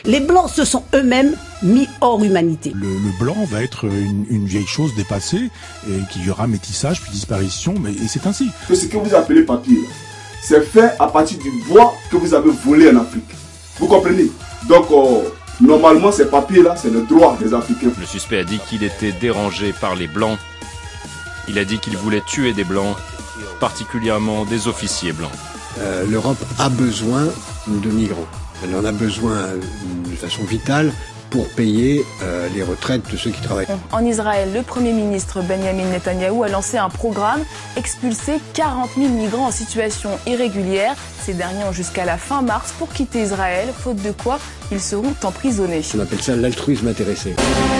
Les Blancs se sont eux-mêmes mis hors humanité. Le blanc va être une vieille chose dépassée, et qu'il y aura métissage puis disparition, et c'est ainsi. Ce que vous appelez papier, c'est fait à partir du bois que vous avez volé en Afrique. Vous comprenez? Donc, normalement, ces papiers-là, c'est le droit des Africains. Le suspect a dit qu'il était dérangé par les Blancs. Il a dit qu'il voulait tuer des Blancs, particulièrement des officiers blancs. L'Europe a besoin de migrants. Elle en a besoin de façon vitale pour payer les retraites de ceux qui travaillent. En Israël, le Premier ministre Benjamin Netanyahou a lancé un programme, expulser 40 000 migrants en situation irrégulière. Ces derniers ont jusqu'à la fin mars pour quitter Israël, faute de quoi ils seront emprisonnés. On appelle ça l'altruisme intéressé.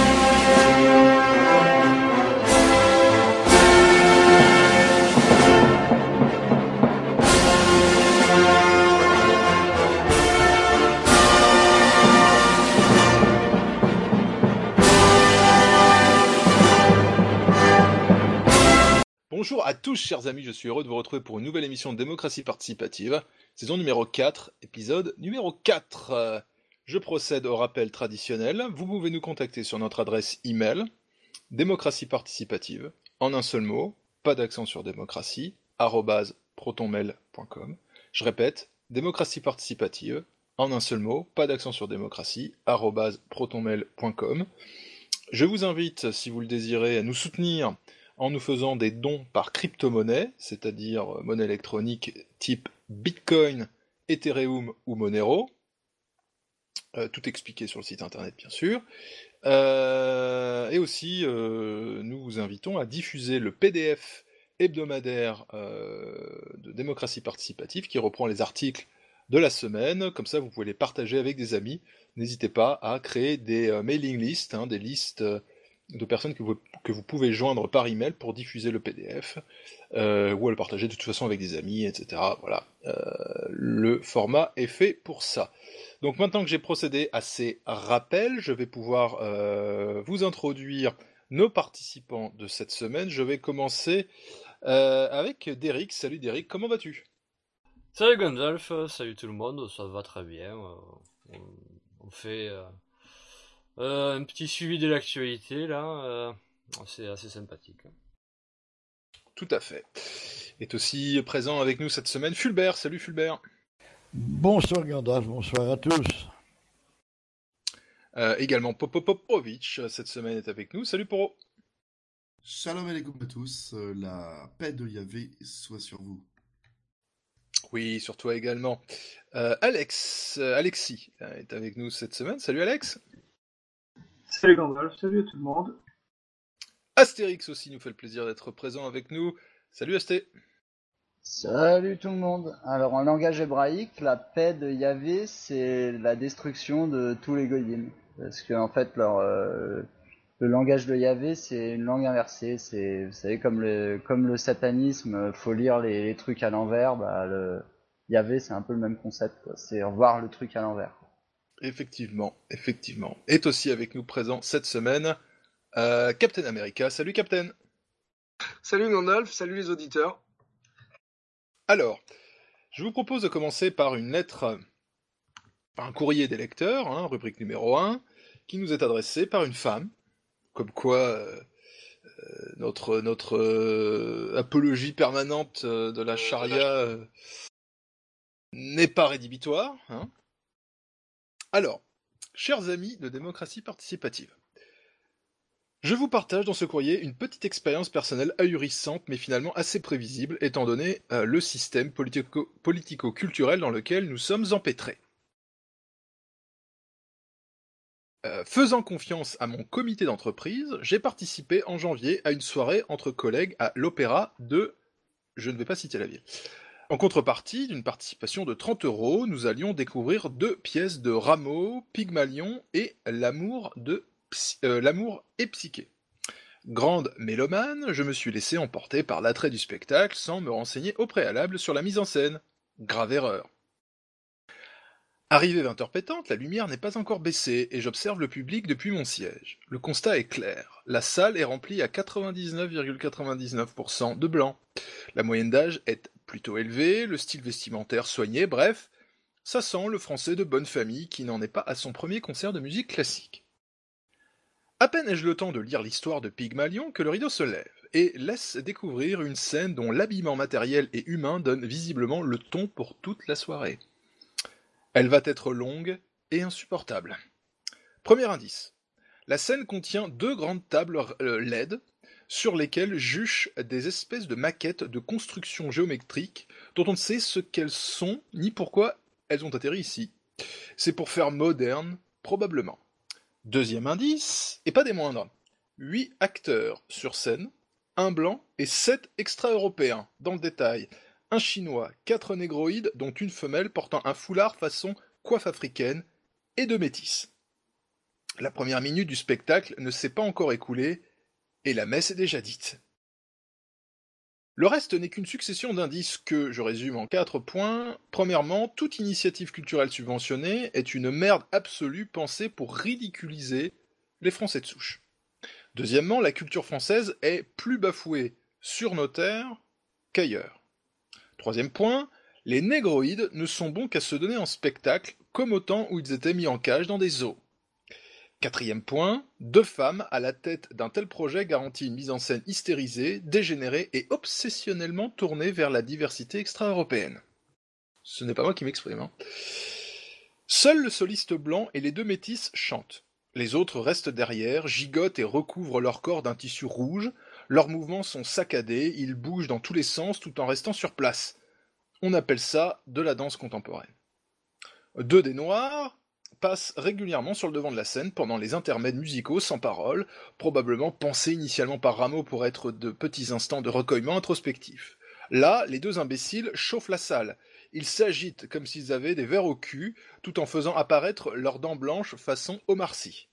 Bonjour à tous chers amis, je suis heureux de vous retrouver pour une nouvelle émission de Démocratie Participative, saison numéro 4, épisode numéro 4. Je procède au rappel traditionnel, vous pouvez nous contacter sur notre adresse email, démocratieparticipative, en un seul mot, pas d'accent sur démocratie, @protonmail.com. Je répète, démocratie participative, en un seul mot, pas d'accent sur démocratie, @protonmail.com. Je vous invite, si vous le désirez, à nous soutenir en nous faisant des dons par crypto-monnaie, c'est-à-dire monnaie électronique type Bitcoin, Ethereum ou Monero. Tout expliqué sur le site internet, bien sûr. Et aussi, nous vous invitons à diffuser le PDF hebdomadaire de Démocratie Participative qui reprend les articles de la semaine. Comme ça, vous pouvez les partager avec des amis. N'hésitez pas à créer des mailing lists, des listes de personnes que vous pouvez joindre par email pour diffuser le PDF, ou à le partager de toute façon avec des amis, etc. Voilà, le format est fait pour ça. Donc maintenant que j'ai procédé à ces rappels, je vais pouvoir vous introduire nos participants de cette semaine. Je vais commencer avec Derrick. Salut Derrick, comment vas-tu? Salut Gandalf, salut tout le monde, ça va très bien. On fait un petit suivi de l'actualité là, c'est assez sympathique. Tout à fait. Est aussi présent avec nous cette semaine Fulbert. Salut Fulbert. Bonsoir Gandalf, bonsoir à tous. Également Popovic cette semaine est avec nous. Salut Poro. Shalom alaikum à tous, la paix de Yahvé soit sur vous. Oui, sur toi également. Alexis est avec nous cette semaine. Salut Alex. Salut Gandalf, salut à tout le monde. Astérix aussi nous fait le plaisir d'être présent avec nous. Salut Asté. Salut tout le monde. Alors en langage hébraïque, la paix de Yahvé, c'est la destruction de tous les goyim. Parce que en fait, le langage de Yahvé, c'est une langue inversée. C'est, vous savez, comme le satanisme, faut lire les trucs à l'envers. Le Yahvé, c'est un peu le même concept, quoi. C'est voir le truc à l'envers. Effectivement. Est aussi avec nous présent cette semaine Captain America. Salut Captain. Salut Gandalf, salut les auditeurs. Alors, je vous propose de commencer par une lettre, par un courrier des lecteurs, rubrique numéro 1, qui nous est adressé par une femme, comme quoi notre apologie permanente de la charia n'est pas rédhibitoire. Alors, chers amis de Démocratie Participative, je vous partage dans ce courrier une petite expérience personnelle ahurissante mais finalement assez prévisible étant donné le système politico-culturel dans lequel nous sommes empêtrés. Faisant confiance à mon comité d'entreprise, j'ai participé en janvier à une soirée entre collègues à l'opéra de... Je ne vais pas citer la ville. En contrepartie d'une participation de 30 €, nous allions découvrir 2 pièces de Rameau, Pygmalion et L'amour et Psyché. Grande mélomane, je me suis laissé emporter par l'attrait du spectacle sans me renseigner au préalable sur la mise en scène. Grave erreur. Arrivé 20h pétante, la lumière n'est pas encore baissée et j'observe le public depuis mon siège. Le constat est clair. La salle est remplie à 99,99% de blancs. La moyenne d'âge est plutôt élevée, le style vestimentaire soigné, bref, Ça sent le français de bonne famille qui n'en est pas à son premier concert de musique classique. À peine ai-je le temps de lire l'histoire de Pygmalion que le rideau se lève et laisse découvrir une scène dont l'habillement matériel et humain donne visiblement le ton pour toute la soirée. Elle va être longue et insupportable. Premier indice. La scène contient 2 grandes tables LED sur lesquelles juchent des espèces de maquettes de constructions géométriques dont on ne sait ce qu'elles sont ni pourquoi elles ont atterri ici. C'est pour faire moderne, probablement. Deuxième indice, et pas des moindres. 8 acteurs sur scène, 1 blanc et 7 extra-européens, dans le détail. Un chinois, 4 négroïdes, dont une femelle portant un foulard façon coiffe africaine, et 2 métis. La première minute du spectacle ne s'est pas encore écoulée, et la messe est déjà dite. Le reste n'est qu'une succession d'indices que, je résume en 4 points. Premièrement, toute initiative culturelle subventionnée est une merde absolue pensée pour ridiculiser les Français de souche. Deuxièmement, la culture française est plus bafouée sur nos terres qu'ailleurs. Troisième point, les négroïdes ne sont bons qu'à se donner en spectacle comme au temps où ils étaient mis en cage dans des zoos. Quatrième point, 2 femmes à la tête d'un tel projet garantit une mise en scène hystérisée, dégénérée et obsessionnellement tournée vers la diversité extra-européenne. Ce n'est pas moi qui m'exprime, hein. Seul le soliste blanc et les 2 métis chantent. Les autres restent derrière, gigotent et recouvrent leur corps d'un tissu rouge, leurs mouvements sont saccadés, ils bougent dans tous les sens tout en restant sur place. On appelle ça de la danse contemporaine. 2 des noirs passent régulièrement sur le devant de la scène pendant les intermèdes musicaux sans parole, probablement pensés initialement par Rameau pour être de petits instants de recueillement introspectif. Là, les 2 imbéciles chauffent la salle. Ils s'agitent comme s'ils avaient des vers au cul, tout en faisant apparaître leurs dents blanches façon Omar Sy.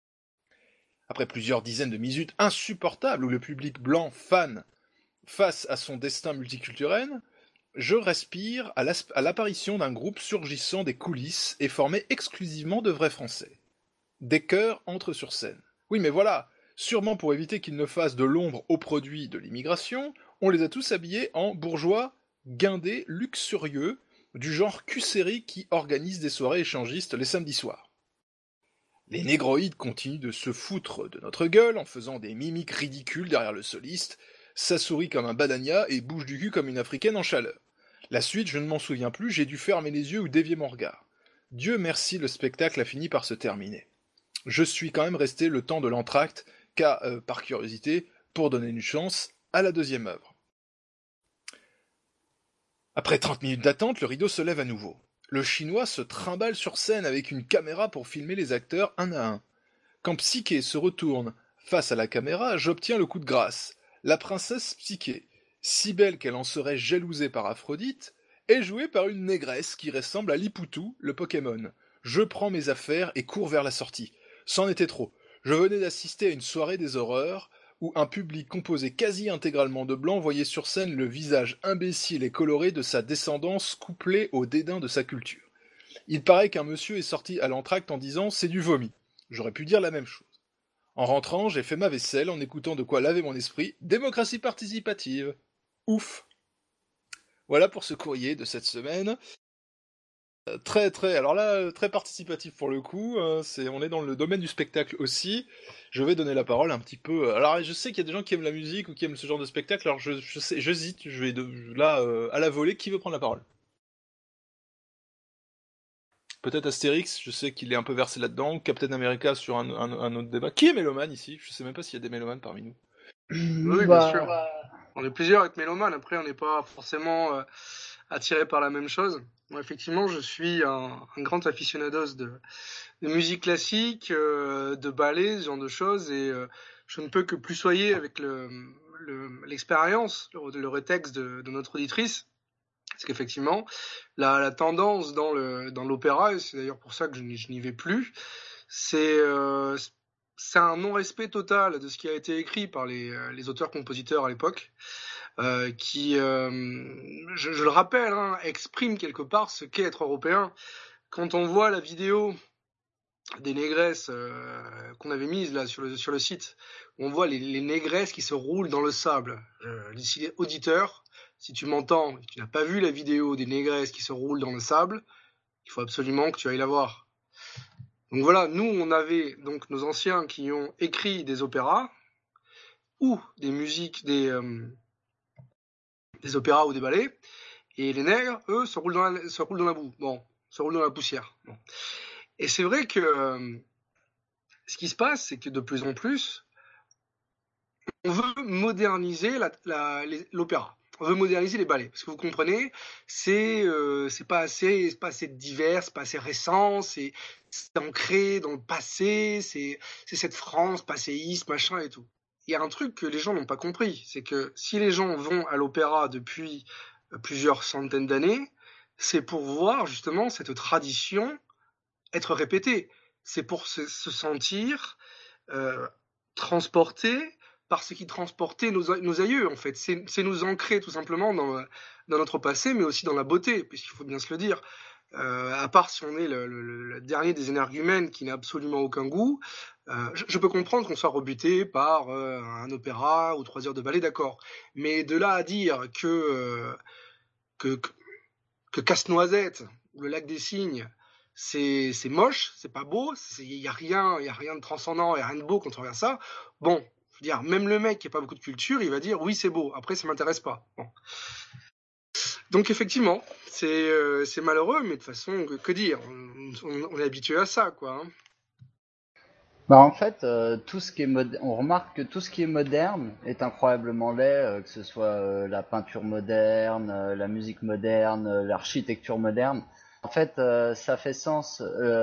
Après plusieurs dizaines de minutes insupportables où le public blanc fan face à son destin multiculturel, je respire à l'apparition d'un groupe surgissant des coulisses et formé exclusivement de vrais Français. Des chœurs entrent sur scène. Oui, mais voilà, sûrement pour éviter qu'ils ne fassent de l'ombre aux produits de l'immigration, on les a tous habillés en bourgeois guindés luxurieux, du genre Q-série qui organise des soirées échangistes les samedis soirs. Les négroïdes continuent de se foutre de notre gueule en faisant des mimiques ridicules derrière le soliste, ça sourit comme un badania et bouge du cul comme une africaine en chaleur. La suite, je ne m'en souviens plus, j'ai dû fermer les yeux ou dévier mon regard. Dieu merci, le spectacle a fini par se terminer. Je suis quand même resté le temps de l'entracte, par curiosité, pour donner une chance à la deuxième œuvre. Après 30 minutes d'attente, le rideau se lève à nouveau. Le chinois se trimballe sur scène avec une caméra pour filmer les acteurs un à un. Quand Psyché se retourne face à la caméra, j'obtiens le coup de grâce. La princesse Psyché, si belle qu'elle en serait jalousée par Aphrodite, est jouée par une négresse qui ressemble à Lipoutou, le Pokémon. Je prends mes affaires et cours vers la sortie. C'en était trop. Je venais d'assister à une soirée des horreurs, où un public composé quasi intégralement de blancs voyait sur scène le visage imbécile et coloré de sa descendance couplé au dédain de sa culture. Il paraît qu'un monsieur est sorti à l'entracte en disant « c'est du vomi ». J'aurais pu dire la même chose. En rentrant, j'ai fait ma vaisselle en écoutant de quoi laver mon esprit. Démocratie participative. Ouf. Voilà pour ce courrier de cette semaine. Très participatif pour le coup. On est dans le domaine du spectacle aussi. Je vais donner la parole un petit peu. Alors je sais qu'il y a des gens qui aiment la musique ou qui aiment ce genre de spectacle. Alors j'hésite. Je vais à la volée. Qui veut prendre la parole? Peut-être Astérix, je sais qu'il est un peu versé là-dedans, ou Captain America sur un autre débat. Qui est mélomane ici? Je sais même pas s'il y a des mélomanes parmi nous. Oui, bien sûr. On est plusieurs à être mélomanes, après on n'est pas forcément attirés par la même chose. Moi, effectivement, je suis un grand aficionados de musique classique, de ballet, ce genre de choses, et je ne peux que plus soyer avec l'expérience, le rétexte de notre auditrice. Parce qu'effectivement, la tendance dans l'opéra, et c'est d'ailleurs pour ça que je n'y vais plus, c'est un non-respect total de ce qui a été écrit par les auteurs-compositeurs à l'époque, qui, je le rappelle, exprime quelque part ce qu'est être européen. Quand on voit la vidéo des négresses qu'on avait mise là sur le site, on voit les négresses qui se roulent dans le sable. Les auditeurs, si tu m'entends et que tu n'as pas vu la vidéo des négresses qui se roulent dans le sable, Il faut absolument que tu ailles la voir. Donc voilà, nous, on avait donc nos anciens qui ont écrit des opéras ou des musiques, des opéras ou des ballets, et les nègres, eux, se roulent dans la boue. Bon, se roulent dans la poussière. Bon. Et c'est vrai que ce qui se passe, c'est que de plus en plus, on veut moderniser l'opéra. On veut moderniser les ballets, parce que vous comprenez, c'est pas assez divers, c'est pas assez récent, c'est ancré dans le passé, c'est cette France passéiste, machin et tout. Il y a un truc que les gens n'ont pas compris, c'est que si les gens vont à l'opéra depuis plusieurs centaines d'années, c'est pour voir justement cette tradition être répétée. C'est pour se sentir transporté par ce qui transportait nos aïeux, en fait. C'est nous ancrer tout simplement dans notre passé, mais aussi dans la beauté, puisqu'il faut bien se le dire. À part si on est le dernier des énergumènes qui n'a absolument aucun goût, je peux comprendre qu'on soit rebuté par un opéra ou 3 heures de ballet, d'accord. Mais de là à dire que Casse-Noisette ou le Lac des Cygnes, c'est moche, c'est pas beau, il y a rien de transcendant, il y a rien de beau quand on regarde ça. Bon, je veux dire, même le mec qui a pas beaucoup de culture, il va dire oui, c'est beau. Après, ça m'intéresse pas. Bon. Donc effectivement, c'est malheureux, mais de toute façon, que dire, on est habitué à ça, quoi. Hein. Bah en fait, on remarque que tout ce qui est moderne est incroyablement laid, que ce soit la peinture moderne, la musique moderne, l'architecture moderne. En fait, ça fait sens.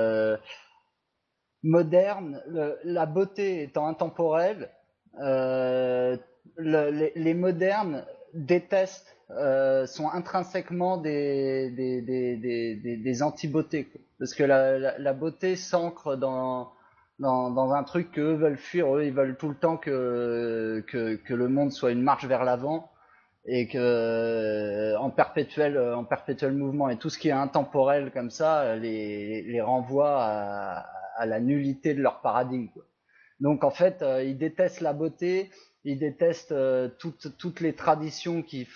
Moderne, la beauté étant intemporelle, les modernes détestent, sont intrinsèquement des anti-beautés, quoi. Parce que la beauté s'ancre dans un truc qu'eux veulent fuir. Eux, ils veulent tout le temps que le monde soit une marche vers l'avant et que en perpétuel mouvement, et tout ce qui est intemporel comme ça les renvoie à la nullité de leur paradigme, quoi. Donc en fait, ils détestent la beauté, ils détestent toutes les traditions qui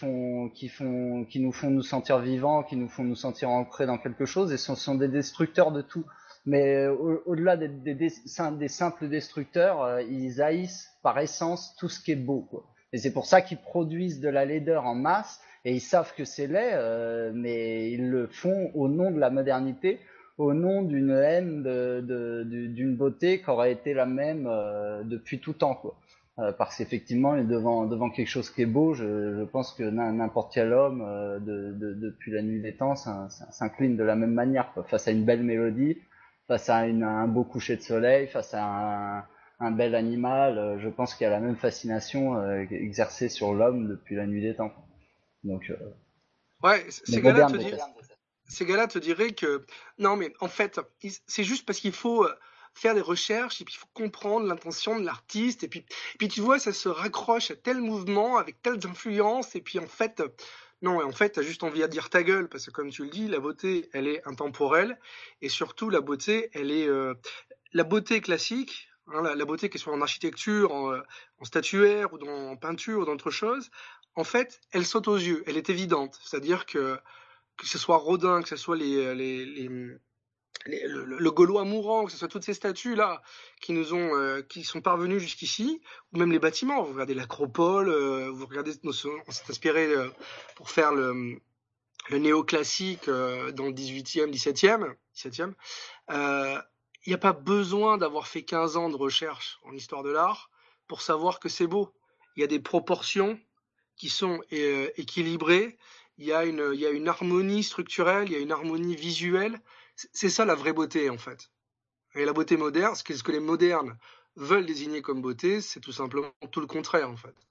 nous font nous sentir vivants, qui nous font nous sentir ancrés dans quelque chose, et ce sont des destructeurs de tout. Mais au-delà des simples destructeurs, ils haïssent par essence tout ce qui est beau, quoi. Et c'est pour ça qu'ils produisent de la laideur en masse, et ils savent que c'est laid, mais ils le font au nom de la modernité, au nom d'une haine d'une beauté qui aurait été la même depuis tout temps, quoi. Parce qu'effectivement, devant quelque chose qui est beau, je pense que n'importe quel homme depuis la nuit des temps s'incline de la même manière, quoi. Face à une belle mélodie, face à un beau coucher de soleil, face à un bel animal, je pense qu'il y a la même fascination exercée sur l'homme depuis la nuit des temps. Donc, ouais, ces gars-là te diraient que non, mais en fait, c'est juste parce qu'il faut faire des recherches et puis il faut comprendre l'intention de l'artiste, et puis tu vois, ça se raccroche à tel mouvement avec telles influences, et puis en fait non, en fait t'as juste envie de dire ta gueule, parce que comme tu le dis, la beauté elle est intemporelle, et surtout la beauté elle est la beauté classique, hein, la beauté qu'elle soit en architecture, en statuaire ou en peinture ou dans autre chose, en fait elle saute aux yeux, elle est évidente, c'est-à-dire que ce soit Rodin, que ce soit le Gaulois mourant, que ce soit toutes ces statues là qui sont parvenues jusqu'ici, ou même les bâtiments. Vous regardez l'Acropole, vous regardez, on s'est inspiré pour faire le néoclassique dans le 18e, 17e. Il n'y a pas besoin d'avoir fait 15 ans de recherche en histoire de l'art pour savoir que c'est beau. Il y a des proportions qui sont équilibrées. Il y a une harmonie structurelle, il y a une harmonie visuelle. C'est ça la vraie beauté, en fait. Et la beauté moderne, ce que les modernes veulent désigner comme beauté, c'est tout simplement tout le contraire, en fait.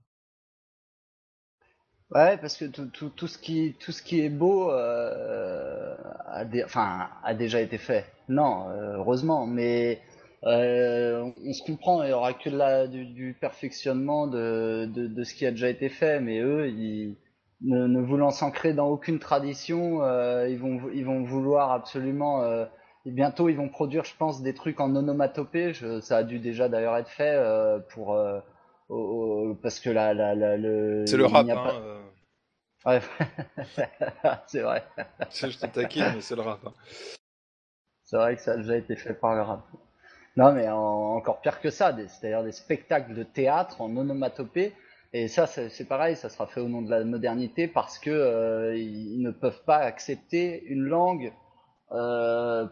Ouais, parce que tout ce qui est beau a déjà été fait. Non, heureusement, mais on se comprend. Il y aura que du perfectionnement de ce qui a déjà été fait, mais eux, ils ne voulant s'ancrer dans aucune tradition, ils vont vouloir absolument. Et bientôt, ils vont produire, je pense, des trucs en onomatopée. Ça a dû déjà d'ailleurs être fait parce que c'est le rap, il n'y a hein. pas... Ouais, c'est vrai. Je te taquine, mais c'est le rap. Hein. C'est vrai que ça a déjà été fait par le rap. Non, mais encore pire que ça, c'est-à-dire des spectacles de théâtre en onomatopée. Et ça, c'est pareil, ça sera fait au nom de la modernité parce que ils ne peuvent pas accepter une langue euh,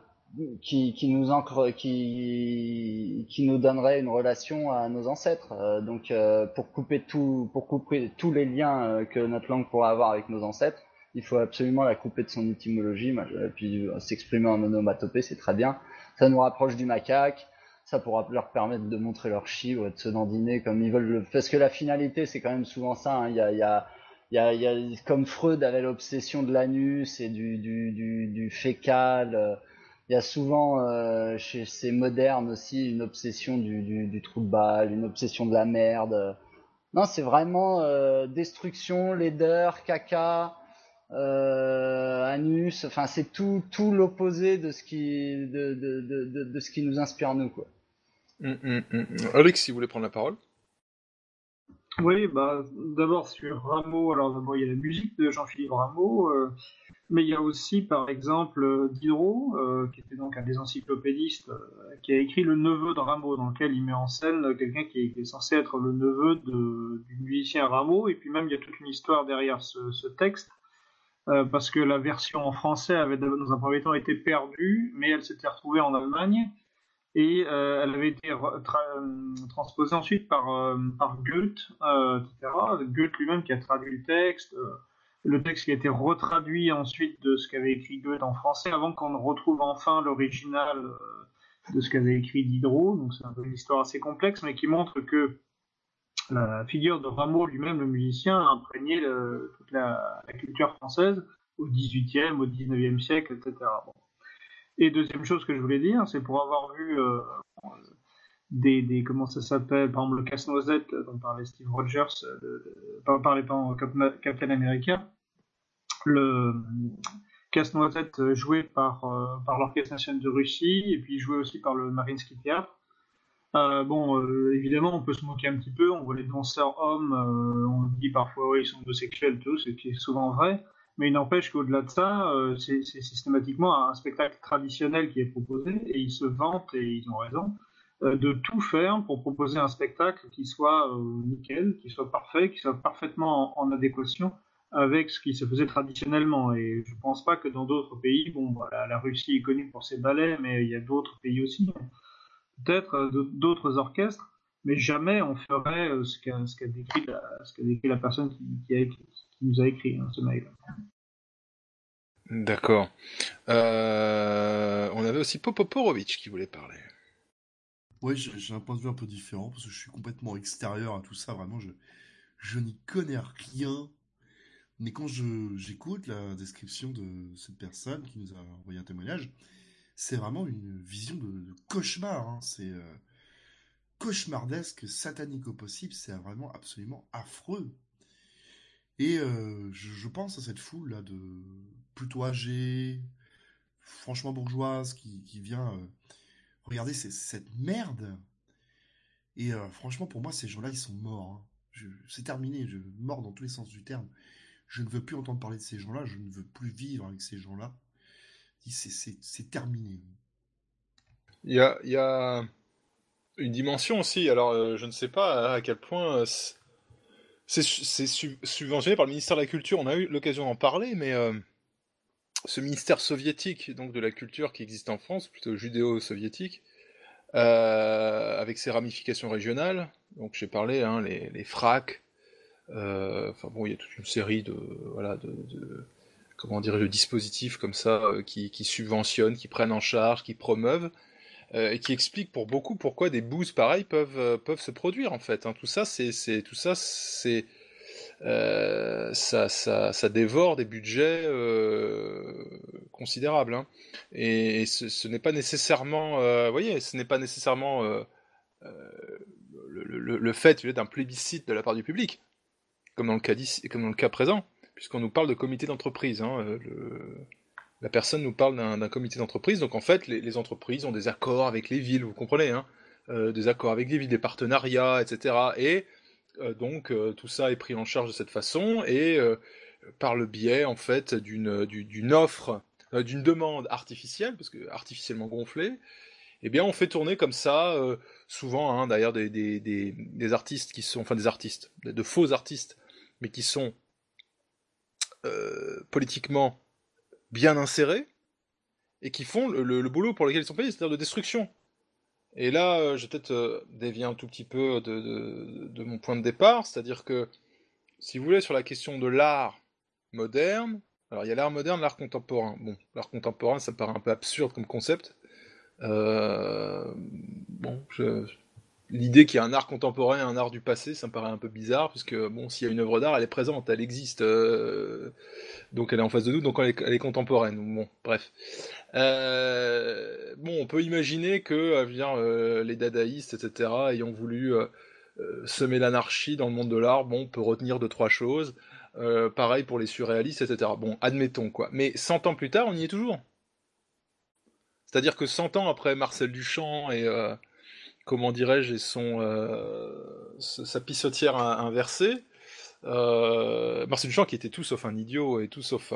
qui nous donnerait une relation à nos ancêtres. Donc, pour couper tous les liens que notre langue pourrait avoir avec nos ancêtres, il faut absolument la couper de son étymologie. Puis s'exprimer en onomatopée, c'est très bien. Ça nous rapproche du macaque. Ça pourra leur permettre de montrer leurs chiffres, de se dandiner comme ils veulent. Parce que la finalité, c'est quand même souvent ça. Hein. Il y a, comme Freud avait l'obsession de l'anus et du fécal. Il y a souvent chez ces modernes aussi une obsession du trou de balle, une obsession de la merde. Non, c'est vraiment destruction, laideur, caca, anus. Enfin, c'est tout l'opposé de ce qui nous inspire nous, quoi. Alex, si vous voulez prendre la parole. Oui, bah d'abord sur Rameau, alors d'abord il y a la musique de Jean-Philippe Rameau, mais il y a aussi par exemple Diderot, qui était donc un des encyclopédistes, qui a écrit Le Neveu de Rameau, dans lequel il met en scène quelqu'un qui est censé être le neveu du musicien Rameau, et puis même il y a toute une histoire derrière ce texte, parce que la version en français avait dans un premier temps été perdue, mais elle s'était retrouvée en Allemagne. Et elle avait été transposée ensuite par Goethe, etc. Goethe lui-même qui a traduit le texte qui a été retraduit ensuite de ce qu'avait écrit Goethe en français, avant qu'on retrouve enfin l'original de ce qu'avait écrit Diderot. Donc c'est un peu une histoire assez complexe, mais qui montre que la figure de Rameau lui-même, le musicien, a imprégné toute la culture française au XVIIIe, au XIXe siècle, etc. Bon. Et deuxième chose que je voulais dire, c'est pour avoir vu comment ça s'appelle, par exemple le Casse-Noisette dont parlait Steve Rogers, parlait pendant Captain America, le Casse-Noisette joué par l'Orchestre National de Russie et puis joué aussi par le Mariinsky Theatre. Évidemment, on peut se moquer un petit peu, on voit les danseurs hommes, on dit parfois oui, ils sont homosexuels, tout, ce qui est souvent vrai. Mais il n'empêche qu'au-delà de ça, c'est systématiquement un spectacle traditionnel qui est proposé, et ils se vantent, et ils ont raison, de tout faire pour proposer un spectacle qui soit nickel, qui soit parfait, qui soit parfaitement en adéquation avec ce qui se faisait traditionnellement. Et je ne pense pas que dans d'autres pays, bon, voilà, la Russie est connue pour ses ballets, mais il y a d'autres pays aussi, peut-être d'autres orchestres, mais jamais on ferait ce qu'a décrit la personne qui nous a écrit ce mail. D'accord. On avait aussi Popoporovic qui voulait parler. Oui, j'ai un point de vue un peu différent parce que je suis complètement extérieur à tout ça. Vraiment, je n'y connais rien. Mais quand j'écoute la description de cette personne qui nous a envoyé un témoignage, c'est vraiment une vision de cauchemar. Hein. C'est cauchemardesque, satanique au possible. C'est vraiment absolument affreux. Et je pense à cette foule là de plutôt âgée, franchement bourgeoise, qui vient regarder cette merde. Et franchement, pour moi, ces gens-là, ils sont morts. Hein. C'est terminé, mort dans tous les sens du terme. Je ne veux plus entendre parler de ces gens-là, je ne veux plus vivre avec ces gens-là. C'est terminé. Il y a une dimension aussi, alors je ne sais pas à quel point c'est subventionné par le ministère de la Culture, on a eu l'occasion d'en parler, mais ce ministère soviétique donc de la culture qui existe en France, plutôt judéo-soviétique, avec ses ramifications régionales, donc j'ai parlé, hein, les FRAC, enfin bon, il y a toute une série de comment dire, de dispositifs comme ça qui subventionnent, qui prennent en charge, qui promeuvent, et qui expliquent pour beaucoup pourquoi des boosts pareils peuvent se produire en fait. Hein. Tout ça, ça dévore des budgets considérables. Hein. Et ce n'est pas nécessairement, ce n'est pas nécessairement le fait d'un plébiscite de la part du public, comme dans le cas présent, puisqu'on nous parle de comité d'entreprise. Hein, la personne nous parle d'un comité d'entreprise, donc en fait, les entreprises ont des accords avec les villes, vous comprenez, hein, des accords avec les villes, des partenariats, etc. Et donc tout ça est pris en charge de cette façon, et par le biais en fait d'une offre, d'une demande artificielle, parce que artificiellement gonflée, eh bien on fait tourner comme ça, souvent hein, d'ailleurs des artistes qui sont, enfin des artistes, de faux artistes, mais qui sont politiquement bien insérés, et qui font le boulot pour lequel ils sont payés, c'est-à-dire de destruction. Et là, je vais peut-être dévier un tout petit peu de mon point de départ, c'est-à-dire que, si vous voulez, sur la question de l'art moderne, alors il y a l'art moderne, l'art contemporain. Bon, l'art contemporain, ça me paraît un peu absurde comme concept. Bon, l'idée qu'il y a un art contemporain et un art du passé, ça me paraît un peu bizarre, parce que, bon, s'il y a une œuvre d'art, elle est présente, elle existe, donc elle est en face de nous, donc elle est contemporaine. Bon, bref. Bon, on peut imaginer que les dadaïstes, etc., ayant voulu semer l'anarchie dans le monde de l'art, bon, on peut retenir 2-3 choses. Pareil pour les surréalistes, etc. Bon, admettons, quoi. Mais 100 ans plus tard, on y est toujours. C'est-à-dire que 100 ans après Marcel Duchamp et, comment dirais-je, et sa pissotière inversée, Marcel Duchamp qui était tout sauf un idiot et tout sauf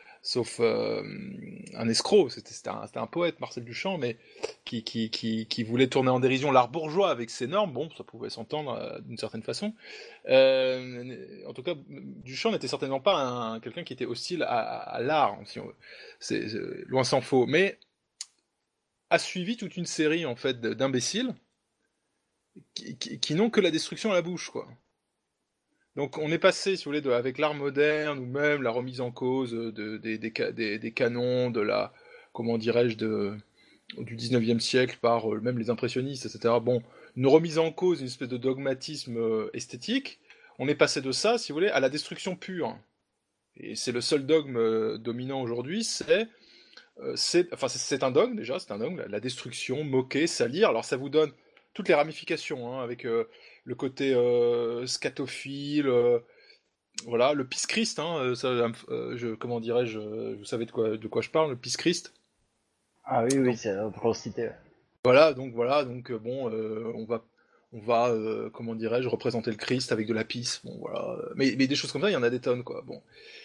un escroc, c'était un poète, Marcel Duchamp, mais qui voulait tourner en dérision l'art bourgeois avec ses normes. Bon, ça pouvait s'entendre d'une certaine façon. En tout cas, Duchamp n'était certainement pas quelqu'un qui était hostile à l'art, si on veut. C'est loin s'en faut, mais a suivi toute une série en fait d'imbéciles qui n'ont que la destruction à la bouche, quoi. Donc on est passé, si vous voulez, avec l'art moderne, ou même la remise en cause des canons de la, comment dirais-je, du 19e siècle par même les impressionnistes, etc. Bon, une remise en cause, une espèce de dogmatisme esthétique. On est passé de ça, si vous voulez, à la destruction pure. Et c'est le seul dogme dominant aujourd'hui, c'est un dogme déjà, c'est un dogme, la destruction, moquer, salir. Alors ça vous donne toutes les ramifications, hein, avec le côté scatophile, voilà, le Pisse Christ, hein, comment dirais-je, vous savez de quoi je parle, le Pisse Christ. Ah oui, oui, c'est trop cité. Voilà, donc bon, on va comment dirais-je, représenter le Christ avec de la pisse, bon voilà, mais des choses comme ça, il y en a des tonnes, quoi, bon.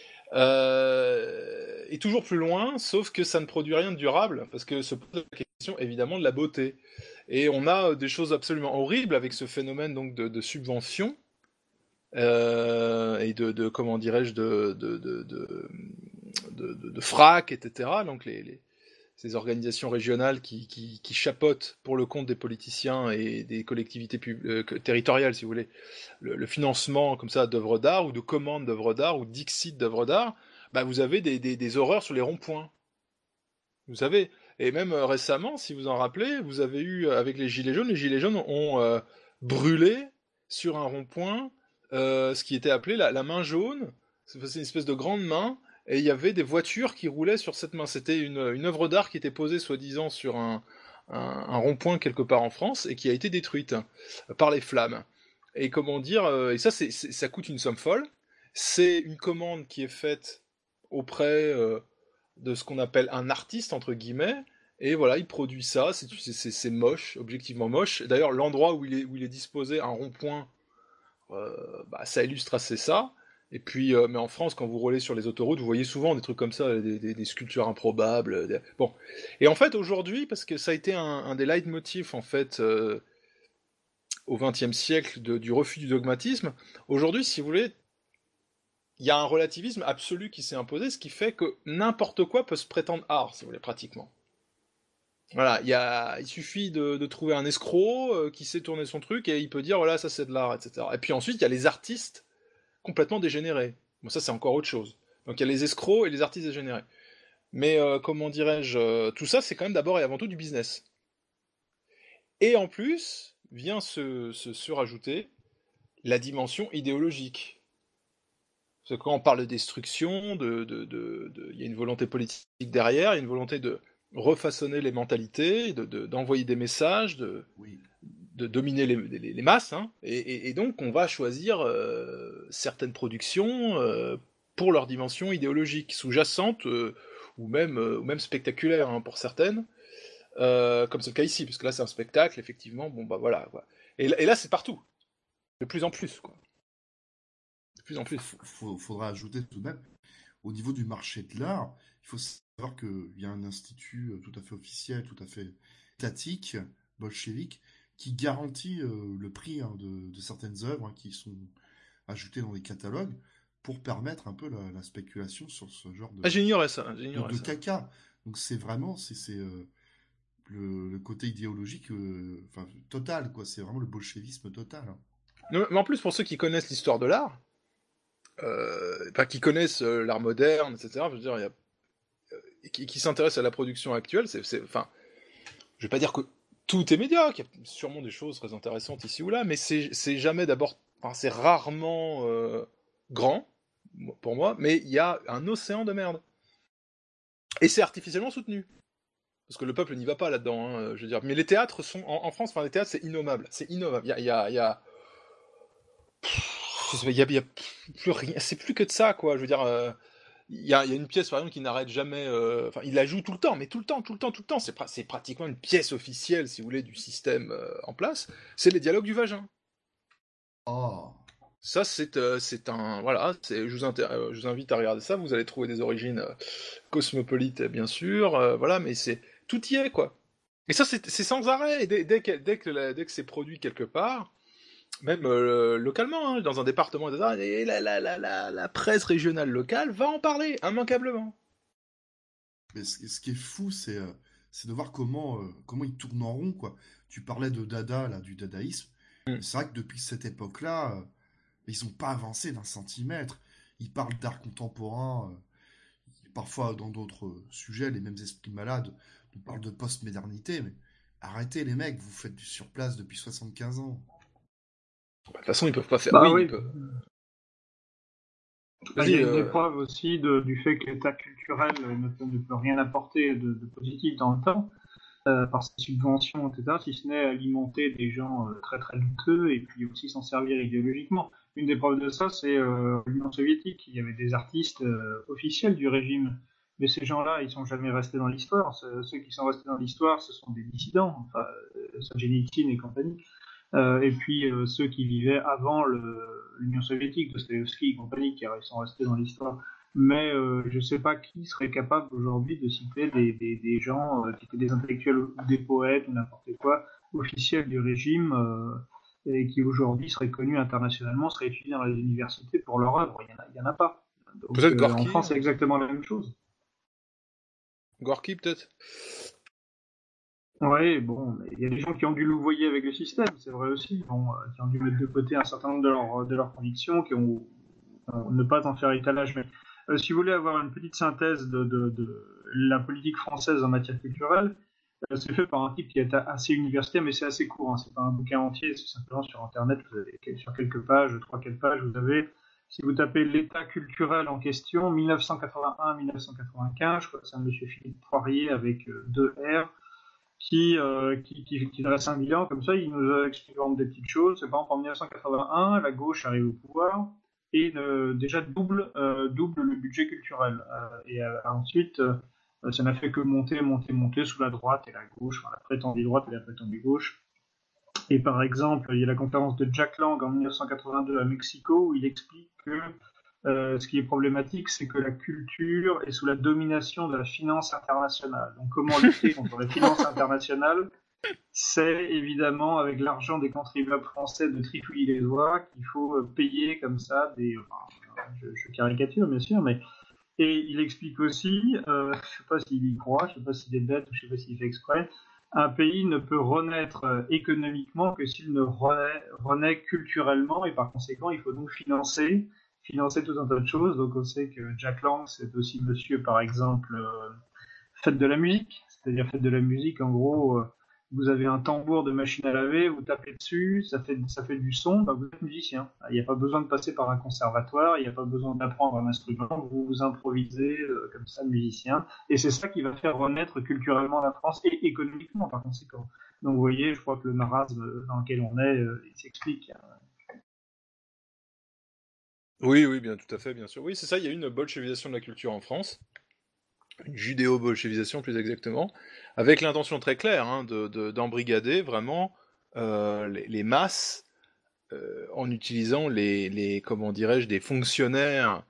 Et toujours plus loin, sauf que ça ne produit rien de durable, parce que se pose la question évidemment de la beauté. Et on a des choses absolument horribles avec ce phénomène donc de subvention et de comment dirais-je de frac, etc. Donc ces organisations régionales qui chapeautent pour le compte des politiciens et des collectivités territoriales, si vous voulez, le financement comme ça d'œuvres d'art ou de commandes d'œuvres d'art ou d'ixit d'œuvres d'art. Bah vous avez des horreurs sur les ronds-points. Vous savez. Et même récemment, si vous en rappelez, vous avez eu, avec les Gilets jaunes ont brûlé sur un rond-point ce qui était appelé la main jaune. C'est une espèce de grande main, et il y avait des voitures qui roulaient sur cette main. C'était une œuvre d'art qui était posée, soi-disant, sur un rond-point quelque part en France, et qui a été détruite par les flammes. Et comment dire, et ça, ça coûte une somme folle. C'est une commande qui est faite auprès de ce qu'on appelle un artiste, entre guillemets, et voilà, il produit ça, c'est moche, objectivement moche. D'ailleurs, l'endroit où il est disposé, un rond-point, ça illustre assez ça. Et puis, mais en France, quand vous roulez sur les autoroutes, vous voyez souvent des trucs comme ça, des sculptures improbables. Bon. Et en fait, aujourd'hui, parce que ça a été un des leitmotifs, en fait, au XXe siècle, du refus du dogmatisme, aujourd'hui, si vous voulez, il y a un relativisme absolu qui s'est imposé, ce qui fait que n'importe quoi peut se prétendre art, si vous voulez, pratiquement. Voilà, il suffit de trouver un escroc qui sait tourner son truc, et il peut dire, voilà, ça c'est de l'art, etc. Et puis ensuite, il y a les artistes complètement dégénérés. Bon, ça c'est encore autre chose. Donc il y a les escrocs et les artistes dégénérés. Mais comment dirais-je, tout ça c'est quand même d'abord et avant tout du business. Et en plus, vient se surajouter la dimension idéologique. Parce que quand on parle de destruction, il y a une volonté politique derrière, il y a une volonté de refaçonner les mentalités, d'envoyer des messages, de dominer les masses, hein, et donc on va choisir certaines productions pour leur dimension idéologique, sous-jacente ou même spectaculaire, hein, pour certaines, comme c'est le cas ici, parce que là c'est un spectacle, effectivement, bon bah voilà, quoi. Et là c'est partout, de plus en plus, quoi. plus en plus. Faudra ajouter tout de même, au niveau du marché de l'art, il faut savoir qu'il y a un institut tout à fait officiel, tout à fait étatique, bolchevique, qui garantit le prix de certaines œuvres qui sont ajoutées dans les catalogues pour permettre un peu la spéculation sur ce genre Ah, j'ignorais ça. de caca. Donc c'est vraiment le côté idéologique total, quoi. C'est vraiment le bolchevisme total. Hein. Non, mais en plus, pour ceux qui connaissent l'histoire de l'art, qui connaissent l'art moderne, etc., je veux dire, qui s'intéressent à la production actuelle, enfin, je vais pas dire que tout est médiocre, il y a sûrement des choses très intéressantes ici ou là, mais c'est jamais d'abord, enfin, c'est rarement grand, pour moi, mais il y a un océan de merde. Et c'est artificiellement soutenu. Parce que le peuple n'y va pas là-dedans, hein, je veux dire. Mais les théâtres sont, en France, enfin, les théâtres, c'est innommable. C'est innommable. Il y a plus rien. C'est plus que de ça, quoi. Je veux dire, il y a une pièce, par exemple, qui n'arrête jamais. Enfin, il la joue tout le temps, mais tout le temps. C'est pratiquement une pièce officielle, si vous voulez, du système en place. C'est les dialogues du vagin. Oh. Ça, c'est un. Voilà, je vous invite à regarder ça. Vous allez trouver des origines cosmopolites, bien sûr. Voilà, mais tout y est, quoi. Et ça, c'est sans arrêt. Et dès que c'est produit quelque part, même localement, hein, dans un département, et la presse régionale locale va en parler, immanquablement. Mais ce qui est fou, c'est de voir comment ils tournent en rond, quoi. Tu parlais de Dada, là, du dadaïsme. C'est vrai que depuis cette époque-là, ils n'ont pas avancé d'un centimètre. Ils parlent d'art contemporain. Parfois, dans d'autres sujets, les mêmes esprits malades nous parlent de post-modernité. Mais arrêtez, les mecs, vous faites du surplace depuis 75 ans. De toute façon, ils peuvent pas faire. Oui. Il y a une épreuve aussi du fait que l'État culturel ne peut rien apporter de positif dans le temps, par ses subventions, etc., si ce n'est alimenter des gens très très douteux et puis aussi s'en servir idéologiquement. Une des preuves de ça, c'est l'Union soviétique. Il y avait des artistes officiels du régime, mais ces gens-là, ils sont jamais restés dans l'histoire. Ceux qui sont restés dans l'histoire, ce sont des dissidents, enfin, Solzhenitsyn et compagnie. Et puis ceux qui vivaient avant l'Union soviétique, Dostoïevski et compagnie, qui sont restés dans l'histoire. Mais je ne sais pas qui serait capable aujourd'hui de citer des gens qui étaient des intellectuels ou des poètes ou n'importe quoi, officiels du régime, et qui aujourd'hui seraient connus internationalement, seraient étudiés dans les universités pour leur œuvre. Il n'y en a pas. Donc, peut-être Gorky. En France, c'est exactement la même chose. Gorky, peut-être. Oui, bon, il y a des gens qui ont dû louvoyer avec le système, c'est vrai aussi, qui ont dû mettre de côté un certain nombre de leurs convictions, qui ont ne pas en faire étalage. Mais si vous voulez avoir une petite synthèse de la politique française en matière culturelle, c'est fait par un type qui est assez universitaire, mais c'est assez court, hein, c'est pas un bouquin entier, c'est simplement sur Internet, vous avez, sur quelques pages, 3-4 pages, vous avez, si vous tapez l'état culturel en question, 1981-1995, je crois que c'est un monsieur Philippe Poirier avec 2 R, qui dresse un bilan comme ça, il nous explique des petites choses. C'est par exemple en 1981, la gauche arrive au pouvoir et déjà double le budget culturel. Et ensuite, ça n'a fait que monter sous la droite et la gauche, enfin, la prétendue droite et la prétendue gauche. Et par exemple, il y a la conférence de Jack Lang en 1982 à Mexico où il explique que ce qui est problématique, c'est que la culture est sous la domination de la finance internationale. Donc comment lutter contre la finance internationale? C'est évidemment avec l'argent des contribuables français de trifouiller-les-oies qu'il faut payer comme ça je caricature bien sûr, mais et il explique aussi, je sais pas s'il y croit, je sais pas s'il est bête ou je sais pas s'il fait exprès, un pays ne peut renaître économiquement que s'il ne renaît culturellement et par conséquent il faut donc financer tout un tas de choses. Donc on sait que Jack Lang, c'est aussi monsieur, par exemple, faites de la musique. C'est-à-dire faites de la musique, en gros, vous avez un tambour de machine à laver, vous tapez dessus, ça fait du son, bah vous êtes musicien. Il n'y a pas besoin de passer par un conservatoire, il n'y a pas besoin d'apprendre un instrument, vous improvisez comme ça, musicien. Et c'est ça qui va faire renaître culturellement la France et économiquement, par conséquent. Donc vous voyez, je crois que le marasme dans lequel on est, il s'explique. Oui, bien, tout à fait, bien sûr. Oui, c'est ça, il y a eu une bolchevisation de la culture en France, une judéo-bolchevisation plus exactement, avec l'intention très claire d'embrigader vraiment les masses en utilisant les comment dirais-je, des fonctionnaires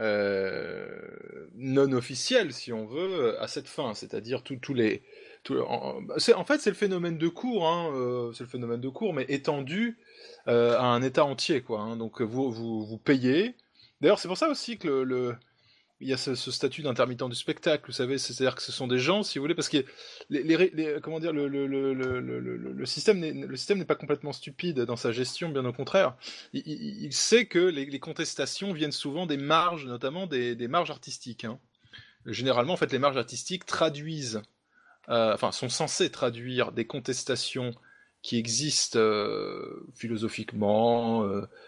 non officiels, si on veut, à cette fin, c'est-à-dire tous les... en fait, c'est le phénomène de cour, hein, c'est le phénomène de cour, mais étendu à un État entier, quoi. Hein. Donc vous payez. D'ailleurs, c'est pour ça aussi que il y a ce statut d'intermittent du spectacle, vous savez, c'est-à-dire que ce sont des gens, si vous voulez, parce que comment dire, le système n'est pas complètement stupide dans sa gestion, bien au contraire. Il sait que les contestations viennent souvent des marges, notamment des marges artistiques. Hein. Généralement, en fait, les marges artistiques traduisent, sont censées traduire des contestations qui existent philosophiquement,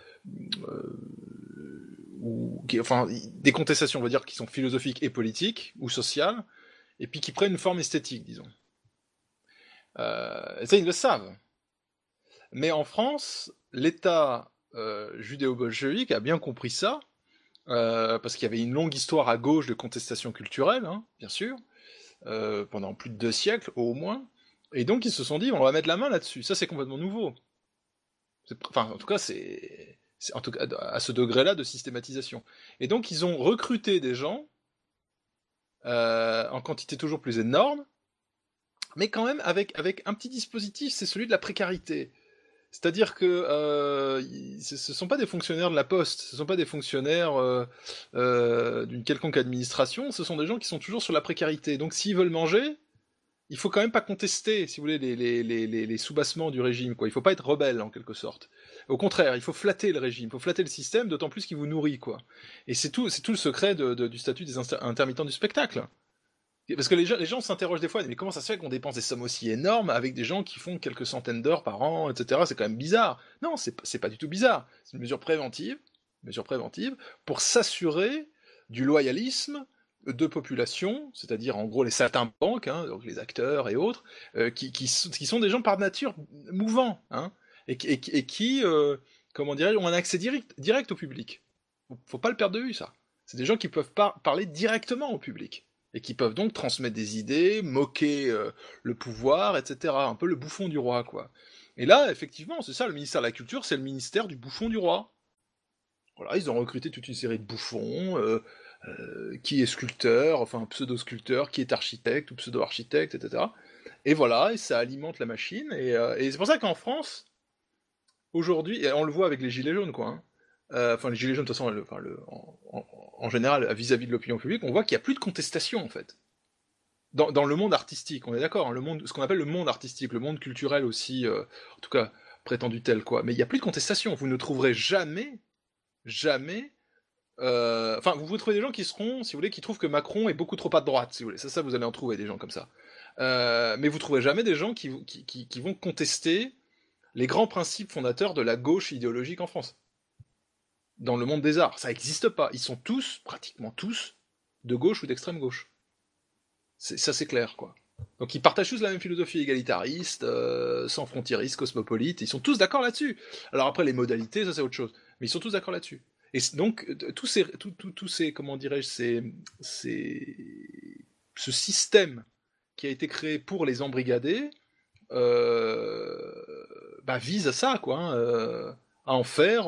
des contestations, on va dire, qui sont philosophiques et politiques, ou sociales, et puis qui prennent une forme esthétique, disons. Et ça, ils le savent. Mais en France, l'État judéo-bolchevique a bien compris ça, parce qu'il y avait une longue histoire à gauche de contestation culturelle, hein, bien sûr, pendant plus de 2 siècles, au moins, et donc ils se sont dit, on va mettre la main là-dessus. Ça, c'est complètement nouveau. En tout cas, à ce degré-là de systématisation. Et donc, ils ont recruté des gens en quantité toujours plus énorme, mais quand même avec un petit dispositif, c'est celui de la précarité. C'est-à-dire que ce ne sont pas des fonctionnaires de la Poste, ce ne sont pas des fonctionnaires d'une quelconque administration, ce sont des gens qui sont toujours sur la précarité. Donc, s'ils veulent manger, il faut quand même pas contester, si vous voulez, les soubassements du régime, quoi. Il faut pas être rebelle, en quelque sorte. Au contraire, il faut flatter le régime, il faut flatter le système, d'autant plus qu'il vous nourrit, quoi. Et c'est tout le secret du statut des intermittents du spectacle. Parce que les gens s'interrogent des fois, mais comment ça se fait qu'on dépense des sommes aussi énormes avec des gens qui font quelques centaines d'heures par an, etc. C'est quand même bizarre. Non, c'est pas du tout bizarre. C'est une mesure préventive pour s'assurer du loyalisme de population, c'est-à-dire en gros les saltimbanques, hein, donc les acteurs et autres, qui sont des gens par nature mouvants, hein, et qui comment dirais-je, ont un accès direct au public. Faut pas le perdre de vue, ça. C'est des gens qui peuvent parler directement au public, et qui peuvent donc transmettre des idées, moquer le pouvoir, etc. Un peu le bouffon du roi, quoi. Et là, effectivement, c'est ça, le ministère de la Culture, c'est le ministère du bouffon du roi. Voilà, ils ont recruté toute une série de bouffons, qui est sculpteur, enfin pseudo-sculpteur, qui est architecte ou pseudo-architecte, etc. Et voilà, et ça alimente la machine. Et c'est pour ça qu'en France, aujourd'hui, et on le voit avec les gilets jaunes, quoi. Hein, les gilets jaunes, de toute façon, en général, vis-à-vis de l'opinion publique, on voit qu'il n'y a plus de contestation, en fait. Dans le monde artistique, on est d'accord, hein, ce qu'on appelle le monde artistique, le monde culturel aussi, en tout cas, prétendu tel, quoi. Mais il n'y a plus de contestation. Vous ne trouverez jamais, vous trouvez des gens qui seront, si vous voulez, qui trouvent que Macron est beaucoup trop à droite, si vous voulez. Ça, vous allez en trouver des gens comme ça. Mais vous trouverez jamais des gens qui vont contester les grands principes fondateurs de la gauche idéologique en France. Dans le monde des arts, ça n'existe pas. Ils sont tous, pratiquement tous, de gauche ou d'extrême gauche. Ça, c'est clair, quoi. Donc ils partagent tous la même philosophie égalitariste, sans frontiériste, cosmopolite. Ils sont tous d'accord là-dessus. Alors après, les modalités, ça c'est autre chose. Mais ils sont tous d'accord là-dessus. Et donc, tous ces comment dirais-je, ce système qui a été créé pour les embrigader, vise à ça, quoi, hein, à en faire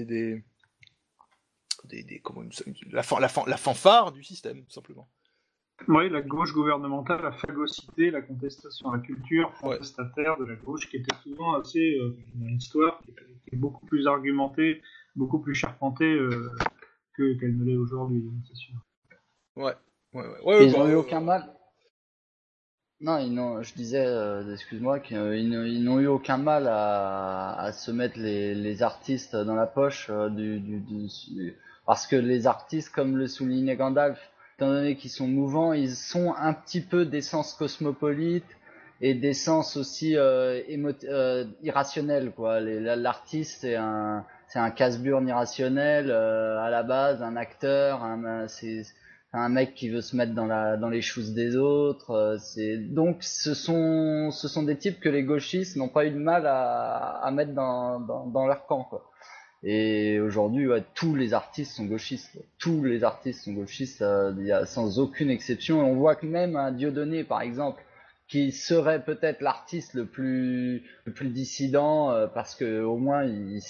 la fanfare du système, tout simplement. Oui, la gauche gouvernementale a phagocyté la contestation, la culture contestataire de la gauche, qui était souvent assez, dans l'histoire, qui est beaucoup plus argumentée, beaucoup plus charpentée qu'elle ne l'est aujourd'hui, c'est sûr. Ils n'ont eu aucun mal. Non, je disais, excuse-moi, qu'ils n'ont eu aucun mal à se mettre les artistes dans la poche parce que les artistes, comme le soulignait Gandalf, étant donné qu'ils sont mouvants, ils sont un petit peu d'essence cosmopolite et d'essence aussi irrationnelle, quoi. L'artiste, c'est un casse-burne irrationnel à la base, un acteur, c'est un mec qui veut se mettre dans les shoes des autres. Donc ce sont des types que les gauchistes n'ont pas eu de mal à mettre dans leur camp, quoi. Et aujourd'hui, tous les artistes sont gauchistes. Tous les artistes sont gauchistes, sans aucune exception. Et on voit que même un Dieudonné, par exemple, qui serait peut-être l'artiste le plus dissident parce que au moins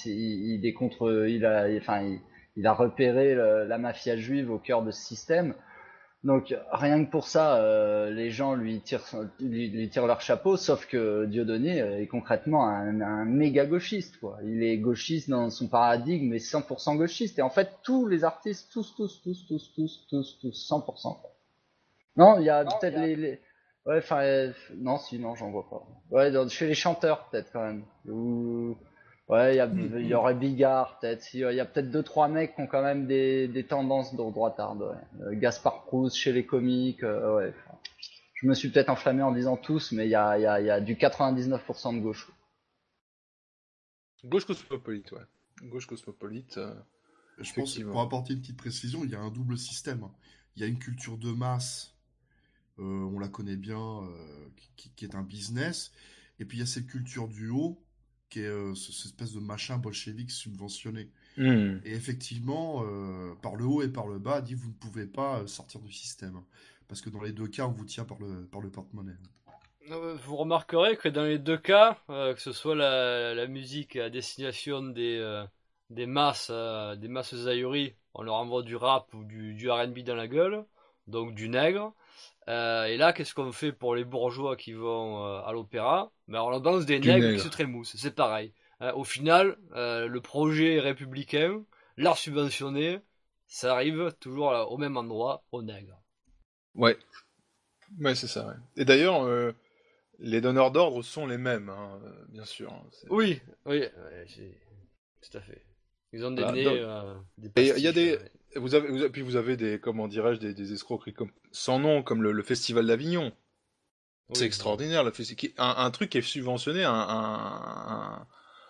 il a repéré la mafia juive au cœur de ce système. Donc rien que pour ça, les gens lui tirent leur chapeau, sauf que Dieudonné est concrètement un méga gauchiste, quoi. Il est gauchiste dans son paradigme, mais 100% gauchiste. Et en fait, tous les artistes, tous, 100%. Quoi. Non, il y a peut-être ouais, enfin, non, j'en vois pas. Ouais, chez les chanteurs peut-être quand même. Ouais, il y aurait Bigard, peut-être. Il y a peut-être 2-3 mecs qui ont quand même des tendances de droitarde. Ouais. Gaspard Proust chez les comiques. Ouais. Enfin, je me suis peut-être enflammé en disant tous, mais il y a du 99% de gauche. Gauche cosmopolite, ouais. Gauche cosmopolite. Je pense que pour apporter une petite précision, il y a un double système. Il y a une culture de masse, on la connaît bien, qui est un business. Et puis il y a cette culture du haut, qui est cette espèce de machin bolchevique subventionné. Et effectivement, par le haut et par le bas, dit vous ne pouvez pas sortir du système. Parce que dans les deux cas, on vous tient par le porte-monnaie. Vous remarquerez que dans les deux cas, que ce soit la musique à destination des masses ahuries, on leur envoie du rap ou du R&B dans la gueule, donc du nègre. Et là, qu'est-ce qu'on fait pour les bourgeois qui vont à l'opéra? Ben, on leur danse des nègres qui se trémoussent. C'est pareil. Au final, le projet républicain, l'art subventionné, ça arrive toujours au même endroit, aux nègres. Ouais. Ouais, c'est ça, ouais. Et d'ailleurs, les donneurs d'ordre sont les mêmes, hein, bien sûr. Oui, tout à fait. Ils ont des nez, des pastiches. Il y a des... Vous avez des, comment dirais-je, des escroqueries sans nom, comme le Festival d'Avignon. Oui, c'est extraordinaire, un truc qui est subventionné à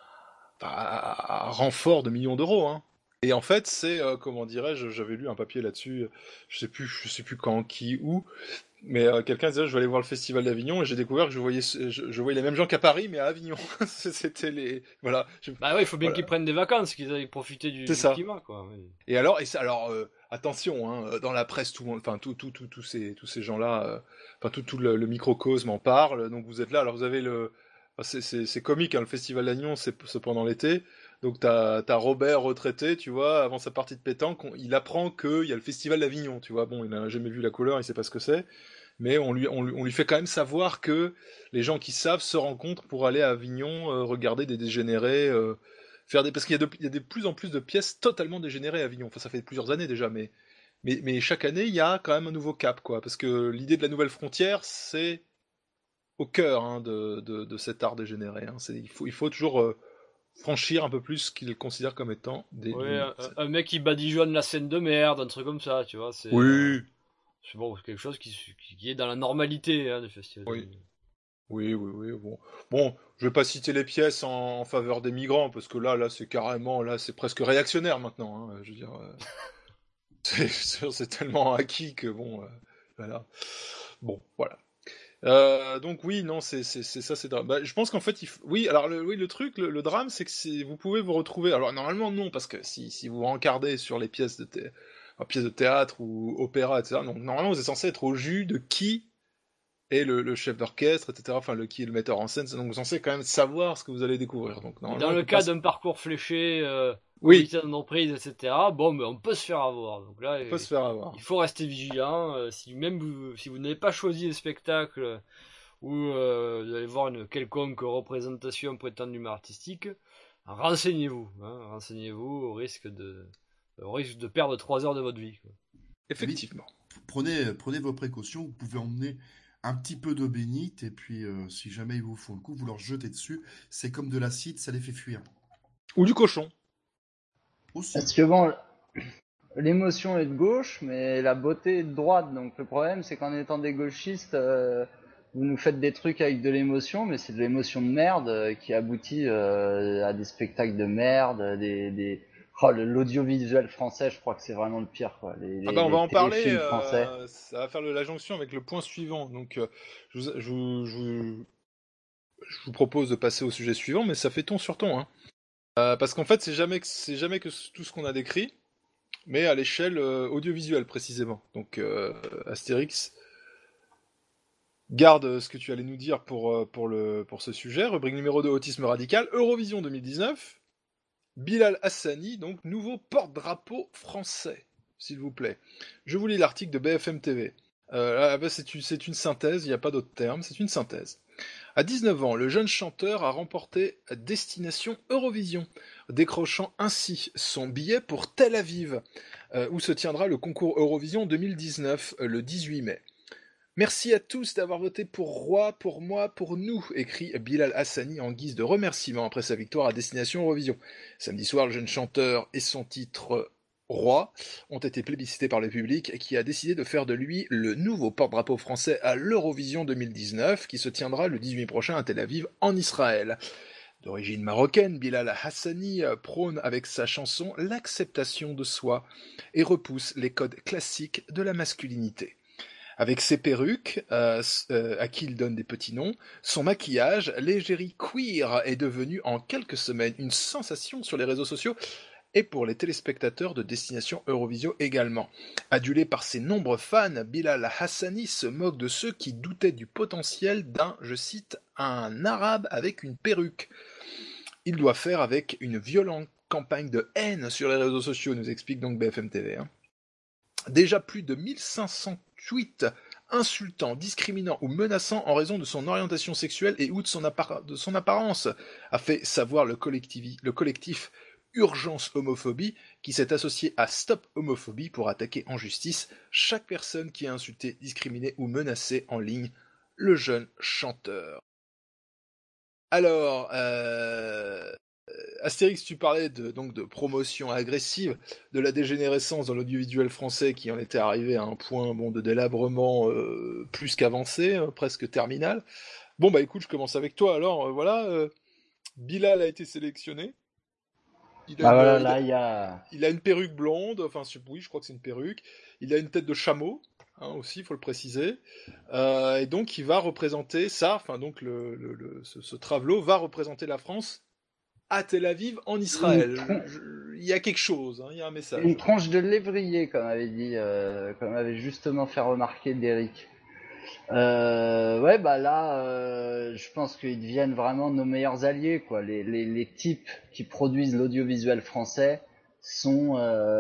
renfort de millions d'euros, hein. Et en fait, c'est, comment dirais-je, j'avais lu un papier là-dessus, je sais plus quand, qui, où, mais quelqu'un disait je vais aller voir le Festival d'Avignon et j'ai découvert que je voyais les mêmes gens qu'à Paris mais à Avignon. C'était les voilà. Bah ouais, il faut bien qu'ils prennent des vacances, qu'ils aillent profiter du climat quoi. Oui. Et alors attention hein, dans la presse tous ces gens-là, tout le microcosme en parle. Donc vous êtes là, alors vous avez c'est comique hein, le Festival d'Avignon c'est pendant l'été. Donc t'as Robert retraité, tu vois, avant sa partie de pétanque, il apprend qu'il y a le Festival d'Avignon, tu vois, bon, il n'a jamais vu la couleur, il sait pas ce que c'est, mais on lui fait quand même savoir que les gens qui savent se rencontrent pour aller à Avignon, regarder des dégénérés, parce qu'il y a de plus en plus de pièces totalement dégénérées à Avignon, enfin ça fait plusieurs années déjà, mais chaque année il y a quand même un nouveau cap, quoi, parce que l'idée de la nouvelle frontière, c'est au cœur hein, de cet art dégénéré, hein. Il faut toujours... franchir un peu plus ce qu'ils considèrent comme étant des... Ouais, un mec qui badigeonne la scène de merde, un truc comme ça, tu vois. C'est, oui. C'est bon, quelque chose qui est dans la normalité hein, du festival. Oui, bon, je vais pas citer les pièces en faveur des migrants, parce que là c'est carrément, là c'est presque réactionnaire maintenant, hein, je veux dire... c'est tellement acquis que bon, voilà. Bon, voilà. Donc oui, non, c'est ça, c'est drame. Bah, je pense qu'en fait, le truc, le drame, c'est que vous pouvez vous retrouver. Alors normalement non, parce que si vous rencardez sur les pièces de théâtre ou opéra, etc. Donc normalement vous êtes censé être au jus de qui est le chef d'orchestre, etc. Enfin qui est le metteur en scène. Donc vous êtes censé quand même savoir ce que vous allez découvrir. Donc dans le cas d'un parcours fléché. Comité d'entreprise, etc. Bon, mais on peut se faire avoir. Donc là, il faut rester vigilant. Si vous n'avez pas choisi le spectacle ou vous allez voir une quelconque représentation prétendument artistique, renseignez-vous. Renseignez-vous au risque de perdre 3 heures de votre vie. Quoi. Effectivement. Prenez vos précautions. Vous pouvez emmener un petit peu d'eau bénite et puis si jamais ils vous font le coup, vous leur jetez dessus. C'est comme de l'acide, ça les fait fuir. Ou du cochon. Aussi. Parce que bon, l'émotion est de gauche, mais la beauté est de droite. Donc le problème, c'est qu'en étant des gauchistes, vous nous faites des trucs avec de l'émotion, mais c'est de l'émotion de merde qui aboutit à des spectacles de merde, l'audiovisuel français, je crois que c'est vraiment le pire, quoi. On va en parler. Ça va faire la jonction avec le point suivant. Donc, je vous propose de passer au sujet suivant, mais ça fait ton sur ton, hein. Parce qu'en fait, c'est jamais que tout ce qu'on a décrit, mais à l'échelle audiovisuelle précisément. Donc Astérix Garde ce que tu allais nous dire pour ce sujet. Rubrique numéro 2, autisme radical. Eurovision 2019. Bilal Hassani, donc nouveau porte-drapeau français, s'il vous plaît. Je vous lis l'article de BFM TV. C'est une synthèse, il n'y a pas d'autre terme, c'est une synthèse. À 19 ans, le jeune chanteur a remporté Destination Eurovision, décrochant ainsi son billet pour Tel Aviv, où se tiendra le concours Eurovision 2019, le 18 mai. Merci à tous d'avoir voté pour Roi, pour moi, pour nous, écrit Bilal Hassani en guise de remerciement après sa victoire à Destination Eurovision. Samedi soir, le jeune chanteur et son titre Roi ont été plébiscités par le public qui a décidé de faire de lui le nouveau porte-drapeau français à l'Eurovision 2019 qui se tiendra le 18 prochain à Tel Aviv en Israël. D'origine marocaine, Bilal Hassani prône avec sa chanson l'acceptation de soi et repousse les codes classiques de la masculinité. Avec ses perruques, à qui il donne des petits noms, son maquillage, l'égérie queer est devenu en quelques semaines une sensation sur les réseaux sociaux et pour les téléspectateurs de Destination Eurovision également. Adulé par ses nombreux fans, Bilal Hassani se moque de ceux qui doutaient du potentiel d'un, je cite, un arabe avec une perruque. Il doit faire avec une violente campagne de haine sur les réseaux sociaux, nous explique donc BFM TV. Déjà plus de 1500 tweets insultants, discriminants ou menaçants en raison de son orientation sexuelle et ou de son apparence, a fait savoir le collectif Urgence Homophobie qui s'est associé à Stop Homophobie pour attaquer en justice chaque personne qui a insulté, discriminé ou menacé en ligne le jeune chanteur. Alors, Astérix, tu parlais de promotion agressive, de la dégénérescence dans l'audiovisuel français qui en était arrivé à un point de délabrement plus qu'avancé, presque terminal. Bon bah écoute, je commence avec toi. Alors Bilal a été sélectionné. Il a une perruque blonde, enfin oui, je crois que c'est une perruque. Il a une tête de chameau. Aussi, il faut le préciser. Et donc, il va représenter ça, enfin donc ce travelot va représenter la France à Tel Aviv, en Israël. Il y a quelque chose, il y a un message. Une tranche de lévrier, comme avait justement fait remarquer Derrick. Je pense qu'ils deviennent vraiment nos meilleurs alliés, quoi. Les types qui produisent l'audiovisuel français vont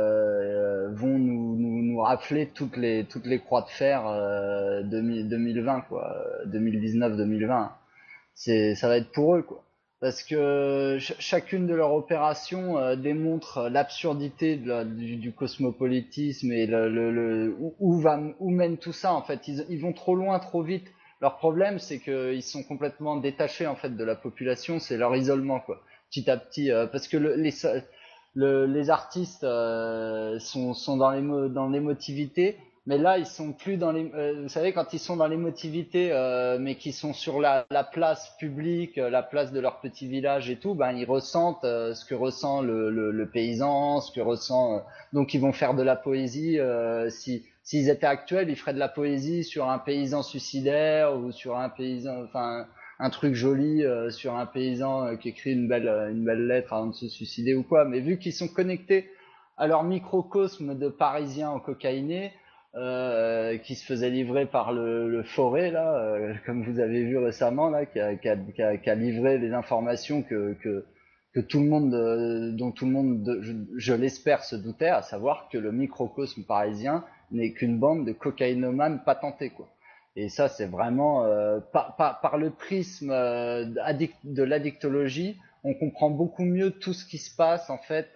nous rafler toutes les croix de fer 2020, quoi, 2019-2020. Ça va être pour eux, quoi. Parce que chacune de leurs opérations démontre l'absurdité du cosmopolitisme et où mène tout ça, en fait. Ils vont trop loin, trop vite. Leur problème, c'est qu'ils sont complètement détachés, en fait, de la population. C'est leur isolement, quoi. Petit à petit, parce que les artistes sont dans l'émotivité. Mais là, ils sont plus dans les. Vous savez, quand ils sont dans l'émotivité, mais qui sont sur la place publique, la place de leur petit village et tout, ils ressentent ce que ressent le paysan, ce que ressent. Donc, ils vont faire de la poésie. S'ils étaient actuels, ils feraient de la poésie sur un paysan suicidaire ou sur un paysan, enfin, un truc joli sur un paysan qui écrit une belle lettre avant de se suicider ou quoi. Mais vu qu'ils sont connectés à leur microcosme de Parisiens cocaïnés. Qui se faisait livrer par le Forêt là, comme vous avez vu récemment là, qui a livré les informations que tout le monde, dont tout le monde, je l'espère, se doutait, à savoir que le microcosme parisien n'est qu'une bande de cocaïnomanes patentés, quoi. Et ça, c'est vraiment par le prisme de l'addictologie. On comprend beaucoup mieux tout ce qui se passe en fait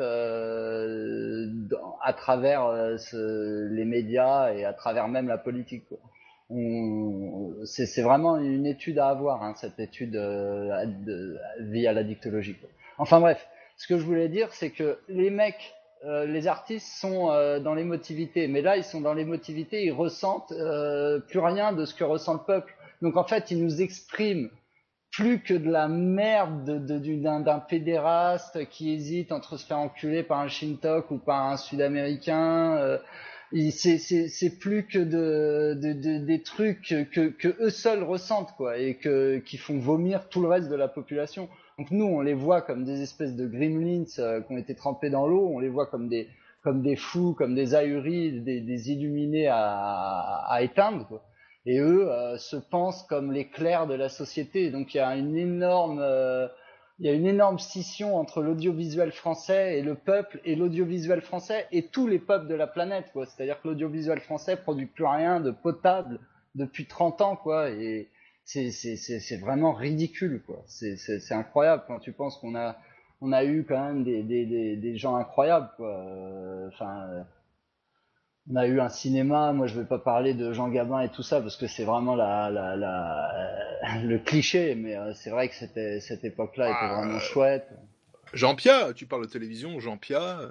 à travers les médias et à travers même la politique, quoi. C'est vraiment une étude à avoir, cette étude via l'addictologie, quoi. Enfin bref, ce que je voulais dire, c'est que les mecs, les artistes sont dans l'émotivité, mais là ils sont dans l'émotivité, ils ressentent plus rien de ce que ressent le peuple. Donc en fait, ils nous expriment plus que de la merde d'un pédéraste qui hésite entre se faire enculer par un Shintok ou par un Sud-Américain. C'est plus que des trucs que eux seuls ressentent, quoi, et qui font vomir tout le reste de la population. Donc nous, on les voit comme des espèces de gremlins qui ont été trempés dans l'eau. On les voit comme des fous, comme des ahuris, des illuminés à éteindre, quoi. et eux se pensent comme les clercs de la société. Donc il y a une énorme scission entre l'audiovisuel français et le peuple, et l'audiovisuel français et tous les peuples de la planète, quoi. C'est-à-dire que l'audiovisuel français produit plus rien de potable depuis 30 ans, quoi, et c'est vraiment ridicule, quoi. C'est incroyable quand tu penses qu'on a eu quand même des gens incroyables, quoi. On a eu un cinéma, moi je vais pas parler de Jean Gabin et tout ça parce que c'est vraiment le cliché, mais c'est vrai que cette époque-là était vraiment chouette. Jean Pia, tu parles de télévision, Jean Pia.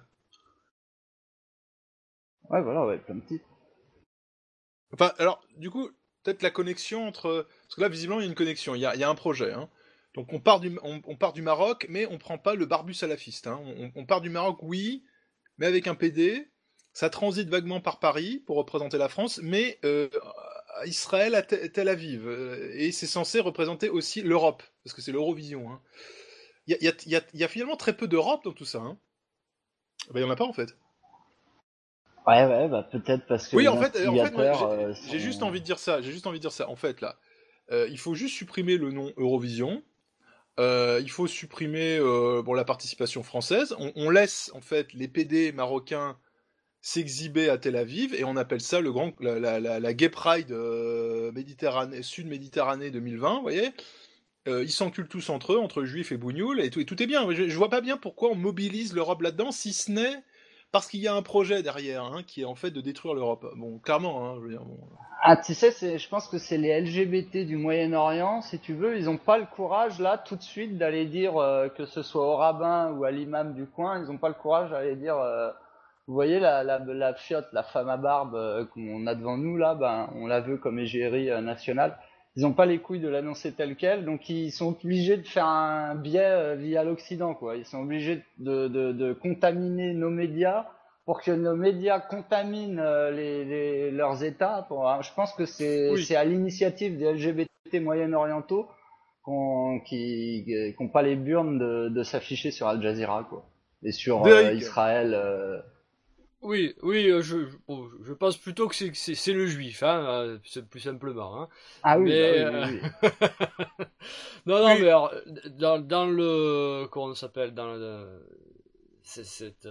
Ouais, voilà, ouais, plein de titres. Enfin, alors, du coup, peut-être la connexion entre... Parce que là, visiblement, il y a une connexion, il y a un projet, hein. Donc on part du Maroc, mais on prend pas le barbus salafiste, hein. On part du Maroc, oui, mais avec un PD... Ça transite vaguement par Paris pour représenter la France, mais Israël à Tel Aviv. Et c'est censé représenter aussi l'Europe, parce que c'est l'Eurovision. Hein. Il y a finalement très peu d'Europe dans tout ça. Hein. Ben, il n'y en a pas en fait. Ouais, bah peut-être parce que oui, en fait moi, j'ai juste envie de dire ça. En fait, là, il faut juste supprimer le nom Eurovision. Il faut supprimer la participation française. On laisse en fait les PD marocains s'exhiber à Tel Aviv et on appelle ça la Gay Pride Sud-Méditerranée 2020, vous voyez. Ils s'enculent tous entre eux, entre juifs et bougnoules, et tout est bien. Je vois pas bien pourquoi on mobilise l'Europe là-dedans, si ce n'est parce qu'il y a un projet derrière, hein, qui est en fait de détruire l'Europe. Bon, clairement, hein, je veux dire. Bon. Ah, tu sais, je pense que c'est les LGBT du Moyen-Orient, si tu veux, ils ont pas le courage là tout de suite d'aller dire que ce soit au rabbin ou à l'imam du coin, ils ont pas le courage d'aller dire. Vous voyez la fiotte, la femme à barbe qu'on a devant nous là, ben on la veut comme égérie nationale. Ils ont pas les couilles de l'annoncer tel quel, donc ils sont obligés de faire un biais via l'Occident, quoi. Ils sont obligés de contaminer nos médias pour que nos médias contaminent leurs États. Je pense que c'est à l'initiative des LGBT moyen-orientaux qui n'ont pas les burnes de s'afficher sur Al Jazeera, quoi, et sur Israël. Oui, je pense plutôt que c'est le juif, hein, c'est plus simplement. Hein. Ah oui, mais, oui. non, mais alors, dans le, comment ça s'appelle, dans cette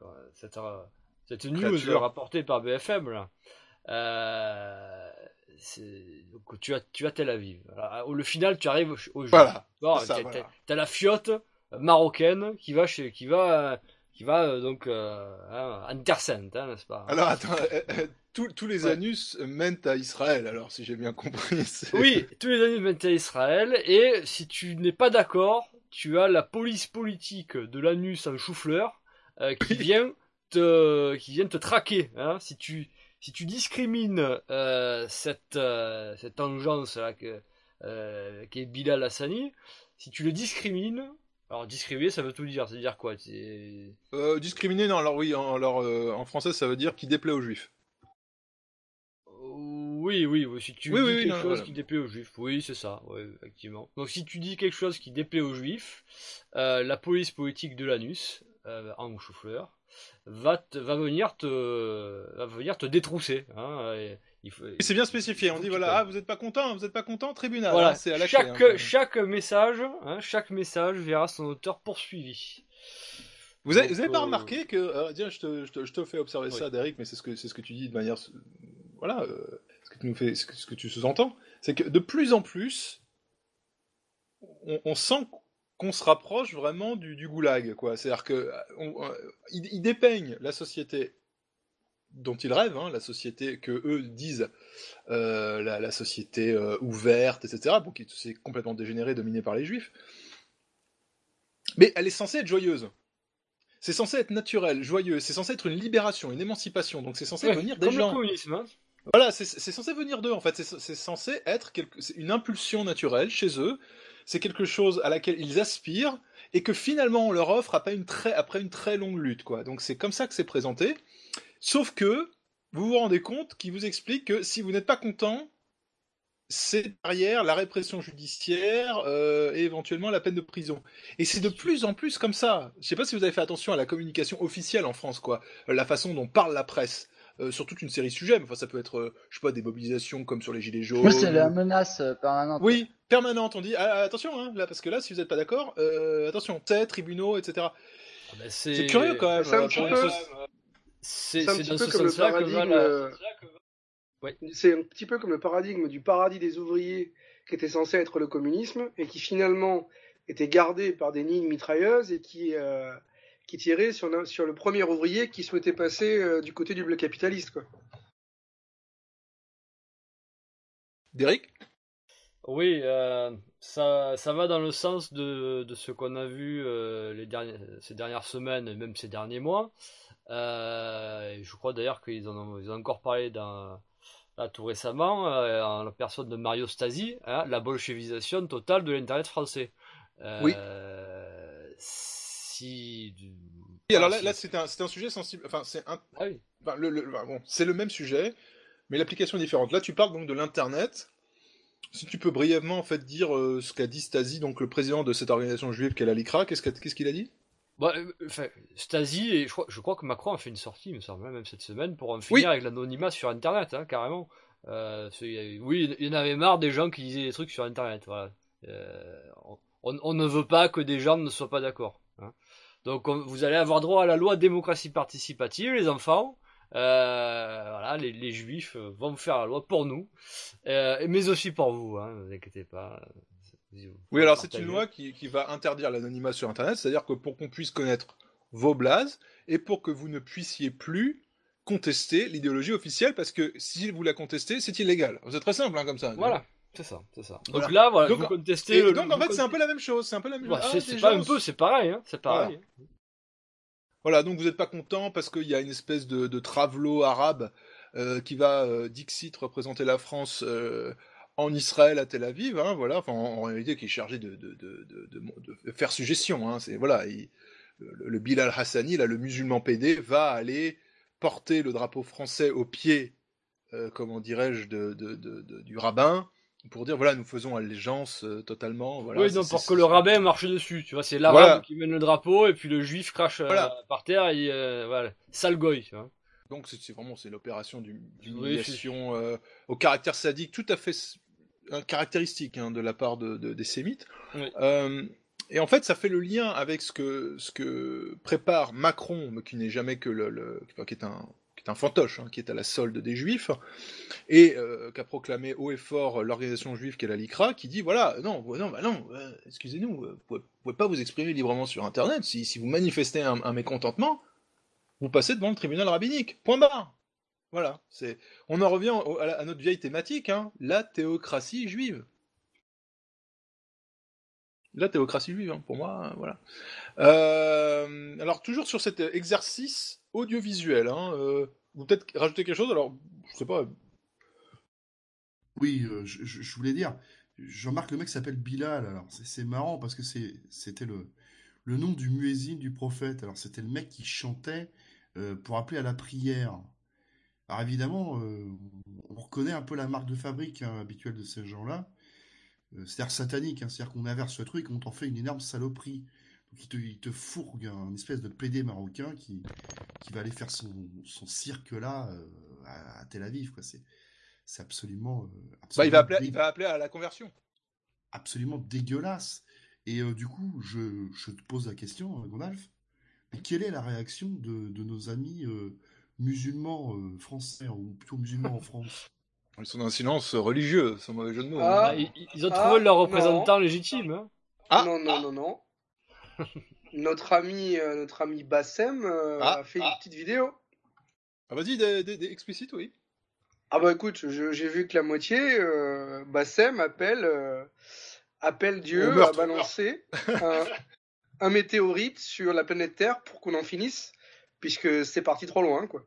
news rapportée par BFM là, donc tu as Tel Aviv. Alors, au final, tu arrives au juif. Voilà. Bon, t'as la fiotte marocaine qui va donc intercent, hein, n'est-ce pas? Alors attends, tous les anus mènent à Israël, alors si j'ai bien compris. Oui, tous les anus mènent à Israël, et si tu n'es pas d'accord, tu as la police politique de l'anus en chou-fleur qui vient te traquer. Hein, si tu discrimines cette engeance là qui est Bilal Hassani, si tu le discrimines. Alors discriminer, ça veut tout dire. Ça veut dire quoi? Discriminer, non. Alors oui, en français, ça veut dire qui déplaît aux juifs. Oui. Si tu dis quelque chose qui déplaît aux juifs, oui, c'est ça. Ouais, effectivement. Donc si tu dis quelque chose qui déplaît aux juifs, la police politique de l'anus, en chou-fleur, va venir te détrousser. Hein, et c'est bien spécifié. On dit voilà, vous n'êtes pas content, tribunal. Voilà. Hein, c'est à la chaque message verra son auteur poursuivi. Vous avez pas remarqué que tiens, je te fais observer ça, Derek, mais c'est ce que tu dis de manière ce que tu sous-entends, c'est que de plus en plus on sent qu'on se rapproche vraiment du goulag, quoi. C'est-à-dire que ils dépeignent la société dont ils rêvent, hein, la société que eux disent la société ouverte, etc. Bon, qui c'est complètement dégénéré, dominé par les juifs. Mais elle est censée être joyeuse. C'est censé être naturel, joyeux. C'est censé être une libération, une émancipation. Donc c'est censé venir des gens. Comme le communisme. Hein. Voilà, c'est censé venir d'eux en fait. C'est censé être une impulsion naturelle chez eux. C'est quelque chose à laquelle ils aspirent et que finalement on leur offre après une très longue lutte, quoi. Donc c'est comme ça que c'est présenté. Sauf que vous vous rendez compte qu'il vous explique que si vous n'êtes pas content, c'est derrière la répression judiciaire et éventuellement la peine de prison. Et c'est de plus en plus comme ça. Je sais pas si vous avez fait attention à la communication officielle en France, quoi. La façon dont parle la presse. sur toute une série de sujets. Enfin, ça peut être, je sais pas, des mobilisations comme sur les Gilets jaunes. Moi, c'est la menace permanente. Oui, permanente. On dit attention, hein, là, parce que là, si vous n'êtes pas d'accord, attention, tribunaux, etc. Ben, C'est curieux quand même. C'est un petit peu. C'est un dans petit ce peu comme le sens-là que paradigme. va la... C'est un petit peu comme le paradigme du paradis des ouvriers qui était censé être le communisme et qui finalement était gardé par des lignes mitrailleuses et qui tirait sur le premier ouvrier qui souhaitait passer du côté du bloc capitaliste, quoi. Derrick ? Oui, ça va dans le sens de ce qu'on a vu ces dernières semaines et même ces derniers mois. Je crois d'ailleurs qu'ils en ont encore parlé là, tout récemment, en la personne de Mario Stasi, hein, la bolchevisation totale de l'Internet français. Oui. Si... Oui, alors là c'est un sujet sensible. Enfin, c'est un... Ah oui. Enfin, bon, c'est le même sujet, mais l'application est différente. Là, tu parles donc de l'Internet. Si tu peux brièvement en fait dire ce qu'a dit Stasi, donc le président de cette organisation juive qu'est la LICRA, qu'est-ce qu'il a dit ? Stasi, et je crois que Macron a fait une sortie, il me semble, même cette semaine, pour en finir avec l'anonymat sur Internet, hein, carrément. Oui, il y en avait marre des gens qui disaient des trucs sur Internet. Voilà. On ne veut pas que des gens ne soient pas d'accord. Hein. Donc vous allez avoir droit à la loi démocratie participative, les enfants. Voilà, les juifs vont faire la loi pour nous, mais aussi pour vous, hein, ne vous inquiétez pas. Oui, alors c'est une loi qui va interdire l'anonymat sur Internet, c'est-à-dire que pour qu'on puisse connaître vos blazes et pour que vous ne puissiez plus contester l'idéologie officielle, parce que si vous la contestez, c'est illégal. C'est très simple, hein, comme ça. Voilà, c'est ça. Voilà. Donc là, voilà, donc, vous contestez. Donc en fait, c'est un peu la même chose. C'est un peu la même chose. C'est pas un peu, c'est pareil. Hein, c'est pareil. Voilà, donc vous n'êtes pas content parce qu'il y a une espèce de travelot arabe qui va, Dixit, représenter la France en Israël à Tel Aviv, hein, voilà, enfin en réalité qui est chargé de faire suggestion, hein, c'est voilà, le Bilal Hassani, là, le musulman PD, va aller porter le drapeau français au pied, comment dirais-je, du rabbin, pour dire voilà, nous faisons allégeance totalement. Voilà, oui, donc pour que le rabbin marche dessus, tu vois, c'est l'arabe qui mène le drapeau et puis le juif crache par terre et voilà, sale goy, tu vois. Donc c'est l'opération d'humiliation au caractère sadique tout à fait caractéristique, hein, de la part des sémites. Oui. Et en fait, ça fait le lien avec ce que prépare Macron, mais qui n'est jamais que qui est un fantoche, hein, qui est à la solde des juifs, et qu'a proclamé haut et fort l'organisation juive qu'est la LICRA, qui dit voilà, non, excusez-nous, vous pouvez pas vous exprimer librement sur Internet. Si vous manifestez un mécontentement, vous passez devant le tribunal rabbinique. Point barre. Voilà. On en revient à notre vieille thématique, hein, la théocratie juive. La théocratie juive, hein, pour moi, voilà. Alors, toujours sur cet exercice audiovisuel, hein, vous peut-être rajouter quelque chose, alors, je sais pas. Oui, je voulais dire, je remarque le mec s'appelle Bilal, alors c'est marrant parce que c'était le nom du muezzin du prophète, alors c'était le mec qui chantait pour appeler à la prière. Alors évidemment, on reconnaît un peu la marque de fabrique, hein, habituelle de ces gens-là. C'est-à-dire satanique, hein, c'est-à-dire qu'on inverse le truc, on t'en fait une énorme saloperie. Donc il te fourgue un espèce de PD marocain qui va aller faire son cirque là à Tel Aviv, quoi. C'est absolument, il va appeler à la conversion. Absolument dégueulasse. Et du coup, je te pose la question, Gandalf, mais quelle est la réaction de nos amis musulmans français, ou plutôt musulmans en France? Ils sont dans un silence religieux, sans mauvais jeu de mots. Ils ont trouvé leur représentant légitime. Hein. Non. Notre ami Bassem a fait une petite vidéo. Ah, vas-y, explicite, oui. Ah bah écoute, j'ai vu que la moitié, Bassem appelle Dieu à balancer un météorite sur la planète Terre pour qu'on en finisse, puisque c'est parti trop loin, quoi.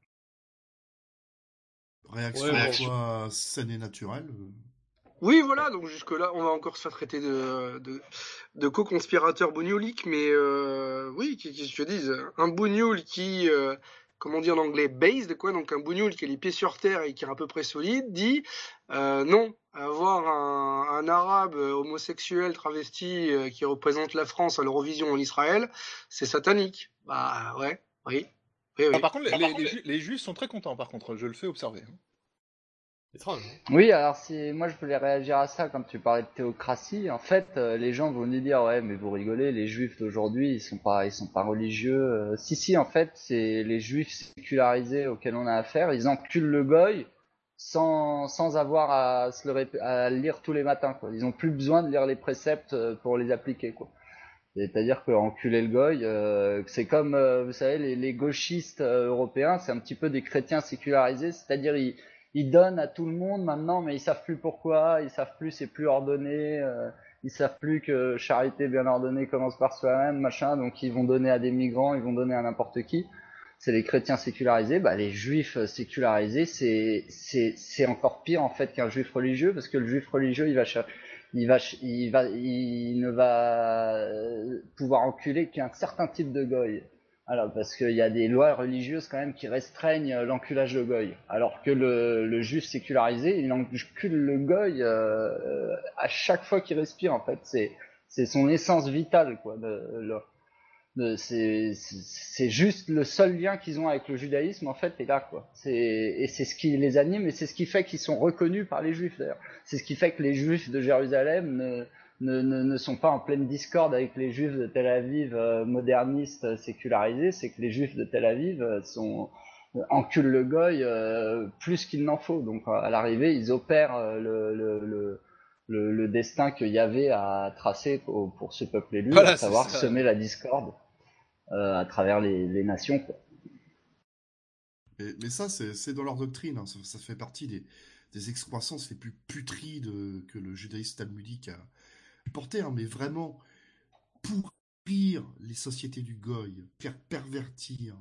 Réaction saine et naturelle. Oui, voilà, donc jusque-là, on va encore se faire traiter de co-conspirateur bougnouli, mais oui, qu'est-ce que je te dis, un bougnoul qui, comme on dit en anglais, based, quoi, donc un bougnoul qui a les pieds sur terre et qui est à peu près solide, dit non, avoir un arabe homosexuel travesti qui représente la France à l'Eurovision en Israël, c'est satanique. Bah ouais, oui, Oui, oui. Ah, par contre, les juifs sont très contents, par contre, je le fais observer. Étrange. Oui, alors moi je voulais réagir à ça quand tu parlais de théocratie. En fait, les gens vont nous dire ouais, mais vous rigolez, les juifs d'aujourd'hui, ils sont pas religieux. Si, en fait, c'est les juifs sécularisés auxquels on a affaire, ils enculent le goy sans avoir à lire tous les matins, quoi. Ils ont plus besoin de lire les préceptes pour les appliquer, quoi. C'est-à-dire que enculer le goy, c'est comme, vous savez, les gauchistes européens, c'est un petit peu des chrétiens sécularisés, c'est-à-dire ils donnent à tout le monde maintenant, mais ils savent plus pourquoi, ils savent plus c'est plus ordonné, ils savent plus que charité bien ordonnée commence par soi-même, machin, donc ils vont donner à des migrants, ils vont donner à n'importe qui. C'est les chrétiens sécularisés, bah les juifs sécularisés, c'est encore pire en fait qu'un juif religieux, parce que le juif religieux il ne va pouvoir enculer qu'un certain type de goy. Alors, parce qu'il y a des lois religieuses quand même qui restreignent l'enculage de goy. Alors que le juif sécularisé, il encule le goy à chaque fois qu'il respire, en fait. C'est son essence vitale, quoi. C'est juste le seul lien qu'ils ont avec le judaïsme, en fait, est là, quoi. Et c'est ce qui les anime, et c'est ce qui fait qu'ils sont reconnus par les juifs, d'ailleurs. C'est ce qui fait que les juifs de Jérusalem ne sont pas en pleine discorde avec les juifs de Tel Aviv modernistes sécularisés, c'est que les juifs de Tel Aviv enculent le goy plus qu'il n'en faut. Donc à l'arrivée, ils opèrent le destin que Yahvé a tracé pour ce peuple élu, Voilà, à savoir semer la discorde à travers les nations, quoi. Mais ça, c'est dans leur doctrine, hein. Ça fait partie des excroissances les plus putrides que le judaïsme talmudique a porté, hein. Mais vraiment, pourrir les sociétés du goy, pervertir,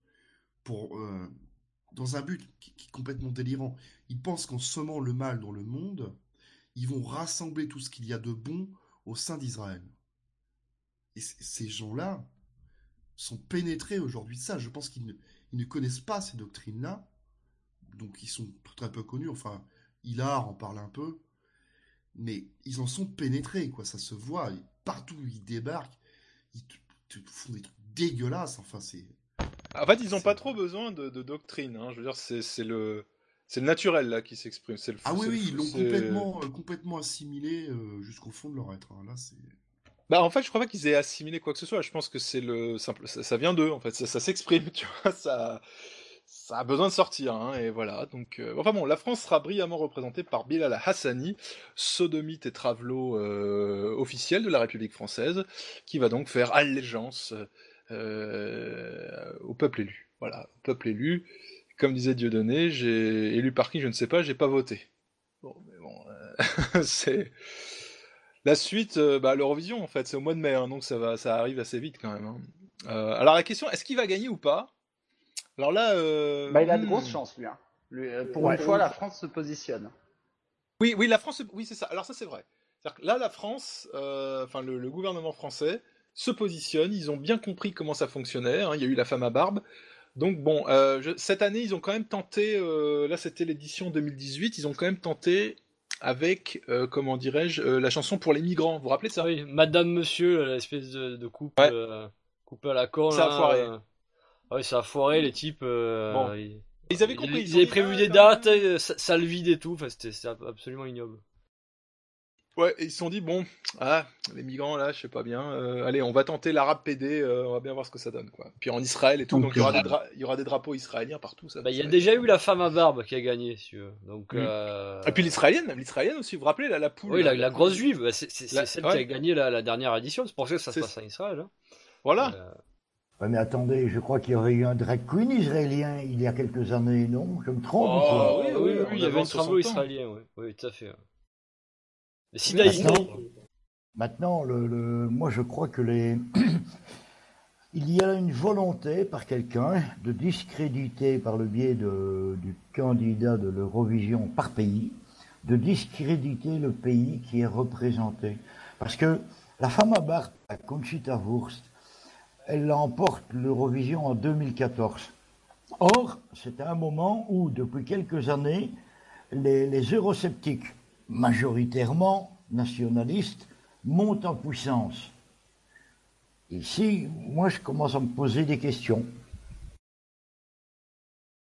dans un but qui est complètement délirant. Ils pensent qu'en semant le mal dans le monde, ils vont rassembler tout ce qu'il y a de bon au sein d'Israël. Et ces gens-là sont pénétrés aujourd'hui de ça. Je pense qu'ils ne connaissent pas ces doctrines-là. Donc ils sont très peu connus. Enfin, Hilar en parle un peu. Mais ils en sont pénétrés, quoi. Ça se voit. Partout où ils débarquent, ils te font des trucs dégueulasses. Enfin, c'est... En fait, ils n'ont pas trop besoin de doctrine, hein. Je veux dire, c'est le naturel là qui s'exprime. Ils l'ont complètement assimilé jusqu'au fond de leur être, hein. Là, c'est... Bah en fait, je crois pas qu'ils aient assimilé quoi que ce soit. Je pense que c'est le simple, ça vient d'eux en fait. Ça s'exprime, tu vois. Ça a besoin de sortir, hein, et voilà. Donc, enfin bon, la France sera brillamment représentée par Bilal Hassani, sodomite et travelot officiel de la République française, qui va donc faire allégeance au peuple élu. Voilà, au peuple élu. Comme disait Dieudonné, j'ai élu par qui je ne sais pas, j'ai pas voté. Bon, mais bon, c'est la suite, l'Eurovision en fait, c'est au mois de mai, hein, donc ça arrive assez vite quand même, hein. Alors la question, est-ce qu'il va gagner ou pas? Alors là, il a de grosses chances, lui, hein. Pour une fois, la France se positionne. Oui, la France, oui, c'est ça. Alors ça, c'est vrai. C'est-à-dire que là, la France, le gouvernement français se positionne. Ils ont bien compris comment ça fonctionnait, hein. Il y a eu la femme à barbe. Donc bon, cette année, ils ont quand même tenté. Là, c'était l'édition 2018. Ils ont quand même tenté avec, comment dirais-je, la chanson pour les migrants. Vous vous rappelez de ça? Oui, Madame Monsieur, l'espèce de coupe, coupe à la corne. Ça a foiré. Ouais, ça a foiré, les types. Bon. Ils avaient compris. Ils avaient prévu des dates, ça le vide et tout. Enfin, c'était absolument ignoble. Ouais, et ils se sont dit, bon, les migrants là, je sais pas bien, allez, on va tenter l'arabe PD, on va bien voir ce que ça donne, quoi. Puis en Israël et tout, donc il y aura des drapeaux israéliens partout. Ça, il y a déjà eu la femme à barbe qui a gagné, si tu veux. Donc, Et puis l'israélienne aussi, vous vous rappelez, la poule. Oui, la grosse juive, c'est celle qui a gagné la dernière édition, c'est pour ça que ça se passe en Israël, hein. Voilà. Ouais, mais attendez, je crois qu'il y aurait eu un drag queen israélien il y a quelques années, non? Je me trompe? Oui, il y avait un travelot israélien, oui, tout à fait. Maintenant, moi je crois que il y a une volonté par quelqu'un de discréditer par le biais du candidat de l'Eurovision par pays, de discréditer le pays qui est représenté. Parce que la femme à barbe, Conchita Wurst, elle emporte l'Eurovision en 2014. Or, c'est un moment où, depuis quelques années, les eurosceptiques, majoritairement nationalistes, montent en puissance. Ici, moi, je commence à me poser des questions.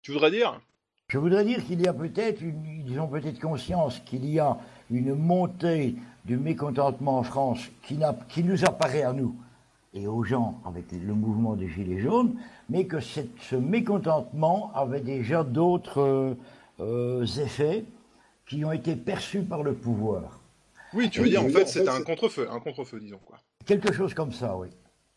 Tu voudrais dire? Je voudrais dire qu'il y a peut-être, ils ont peut-être conscience qu'il y a une montée du mécontentement en France qui nous apparaît à nous et aux gens avec le mouvement des Gilets jaunes, mais que ce mécontentement avait déjà d'autres effets qui ont été perçus par le pouvoir. Oui, tu veux dire, en fait, c'est un contre-feu, disons, quoi. Quelque chose comme ça, oui.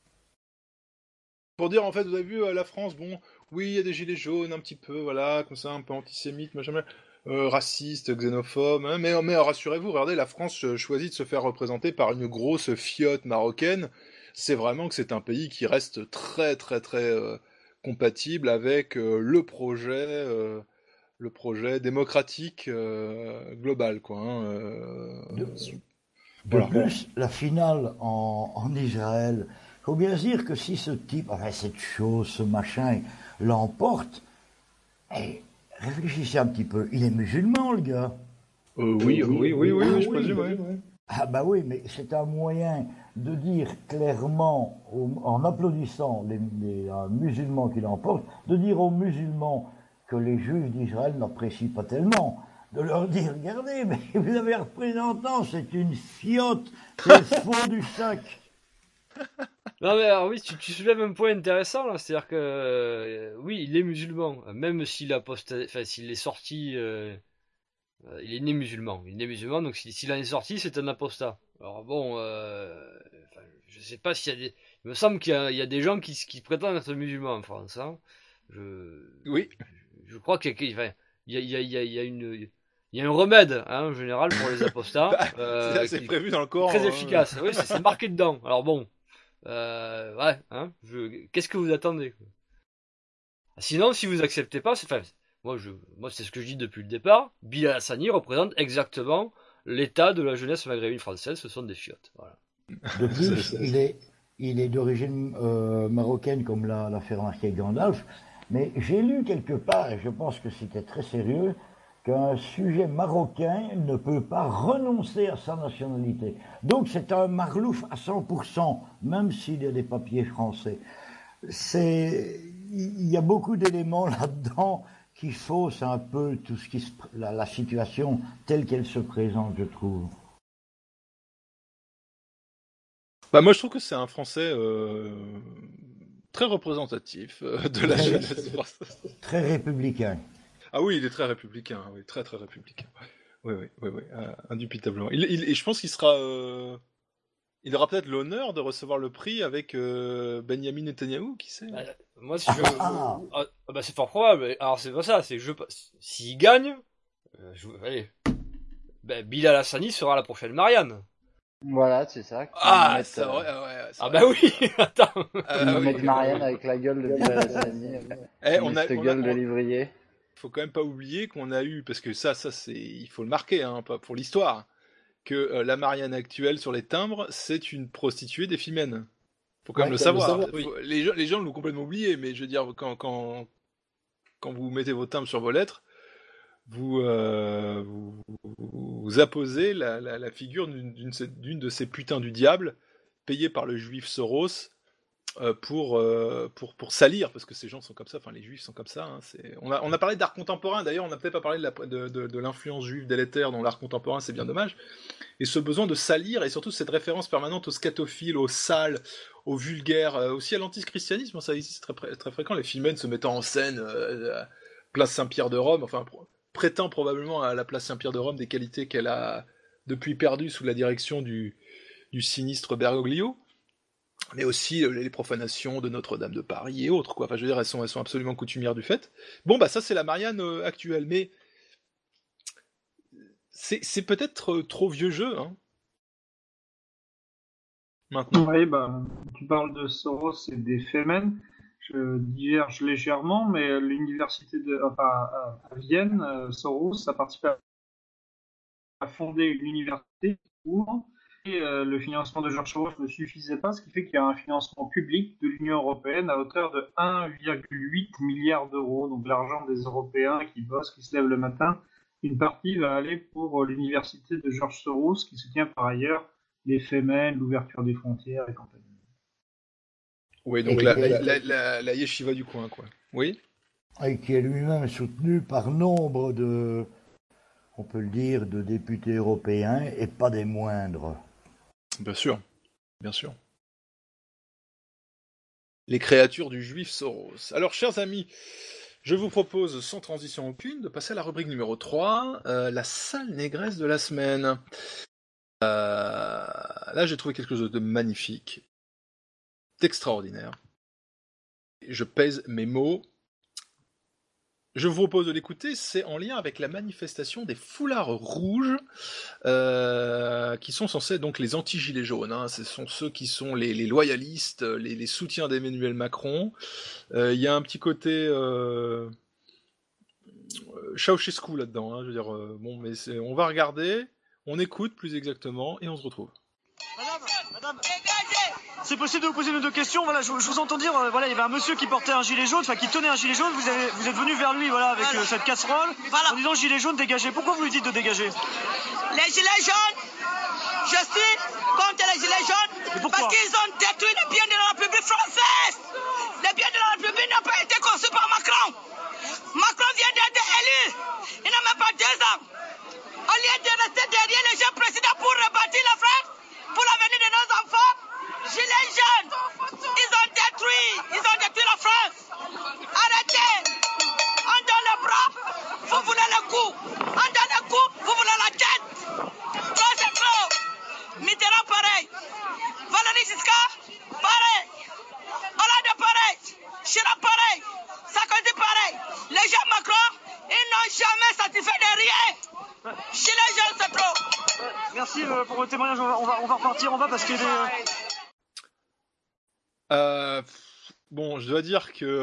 Pour dire, en fait, vous avez vu, la France, bon, oui, il y a des gilets jaunes, un petit peu, voilà, comme ça, un peu antisémite, machin, raciste, xénophobe, hein, mais rassurez-vous, regardez, la France choisit de se faire représenter par une grosse fiotte marocaine. C'est vraiment que c'est un pays qui reste très, très, très compatible avec le projet démocratique global, quoi. De plus, la finale en Israël, il faut bien se dire que si ce type, enfin cette chose, ce machin, l'emporte, réfléchissez un petit peu, il est musulman, le gars. Oui, je présume, oui. Ah bah oui, mais c'est un moyen de dire clairement, en applaudissant les musulmans qui l'emportent, de dire aux musulmans que les juifs d'Israël n'apprécient pas tellement, de leur dire, regardez, mais vous avez un représentant, c'est une fiotte, c'est le fond du sac. Non mais alors oui, tu soulèves un point intéressant là, c'est-à-dire que oui, il est musulman, même s'il est sorti, il est né musulman. Il est né musulman, donc s'il en est sorti, c'est un apostat. Alors bon, je sais pas s'il y a des, il me semble qu'il y a des gens qui prétendent être musulmans en France. Hein. Oui. Je crois qu'il y a un remède hein, en général pour les apostats. C'est prévu dans le Coran. Très efficace. Oui, c'est marqué dedans. Alors bon, ouais. Hein, qu'est-ce que vous attendez quoi. Sinon, si vous acceptez pas, moi c'est ce que je dis depuis le départ. Bilal Hassani représente exactement l'état de la jeunesse maghrébine française. Ce sont des fiottes. Voilà. De plus, il est d'origine marocaine, comme l'a fait remarquer Gandalf. Mais j'ai lu quelque part, et je pense que c'était très sérieux, qu'un sujet marocain ne peut pas renoncer à sa nationalité. Donc c'est un marlouf à 100%, même s'il y a des papiers français. Il y a beaucoup d'éléments là-dedans qui faussent un peu tout ce la situation telle qu'elle se présente, je trouve. Bah moi je trouve que c'est un Français très représentatif de la jeunesse française. Très républicain. Ah oui, il est très républicain, oui, très très républicain. Oui, indubitablement. Et je pense qu'il sera, il aura peut-être l'honneur de recevoir le prix avec Benyamin Netanyahou, qui sait. Moi, c'est fort probable. Alors c'est pas ça, c'est que s'il gagne, allez, Bilal Hassani sera la prochaine Marianne. Voilà, c'est ça. Bah oui, attends. Mettre Marianne avec la gueule de Bilal Hassani. Cette gueule de livrier. Faut quand même pas oublier qu'on a eu, parce que ça c'est, il faut le marquer, hein, pour l'histoire, que la Marianne actuelle sur les timbres, c'est une prostituée des Femmes. Faut quand même le savoir. Oui. Les gens l'ont complètement oublié, mais je veux dire, quand vous mettez vos timbres sur vos lettres, vous apposez la figure d'une de ces putains du diable, payée par le juif Soros, pour salir, parce que ces gens sont comme ça, enfin les juifs sont comme ça. Hein, on a parlé d'art contemporain, d'ailleurs on n'a peut-être pas parlé de l'influence juive délétère dans l'art contemporain, c'est bien dommage. Et ce besoin de salir, et surtout cette référence permanente au scatophile, au sale, au vulgaire, aussi à l'antichristianisme, ça ici c'est très, très fréquent, les Femmes se mettant en scène place Saint-Pierre de Rome, enfin prétend probablement à la place Saint-Pierre de Rome des qualités qu'elle a depuis perdues sous la direction du sinistre Bergoglio. Mais aussi les profanations de Notre-Dame de Paris et autres, quoi. Enfin, je veux dire, elles sont absolument coutumières du fait. Bon, bah ça, c'est la Marianne actuelle, mais c'est peut-être trop vieux jeu, hein. Maintenant. Oui, bah, tu parles de Soros et des Femen. Je diverge légèrement, mais l'université à Vienne, Soros a participé à fonder une université pour. Et le financement de George Soros ne suffisait pas, ce qui fait qu'il y a un financement public de l'Union européenne à hauteur de 1,8 milliard d'euros. Donc l'argent des Européens qui bossent, qui se lèvent le matin, une partie va aller pour l'université de George Soros, qui soutient par ailleurs les Femen, l'ouverture des frontières et compagnie. Oui, donc la yeshiva du coin, quoi. Oui. Et qui est lui-même soutenu par nombre de, on peut le dire, de députés européens et pas des moindres. Bien sûr, bien sûr. Les créatures du juif Soros. Alors, chers amis, je vous propose, sans transition aucune, de passer à la rubrique numéro 3, la sale négresse de la semaine. Là, j'ai trouvé quelque chose de magnifique, d'extraordinaire. Je pèse mes mots. Je vous propose de l'écouter, c'est en lien avec la manifestation des foulards rouges, qui sont censés donc les anti-gilets jaunes. Hein. Ce sont ceux qui sont les loyalistes, les soutiens d'Emmanuel Macron. Il y a un petit côté Ceausescu là-dedans. Hein. Je veux dire, bon, mais on va regarder, on écoute plus exactement, et on se retrouve. Madame, c'est possible de vous poser une ou deux questions. Voilà, je vous entends dire, voilà, il y avait un monsieur qui portait un gilet jaune, enfin qui tenait un gilet jaune. Vous êtes venu vers lui, voilà, avec cette casserole, en disant gilet jaune dégagé. Pourquoi vous lui dites de dégager? Les gilets jaunes, je suis contre les gilets jaunes parce qu'ils ont détruit les biens de la République française. Les biens de la République n'ont pas été conçus par Macron. Macron vient d'être élu. Il n'a même pas 2 ans. Au lieu de rester derrière les jeunes présidents pour rebâtir la France, pour l'avenir de nos enfants, gilets jaunes, ils ont détruit la France. Arrêtez. On donne le bras, vous voulez le cou. On donne le cou, vous voulez la tête. Trop c'est trop. Mitterrand pareil. Valéry Giscard pareil. Hollande pareil. Chirac pareil. Sarkozy pareil. Les gens Macron, ils n'ont jamais satisfait de rien. Gilets jaunes c'est trop. Merci pour votre témoignage. On va repartir en bas parce qu'il y a des... Bon, je dois dire que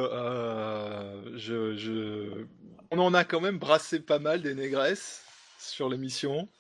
on en a quand même brassé pas mal des négresses sur l'émission.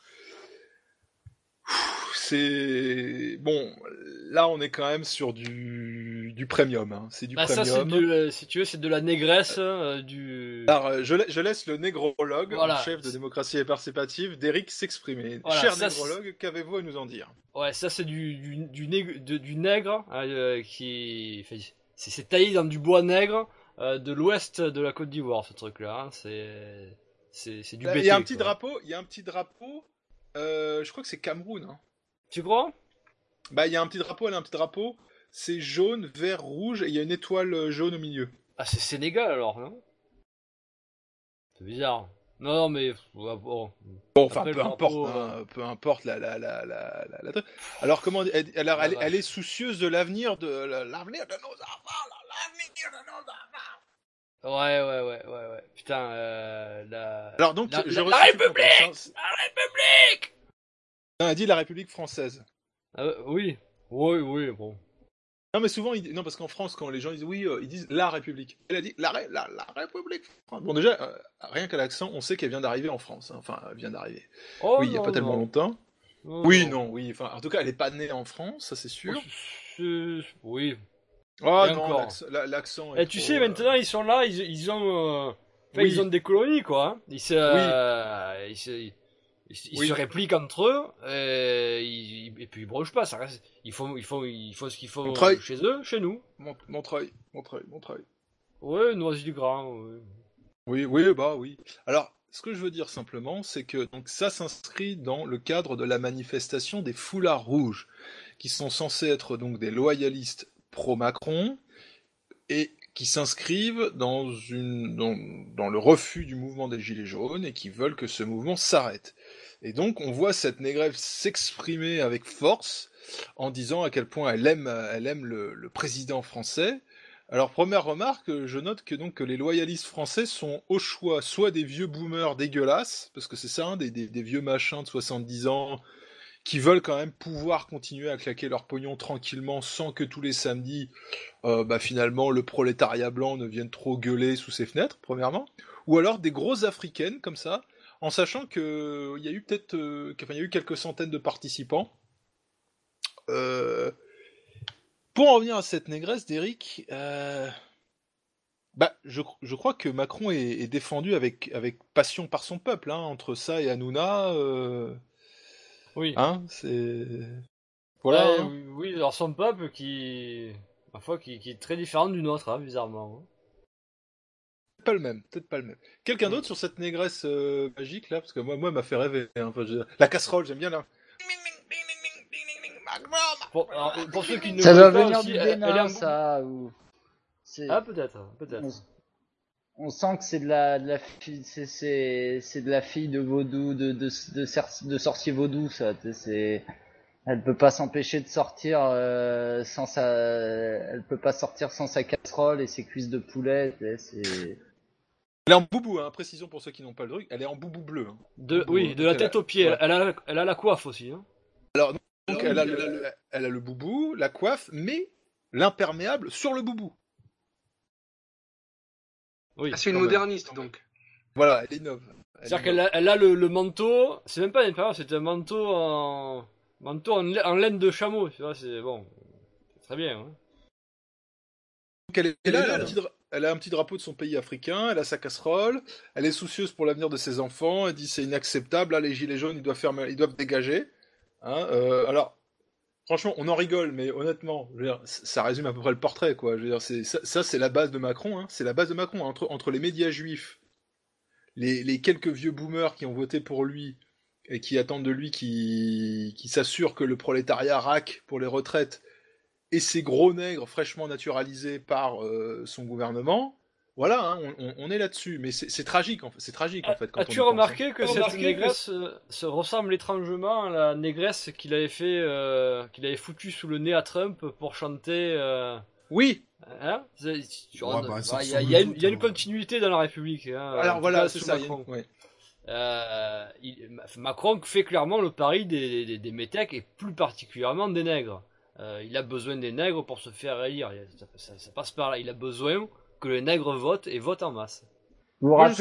C'est bon, là on est quand même sur du premium. Hein. C'est du premium. Ça, si tu veux, c'est de la négresse du. Alors, je laisse le négrologue, voilà. chef de démocratie et participative, d'Éric s'exprimer. Voilà, Cher ça, négrologue, qu'avez-vous à nous en dire? Ouais, ça c'est du nègre qui. C'est taillé dans du bois nègre de l'ouest de la Côte d'Ivoire, ce truc-là. Hein. C'est du bété. Il y a un petit drapeau. Je crois que c'est Cameroun. Hein. Tu crois? Bah, il y a un petit drapeau. C'est jaune, vert, rouge, et il y a une étoile jaune au milieu. Ah, c'est Sénégal alors, non? C'est bizarre. Non, mais bon. Bon, enfin, peu importe. Hein, peu importe la. Alors, comment elle est soucieuse de l'avenir de nos enfants. L'avenir de nos enfants. Ouais. Putain, Alors donc, la République. La République. Non, elle dit la République française. Oui, bon. Non, mais souvent, non, parce qu'en France, quand les gens disent oui, ils disent la République. Elle a dit la République. Bon, déjà, rien qu'à l'accent, on sait qu'elle vient d'arriver en France. Hein. Enfin, elle vient d'arriver. Oh, oui, il n'y a pas tellement longtemps. Oui. Enfin, en tout cas, elle n'est pas née en France, ça c'est sûr. Oui. Oh non, l'accent. Et tu sais, maintenant, ils sont là, ils ont des colonies, quoi. Hein. Ils se répliquent entre eux et puis ils brochent pas. Ça reste. Ils font ce qu'il faut chez eux, chez nous. Montreuil. Ouais, Noisy-du-Grand. Ouais. Oui. Alors, ce que je veux dire simplement, c'est que donc ça s'inscrit dans le cadre de la manifestation des foulards rouges, qui sont censés être donc des loyalistes pro-Macron et qui s'inscrivent dans le refus du mouvement des Gilets jaunes et qui veulent que ce mouvement s'arrête. Et donc on voit cette négresse s'exprimer avec force en disant à quel point elle aime le président français. Alors première remarque, je note que les loyalistes français sont au choix soit des vieux boomers dégueulasses, parce que c'est ça, hein, des vieux machins de 70 ans qui veulent quand même pouvoir continuer à claquer leur pognon tranquillement sans que tous les samedis, finalement, le prolétariat blanc ne vienne trop gueuler sous ses fenêtres, premièrement. Ou alors des grosses africaines, comme ça, en sachant qu'il y a eu quelques centaines de participants. Pour en revenir à cette négresse d'Éric, je crois que Macron est défendu avec passion par son peuple, hein, entre ça et Hanouna. Oui. Hein, c'est. Voilà. Oui, alors son peuple qui est très différent du nôtre, hein, bizarrement. pas le même, peut-être pas le même. Quelqu'un d'autre sur cette négresse magique là, parce que moi, elle m'a fait rêver. Hein. Enfin, la casserole, j'aime bien là. Pour ceux qui ne ça doit connaissent pas venir aussi, du elle est Bénin, en- ça. Ou... Ah peut-être. On sent que c'est de la fille, c'est de la fille de vaudou, de sorcier vaudou, ça. Elle peut pas s'empêcher de sortir elle peut pas sortir sans sa casserole et ses cuisses de poulet. C'est. Elle est en boubou, hein, précision pour ceux qui n'ont pas le truc, elle est en boubou bleu. Hein. Oui, de la tête aux pieds. Ouais. Elle a la coiffe aussi. Hein. Alors, donc elle a le boubou, la coiffe, mais l'imperméable sur le boubou. Oui, c'est une moderniste, donc. Voilà, elle innove. C'est-à-dire qu'elle a le manteau, c'est même pas une impérial, c'est un manteau en laine de chameau, tu vois, c'est bon. C'est très bien. Hein. Donc elle a un petit drapeau de son pays africain, elle a sa casserole, elle est soucieuse pour l'avenir de ses enfants, elle dit c'est inacceptable, là les gilets jaunes ils doivent dégager. Hein, alors, franchement, on en rigole, mais honnêtement, je veux dire, ça résume à peu près le portrait, quoi. Je veux dire, ça c'est la base de Macron, hein, c'est la base de Macron, entre les médias juifs, les quelques vieux boomers qui ont voté pour lui, et qui attendent de lui qui s'assure que le prolétariat raque pour les retraites, et ces gros nègres fraîchement naturalisés par son gouvernement, voilà, hein, on est là-dessus. Mais c'est tragique, en fait. C'est tragique, en fait. As-tu remarqué que cette négresse se ressemble étrangement à la négresse qu'il avait foutue sous le nez à Trump pour chanter Oui. Hein il y a une continuité dans la République. Hein, alors voilà, c'est ça. Macron. Macron fait clairement le pari des métèques et plus particulièrement des nègres. Il a besoin des nègres pour se faire élire. Ça passe par là. Il a besoin que les nègres votent et votent en masse. Vous vous rappelez,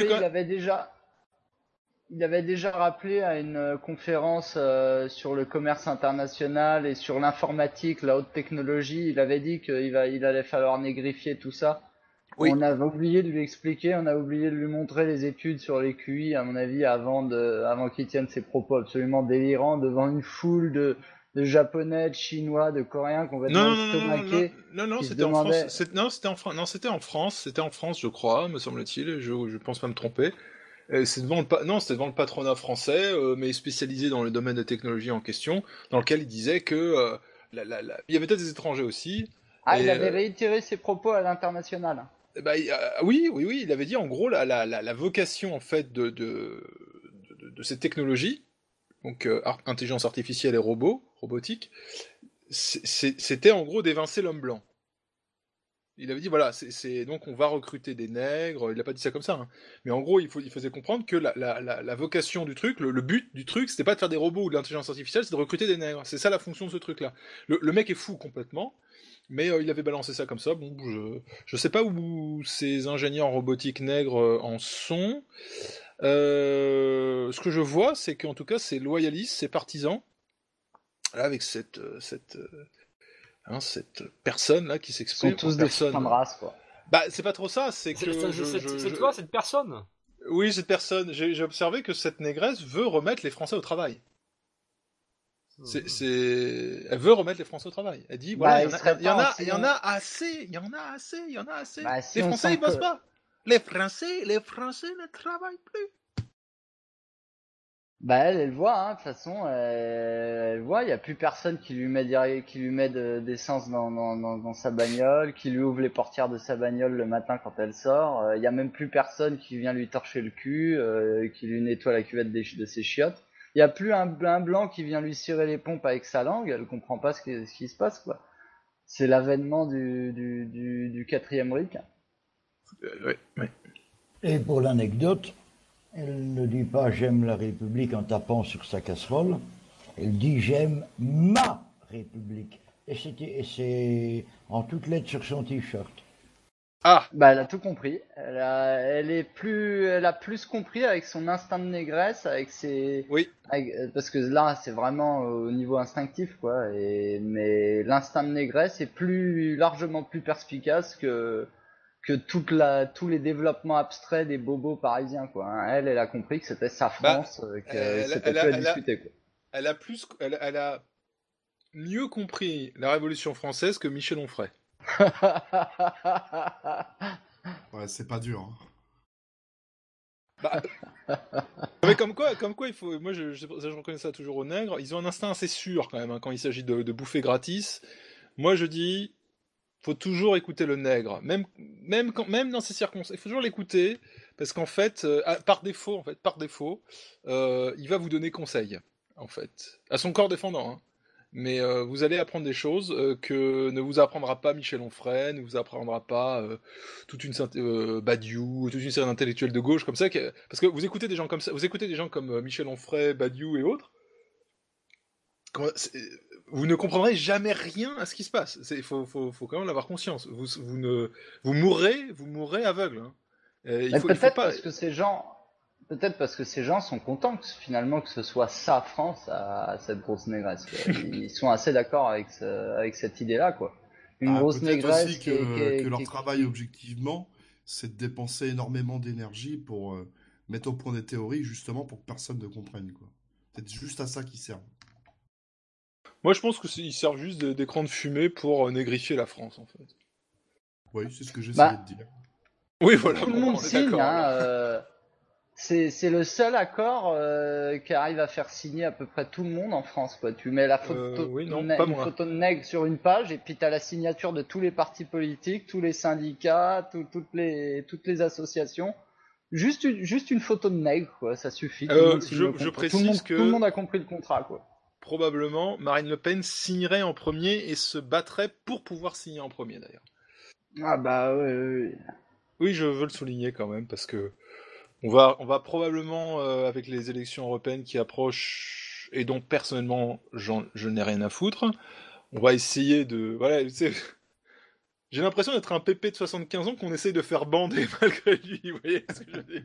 il avait déjà rappelé à une conférence sur le commerce international et sur l'informatique, la haute technologie, il avait dit qu'il allait falloir négrifier tout ça. Oui. On avait oublié de lui expliquer, on a oublié de lui montrer les études sur les QI, à mon avis, avant qu'il tienne ses propos absolument délirants devant une foule de japonais, de chinois, de coréens complètement estomaqués. Non, c'était en France. C'était en France, je crois, me semble-t-il. Je pense pas me tromper. C'était devant le patronat français, mais spécialisé dans le domaine de technologie en question, dans lequel il disait que il y avait peut-être des étrangers aussi. Ah, il avait réitéré ses propos à l'international. Oui, il avait dit en gros la vocation en fait de cette technologie, donc intelligence artificielle et robotique, c'était en gros d'évincer l'homme blanc. Il avait dit voilà, donc on va recruter des nègres. Il n'a pas dit ça comme ça, hein. Mais en gros il faisait comprendre que la vocation du truc, le but du truc, c'était pas de faire des robots ou de l'intelligence artificielle, c'est de recruter des nègres. C'est ça la fonction de ce truc-là. Le mec est fou complètement. Mais il avait balancé ça comme ça. Bon, je sais pas où ces ingénieurs robotiques nègres en sont. Ce que je vois, c'est qu'en tout cas, ces loyalistes, ces partisans, là, avec cette personne là qui s'exprime. Ils sont tous des fins de race, quoi. Bah, c'est pas trop ça. C'est que c'est toi, cette personne. Oui, cette personne. J'ai observé que cette négresse veut remettre les Français au travail. Elle veut remettre les Français au travail. Elle dit voilà, il y en a assez. Bah, les Français ils bossent pas. Les Français ne travaillent plus. Bah elle voit, hein, de toute façon, elle voit, il y a plus personne qui lui met d'essence dans sa bagnole, qui lui ouvre les portières de sa bagnole le matin quand elle sort. Il y a même plus personne qui vient lui torcher le cul, qui lui nettoie la cuvette de ses chiottes. Il y a plus un blanc qui vient lui cirer les pompes avec sa langue. Elle comprend pas ce qui se passe, quoi. C'est l'avènement du quatrième Reich. Oui. Et pour l'anecdote, elle ne dit pas j'aime la République en tapant sur sa casserole. Elle dit j'aime ma République. Et c'est en toutes lettres sur son t-shirt. Ah, bah elle a tout compris. Elle a plus compris avec son instinct de négresse, parce que là c'est vraiment au niveau instinctif, quoi. Mais l'instinct de négresse est largement plus perspicace que tous les développements abstraits des bobos parisiens, quoi. Elle a compris que c'était sa France, que c'était plus à discuter, quoi. Elle a mieux compris la Révolution française que Michel Onfray. Ouais, c'est pas dur. Hein. Bah, mais comme quoi, il faut. Moi, je reconnais ça toujours aux nègres. Ils ont un instinct assez sûr quand même quand il s'agit de bouffer gratis. Moi, je dis, faut toujours écouter le nègre, même dans ces circonstances. Il faut toujours l'écouter parce qu'en fait, par défaut, il va vous donner conseil, en fait, à son corps défendant. Hein. Mais vous allez apprendre des choses que ne vous apprendra pas Michel Onfray, ne vous apprendra pas Badiou, toute une série d'intellectuels de gauche comme ça. Parce que vous écoutez des gens comme ça, vous écoutez des gens comme Michel Onfray, Badiou et autres. Vous ne comprendrez jamais rien à ce qui se passe. Il faut quand même en avoir conscience. Vous mourrez aveugle. Hein. Peut-être parce que ces gens sont contents que finalement que ce soit sa France à cette grosse négresse. Ils sont assez d'accord avec cette idée-là, quoi. Une grosse négresse aussi que leur travail objectivement, c'est de dépenser énormément d'énergie pour mettre au point des théories justement pour que personne ne comprenne, quoi. C'est juste à ça qu'ils servent. Moi, je pense qu'ils servent juste d'écran de fumée pour négrifier la France, en fait. Oui, c'est ce que j'essayais de dire. Oui, voilà. Tout le monde signe, hein. C'est le seul accord qui arrive à faire signer à peu près tout le monde en France, quoi. Tu mets la photo, une photo de nègre sur une page et puis t'as la signature de tous les partis politiques, tous les syndicats, toutes les associations. Juste une photo de nègre, quoi. Ça suffit. Je précise que tout le monde a compris le contrat, quoi. Probablement, Marine Le Pen signerait en premier et se battrait pour pouvoir signer en premier, d'ailleurs. Ah bah oui. Oui, je veux le souligner quand même, parce que on va probablement, avec les élections européennes qui approchent, et dont personnellement je n'ai rien à foutre, on va essayer de... Voilà, tu sais, j'ai l'impression d'être un pépé de 75 ans qu'on essaye de faire bander malgré lui, vous voyez ce que je veux dire?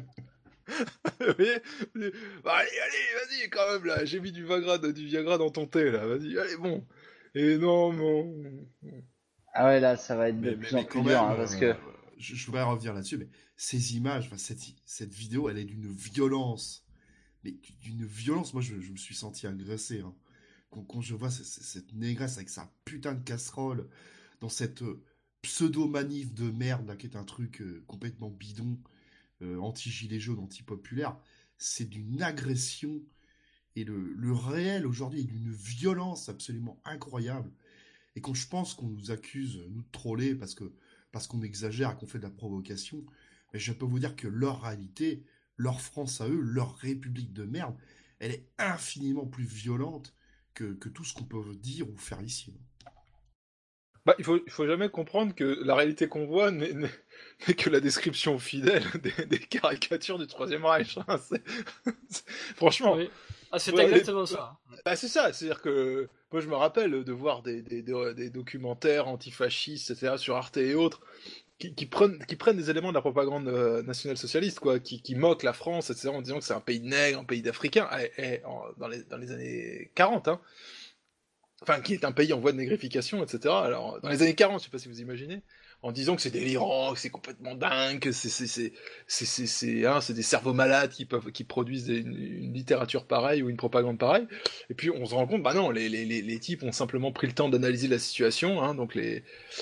Vous voyez, allez, vas-y, quand même, là, j'ai mis du Viagra dans ton thé, là, vas-y, allez, bon. Et non. Ah ouais, là, ça va être de plus en plus dur, hein, parce que... Je voudrais revenir là-dessus, mais ces images, cette vidéo, elle est d'une violence. Mais d'une violence, moi, je me suis senti agressé. Hein. Quand je vois cette négresse avec sa putain de casserole, dans cette pseudo-manif de merde, là, qui est un truc complètement bidon, anti-gilet jaune, anti-populaire, c'est d'une agression. Et le réel, aujourd'hui, est d'une violence absolument incroyable. Et quand je pense qu'on nous accuse, nous, de troller, parce qu'on exagère et qu'on fait de la provocation, mais je peux vous dire que leur réalité, leur France à eux, leur république de merde, elle est infiniment plus violente que tout ce qu'on peut dire ou faire ici. Bah, il faut jamais comprendre que la réalité qu'on voit n'est que la description fidèle des caricatures du Troisième Reich. Hein. Franchement. Oui. Ah, c'est exactement ça. Bah, c'est ça, c'est-à-dire que moi je me rappelle de voir des documentaires antifascistes, etc., sur Arte et autres, qui prennent des éléments de la propagande nationale-socialiste, quoi, qui moquent la France, etc., en disant que c'est un pays de nègres, un pays d'Africains, dans les années 40, hein. Enfin, qui est un pays en voie de négrification, etc. Alors, dans les années 40, je sais pas si vous imaginez, en disant que c'est délirant, que c'est complètement dingue, que c'est des cerveaux malades qui produisent une littérature pareille ou une propagande pareille. Et puis on se rend compte, bah non, les types ont simplement pris le temps d'analyser la situation. Hein, donc les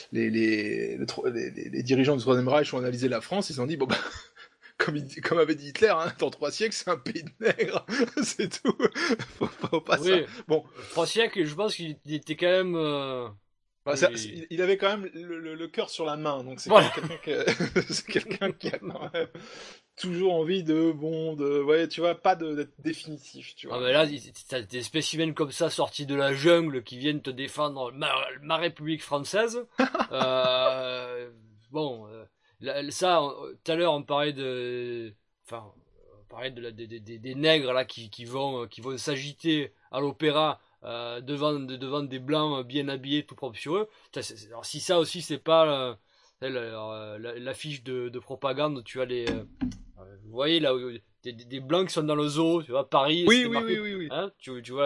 dirigeants du Troisième Reich ont analysé la France, ils se sont dit bon bah. Comme avait dit Hitler, hein, dans 3 siècles, c'est un pays de nègres, c'est tout. Faut pas ça. Bon, 3 siècles, je pense qu'il était quand même. Il avait quand même le cœur sur la main, donc c'est quelqu'un qui a quand même toujours envie ouais, tu vois, pas d'être définitif, tu vois. Ah mais là, t'as des spécimens comme ça sortis de la jungle qui viennent te défendre ma République française. Ça, tout à l'heure, on parlait des nègres là qui vont s'agiter à l'opéra devant des blancs bien habillés, tout propres sur eux. Alors si ça aussi c'est pas l'affiche de propagande, tu as vous voyez là des blancs qui sont dans le zoo, tu vois, Paris. Oui. Hein, tu vois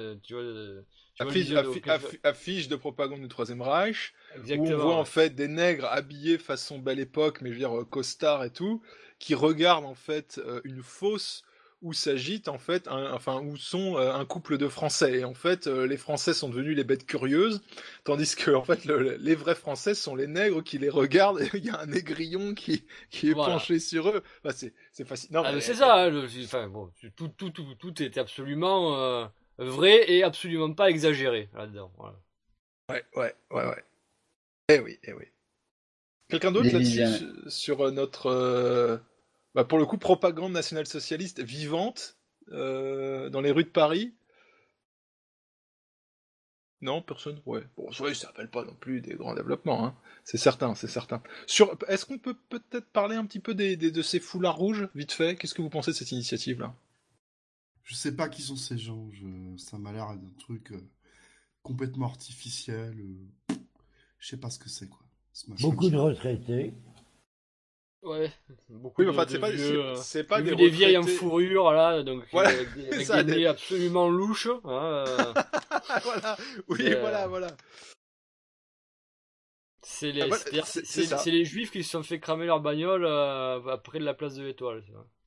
affiche de propagande du Troisième Reich. Exactement. Où on voit en fait des nègres habillés façon Belle Époque, mais je veux dire costard et tout, qui regardent en fait une fosse où s'agite en fait, où sont un couple de Français. Et en fait, les Français sont devenus les bêtes curieuses, tandis que en fait, les vrais Français sont les nègres qui les regardent. Et il y a un négrillon qui est penché sur eux. Enfin, c'est facile. Non, mais c'est ça. Tout est absolument vrai et absolument pas exagéré là-dedans. Voilà. Ouais. Eh oui. Quelqu'un d'autre là-dessus sur notre pour le coup, propagande nationale-socialiste vivante dans les rues de Paris. Non, personne. Ouais. Bon, ça s'appelle pas non plus des grands développements, hein. C'est certain. Est-ce qu'on peut peut-être parler un petit peu de ces foulards rouges, vite fait? Qu'est-ce que vous pensez de cette initiative-là? Je sais pas qui sont ces gens. Ça m'a l'air d'un truc complètement artificiel. Je sais pas ce que c'est, quoi. Beaucoup de retraités. Ouais, beaucoup c'est pas des vieilles en fourrure là, donc voilà, avec des absolument louches. Voilà, oui, voilà. C'est les juifs qui se sont fait cramer leur bagnole près de la place de l'Étoile.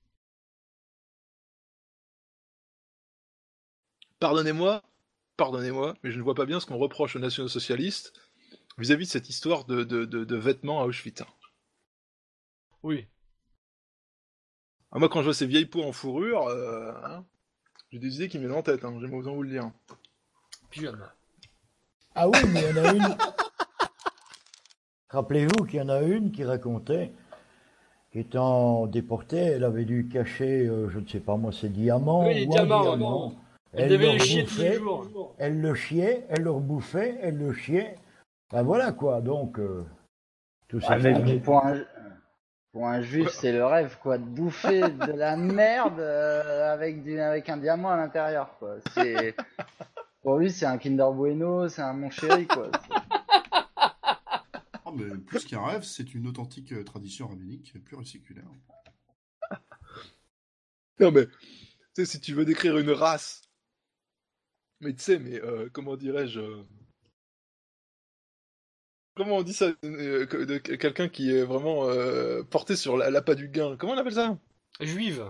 Pardonnez-moi, mais je ne vois pas bien ce qu'on reproche aux nationaux-socialistes vis-à-vis de cette histoire de vêtements à Auschwitz. Oui. Moi, quand je vois ces vieilles peaux en fourrure, j'ai des idées qui me viennent en tête, j'aime autant vous le dire. Pyjama. Ah oui, mais il y en a une. Rappelez-vous qu'il y en a une qui racontait qu'étant déportée, elle avait dû cacher, je ne sais pas moi, ses diamants. Oui, les diamants. Elle devait le chier tous les jours. Elle le chiait, elle le rebouffait, elle le chiait. Ben voilà quoi, donc. Tout ça. Pour un juif, c'est le rêve, quoi, de bouffer de la merde avec un diamant à l'intérieur, quoi. Pour lui, c'est un Kinder Bueno, c'est un mon chéri, quoi. Oh, mais plus qu'un rêve, c'est une authentique tradition rabbinique pure et séculaire. Non, mais, tu sais, si tu veux décrire une race, mais tu sais, comment dirais-je... Comment on dit ça de quelqu'un qui est vraiment porté sur l'appât du gain? Comment on appelle ça? Juive.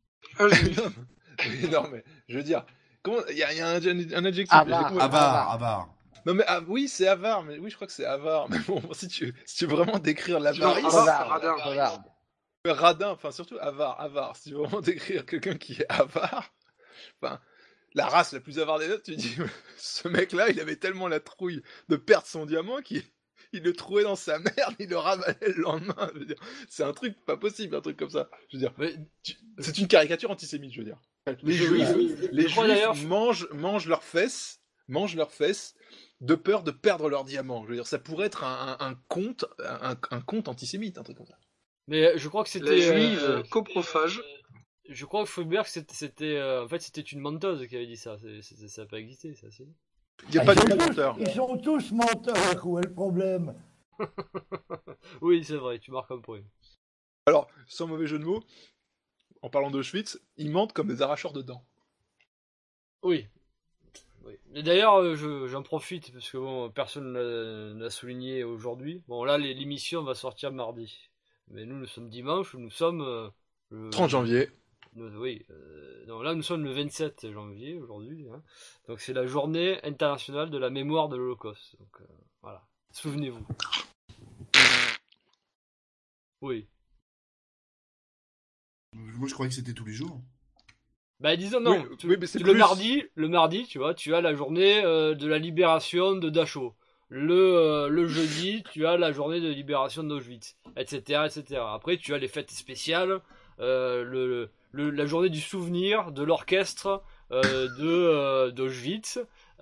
Oui, non, mais je veux dire, il y a un adjectif. Avare. Non, mais oui, c'est avare. Mais oui, je crois que c'est avare. Mais bon, si tu veux vraiment décrire l'avarice, radin, enfin surtout avare. Si tu veux vraiment décrire quelqu'un qui est avare, enfin. La race la plus avare des autres, tu dis, ce mec-là, il avait tellement la trouille de perdre son diamant qu'il le trouvait dans sa merde, il le ravalait le lendemain. Je veux dire, c'est un truc pas possible, un truc comme ça. Je veux dire, c'est une caricature antisémite, je veux dire. Les juifs mangent leurs fesses de peur de perdre leur diamant. Je veux dire, ça pourrait être un conte antisémite, un truc comme ça. Mais je crois que c'était... La juive coprophage. Je crois que Flaubert, c'était une menteuse qui avait dit ça. Ça n'a pas existé, ça, c'est... Il n'y a pas de menteur. Ils sont tous menteurs, où est le problème? Oui, c'est vrai, tu marques un point. Alors, sans mauvais jeu de mots, en parlant d'Auschwitz, ils mentent comme des arracheurs de dents. Oui. Et d'ailleurs, j'en profite, parce que bon, personne ne l'a souligné aujourd'hui. Bon, là, l'émission va sortir mardi. Mais nous sommes dimanche, nous sommes... 30 janvier. Oui, non, là nous sommes le 27 janvier aujourd'hui, hein. Donc c'est la journée internationale de la mémoire de l'Holocauste. Donc voilà, souvenez-vous. Oui. Moi je croyais que c'était tous les jours. Bah disons non. Oui, mais c'est le mardi, tu vois, tu as la journée de la libération de Dachau. Le jeudi, tu as la journée de libération d'Auschwitz, etc. Après, tu as les fêtes spéciales. La journée du souvenir de l'orchestre d'Auschwitz.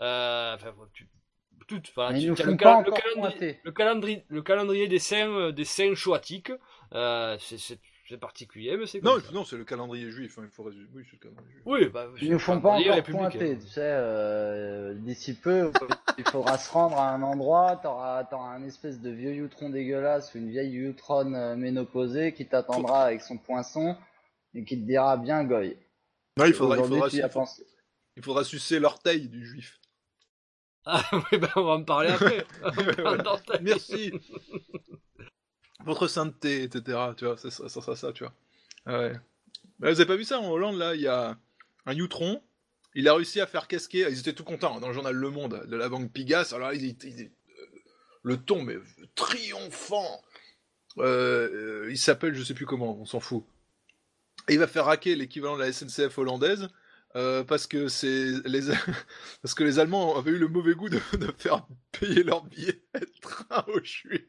Le calendrier des saints choatiques. C'est particulier, mais c'est comme ça. Non, c'est le calendrier juif. Il faut résumer. Oui, c'est le calendrier juif. Oui, ils ne font pas encore pointer, tu sais. D'ici peu, il faudra se rendre à un endroit. T'auras un espèce de vieux youtron dégueulasse ou une vieille youtronne ménopausée qui t'attendra avec son poinçon et qui te dira bien goy. Non, il faudra sucer l'orteil du juif. Ah oui, on va en parler après. Merci. Votre sainteté, etc. Tu vois, ça, tu vois. Ah ouais. Bah, vous avez pas vu ça en Hollande, là, il y a un Youtron, il a réussi à faire casquer, ils étaient tout contents, dans le journal Le Monde, de la banque Pigasse, alors le ton, mais triomphant, il s'appelle, je sais plus comment, on s'en fout. Et il va faire raquer l'équivalent de la SNCF hollandaise, parce que parce que les Allemands avaient eu le mauvais goût de faire payer leur billet de train au chui.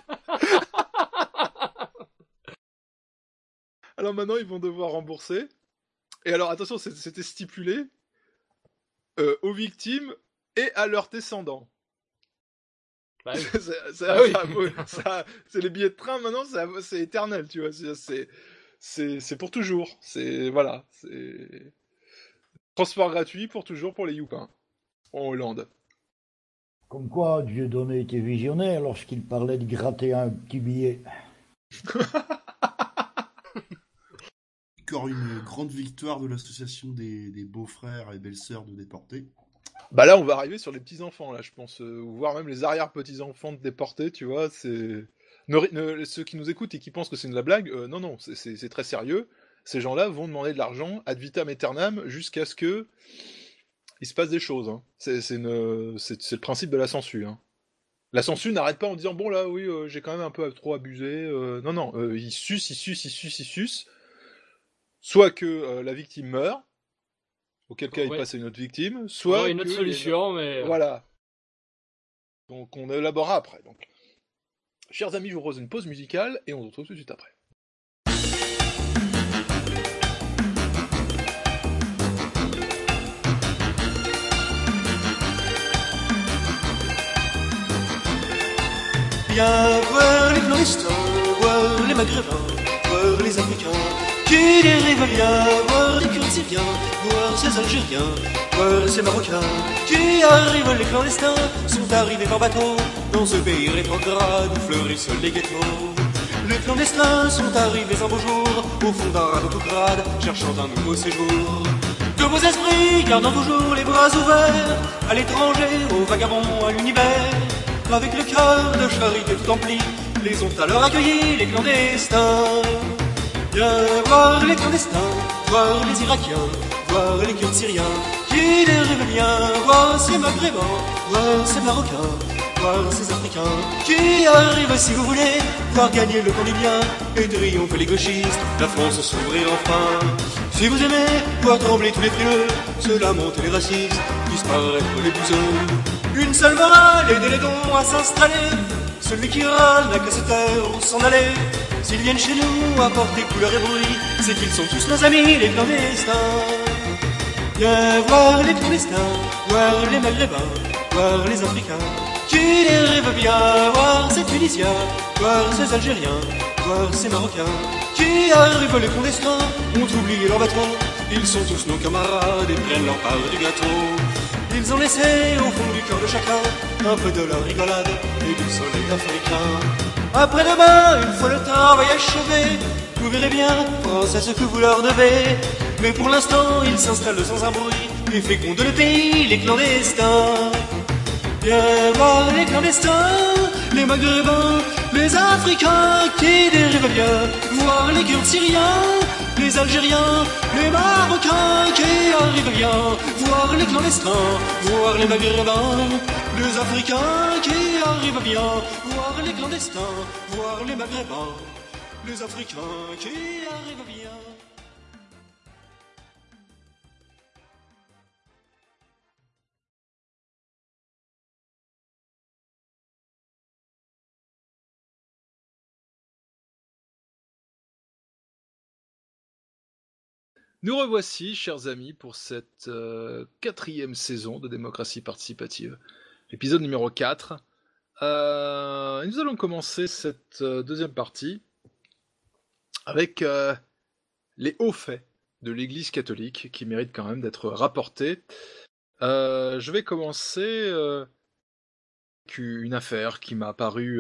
Alors maintenant, ils vont devoir rembourser. Et alors, attention, c'était stipulé aux victimes et à leurs descendants. Bah oui. C'est les billets de train, maintenant, c'est éternel, tu vois. C'est pour toujours. Voilà. C'est transport gratuit pour toujours pour les Youpins en Hollande. Comme quoi, Dieudonné était visionnaire lorsqu'il parlait de gratter un petit billet. Encore une grande victoire de l'association des beaux-frères et belles-sœurs de déportés. Bah là, on va arriver sur les petits-enfants, là, je pense. Ou voire même les arrière-petits-enfants de déportés, tu vois. Ceux qui nous écoutent et qui pensent que c'est de la blague, non, c'est très sérieux. Ces gens-là vont demander de l'argent ad vitam aeternam jusqu'à ce que il se passe des choses. Hein. C'est le principe de la censure. Hein. La censure n'arrête pas en disant, bon là, oui, j'ai quand même un peu trop abusé. Non, il suce. Soit que la victime meurt, auquel cas il passe à une autre victime, soit une autre solution, mais... Voilà. Donc on élaborera après. Donc, chers amis, je vous propose une pause musicale et on se retrouve tout de suite après. Viens voir les clandestins, voir les maghrébins, voir les africains qui dérivent, viens voir les Kurdes syriens, voir ces Algériens, voir ces Marocains qui arrivent. Les clandestins sont arrivés par bateau dans ce pays rétrograde où fleurissent les ghettos. Les clandestins sont arrivés un beau jour au fond d'un radeau tout crade, cherchant un nouveau séjour. De vos esprits gardant toujours les bras ouverts à l'étranger, aux vagabonds, à l'univers. Avec le cœur de charité tout empli, les ont alors accueillis les clandestins. Viens voir les clandestins, voir les Irakiens, voir les Kurdes syriens qui dérivent bien, voir ces Maghrébins, voir ces Marocains, voir ces Africains qui arrivent si vous voulez, voir gagner le camp libyen et triompher les gauchistes, la France s'ouvrir enfin. Si vous aimez voir trembler tous les frileux, se lamenter les racistes, disparaître les bouseux. Une seule morale, aider les dons à s'installer. Celui qui râle n'a qu'à se taire ou s'en aller. S'ils viennent chez nous apporter couleur et bruit, c'est qu'ils sont tous nos amis, les clandestins. Viens voir les clandestins, voir les Maghrébins, voir les Africains qui dérivent bien, voir ces Tunisiens, voir ces Algériens, voir ces Marocains qui arrivent. Les clandestins ont oublié leur bateau, ils sont tous nos camarades et prennent leur part du gâteau. Ils ont laissé au fond du cœur de chacun un peu de leur rigolade et du soleil africain. Après-demain, une fois le travail achevé, vous verrez bien, pensez à ce que vous leur devez. Mais pour l'instant, ils s'installent sans un bruit et fécondent le pays, les clandestins. Viens voir les clandestins, les Maghrébins, les Africains qui dérivent bien, voir les Kurdes syriens, les Algériens, les Marocains qui arrivent bien, voir les clandestins, voir les Maghrébins, les Africains qui arrivent bien, voir les clandestins, voir les Maghrébins, les Africains qui arrivent bien. Nous revoici, chers amis, pour cette 4e saison de Démocratie Participative, épisode numéro 4. Nous allons commencer cette deuxième partie avec les hauts faits de l'Église catholique qui méritent quand même d'être rapportés. Je vais commencer avec une affaire qui m'a paru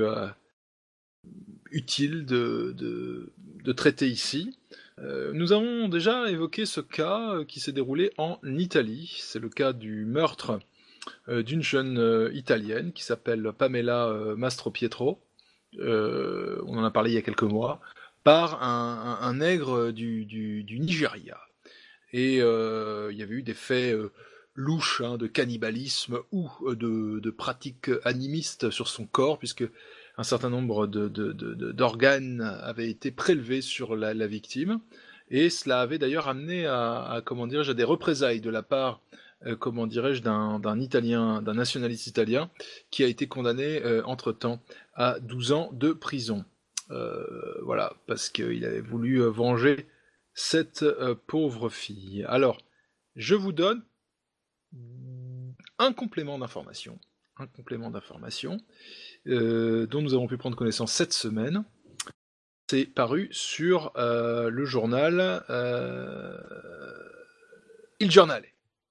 utile de traiter ici. Nous avons déjà évoqué ce cas qui s'est déroulé en Italie. C'est le cas du meurtre d'une jeune italienne qui s'appelle Pamela Mastropietro. On en a parlé il y a quelques mois. par un nègre du Nigeria. Et il y avait eu des faits louches de cannibalisme ou de pratiques animistes sur son corps, puisque un certain nombre d'organes avaient été prélevés sur la victime. Et cela avait d'ailleurs amené à des représailles de la part d'un Italien, d'un nationaliste italien, qui a été condamné entre-temps à 12 ans de prison. Voilà, parce qu'il avait voulu venger cette pauvre fille. Alors, je vous donne un complément d'information, dont nous avons pu prendre connaissance cette semaine. C'est paru sur le journal Il Giornale.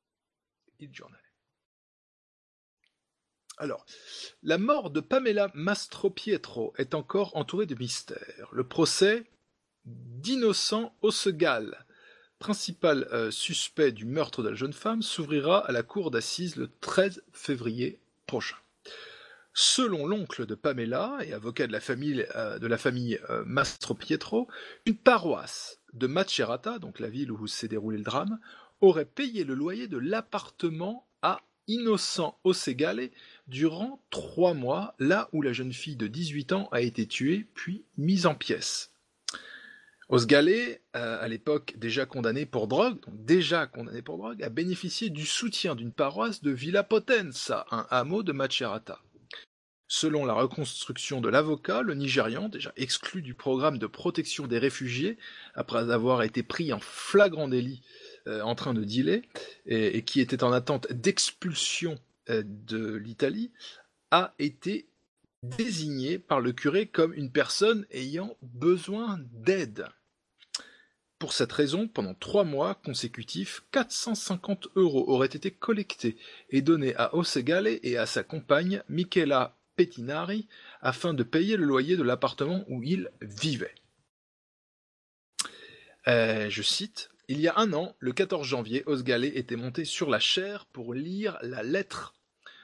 Alors, la mort de Pamela Mastropietro est encore entourée de mystères. Le procès d'Innocent Ossegal, principal suspect du meurtre de la jeune femme, s'ouvrira à la cour d'assises le 13 février prochain. Selon l'oncle de Pamela et avocat de la famille Mastropietro, une paroisse de Macerata, donc la ville où s'est déroulé le drame, aurait payé le loyer de l'appartement à Innocent Osegale durant 3 mois, là où la jeune fille de 18 ans a été tuée puis mise en pièces. Osgale, à l'époque déjà condamné pour drogue, a bénéficié du soutien d'une paroisse de Villa Potenza, un hameau de Macerata. Selon la reconstruction de l'avocat, le Nigérian, déjà exclu du programme de protection des réfugiés, après avoir été pris en flagrant délit en train de dealer, et qui était en attente d'expulsion de l'Italie, a été désigné par le curé comme une personne ayant besoin d'aide. Pour cette raison, pendant 3 mois consécutifs, 450 € auraient été collectés et donnés à Osegale et à sa compagne Michela Pettinari afin de payer le loyer de l'appartement où ils vivaient. Je cite, « Il y a 1 an, le 14 janvier, Osgale était monté sur la chaire pour lire la lettre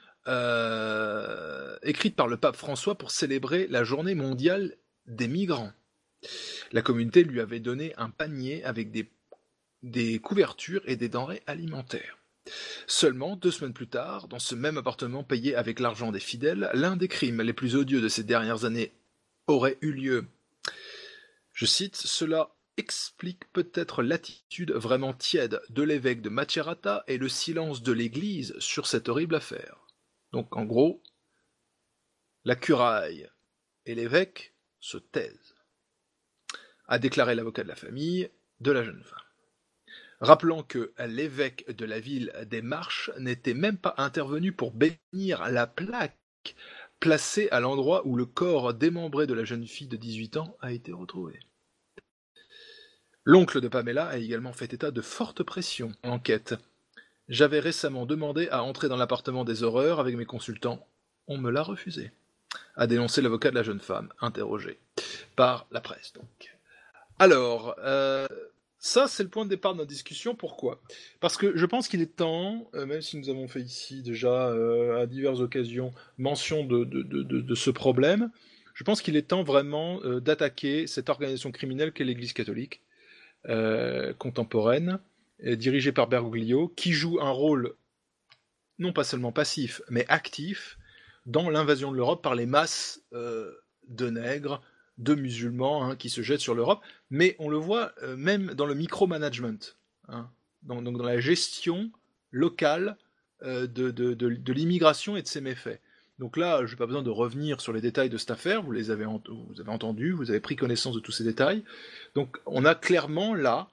écrite par le pape François pour célébrer la journée mondiale des migrants. La communauté lui avait donné un panier avec des couvertures et des denrées alimentaires. Seulement 2 semaines plus tard, dans ce même appartement payé avec l'argent des fidèles, l'un des crimes les plus odieux de ces dernières années aurait eu lieu. Je cite, « Cela explique peut-être l'attitude vraiment tiède de l'évêque de Macerata et le silence de l'Église sur cette horrible affaire. » Donc en gros, la curaille et l'évêque se taisent, a déclaré l'avocat de la famille de la jeune femme. Rappelant que l'évêque de la ville des Marches n'était même pas intervenu pour bénir la plaque placée à l'endroit où le corps démembré de la jeune fille de 18 ans a été retrouvé. L'oncle de Pamela a également fait état de fortes pressions en enquête. « J'avais récemment demandé à entrer dans l'appartement des horreurs avec mes consultants. On me l'a refusé », a dénoncé l'avocat de la jeune femme, interrogé par la presse. Donc. Alors, ça c'est le point de départ de notre discussion. Pourquoi ? Parce que je pense qu'il est temps, même si nous avons fait ici déjà à diverses occasions mention de ce problème, je pense qu'il est temps vraiment d'attaquer cette organisation criminelle qu'est l'Église catholique contemporaine, dirigée par Bergoglio, qui joue un rôle non pas seulement passif, mais actif dans l'invasion de l'Europe par les masses de nègres, de musulmans qui se jettent sur l'Europe, mais on le voit même dans le micromanagement, donc dans la gestion locale de l'immigration et de ses méfaits. Donc là, je n'ai pas besoin de revenir sur les détails de cette affaire, vous avez entendu, vous avez pris connaissance de tous ces détails. Donc on a clairement là,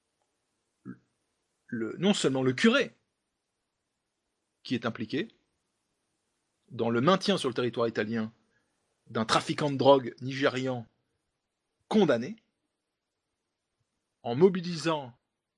non seulement le curé qui est impliqué dans le maintien sur le territoire italien d'un trafiquant de drogue nigérian condamné, en mobilisant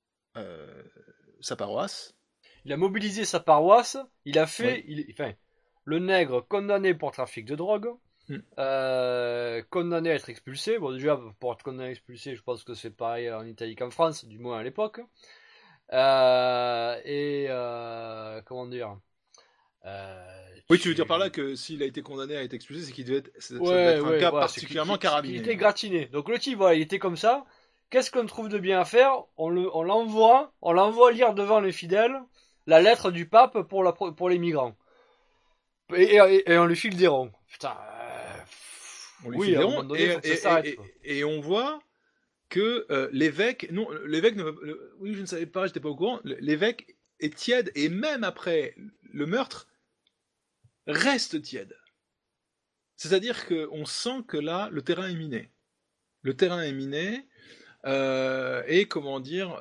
sa paroisse. Il a mobilisé sa paroisse, il a fait... Oui. Le nègre condamné pour trafic de drogue, condamné à être expulsé. Bon, déjà, pour être condamné à être expulsé, je pense que c'est pareil en Italie qu'en France, du moins à l'époque. Comment dire, Oui, tu veux dire par là que s'il a été condamné à être expulsé, c'est qu'il devait être, ça devait être un cas particulièrement carabiné. Il était gratiné. Donc le type, voilà, il était comme ça. Qu'est-ce qu'on trouve de bien à faire? On l'envoie lire devant les fidèles la lettre du pape pour les migrants. Et on lui file des ronds. Putain. On lui file des ronds. Et on voit que l'évêque, oui, je ne savais pas, j'étais pas au courant. L'évêque est tiède et même après le meurtre reste tiède. C'est-à-dire qu'on sent que là, le terrain est miné. Le terrain est miné. Et comment dire,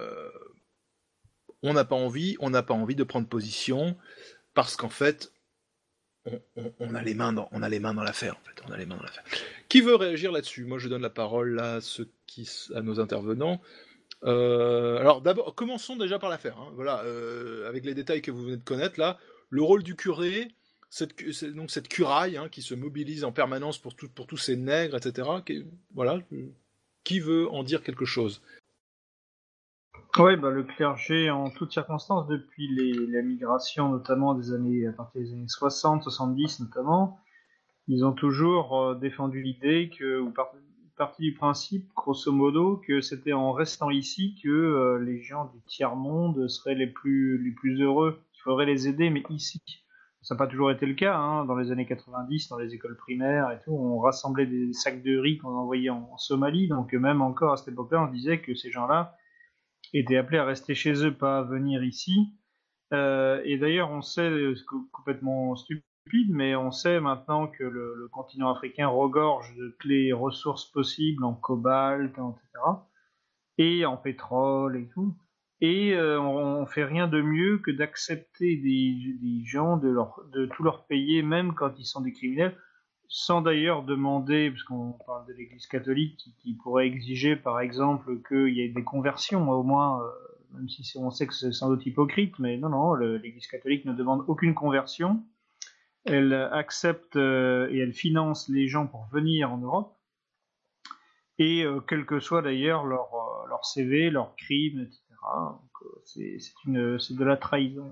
on n'a pas envie de prendre position parce qu'en fait, on a les mains dans l'affaire. En fait, on a les mains dans l'affaire. Qui veut réagir là-dessus? Moi, je donne la parole à nos intervenants. Alors, d'abord, commençons déjà par l'affaire. Hein. Voilà, avec les détails que vous venez de connaître là, le rôle du curé, cette curaille hein, qui se mobilise en permanence pour tous ces nègres, etc. Voilà. Qui veut en dire quelque chose? Oui, le clergé, en toutes circonstances, depuis la migration, notamment à partir des années 60, 70 notamment, ils ont toujours défendu l'idée ou parti du principe, grosso modo, que c'était en restant ici que les gens du tiers-monde seraient les plus heureux. Il faudrait les aider, mais ici. Ça n'a pas toujours été le cas, hein. Dans les années 90, dans les écoles primaires et tout, on rassemblait des sacs de riz qu'on envoyait en Somalie, donc même encore à cette époque-là, on disait que ces gens-là étaient appelés à rester chez eux, pas à venir ici. Et d'ailleurs, on sait, complètement stupide, mais on sait maintenant que le continent africain regorge de toutes les ressources possibles en cobalt, etc., et en pétrole et tout. Et on fait rien de mieux que d'accepter des gens, de tout leur payer, même quand ils sont des criminels, sans d'ailleurs demander, parce qu'on parle de l'Église catholique qui pourrait exiger, par exemple, qu'il y ait des conversions, au moins, même si on sait que c'est sans doute hypocrite, mais non, l'Église catholique ne demande aucune conversion. Elle accepte et elle finance les gens pour venir en Europe, et quel que soit d'ailleurs leur CV, leur crime, etc. Donc, c'est de la trahison.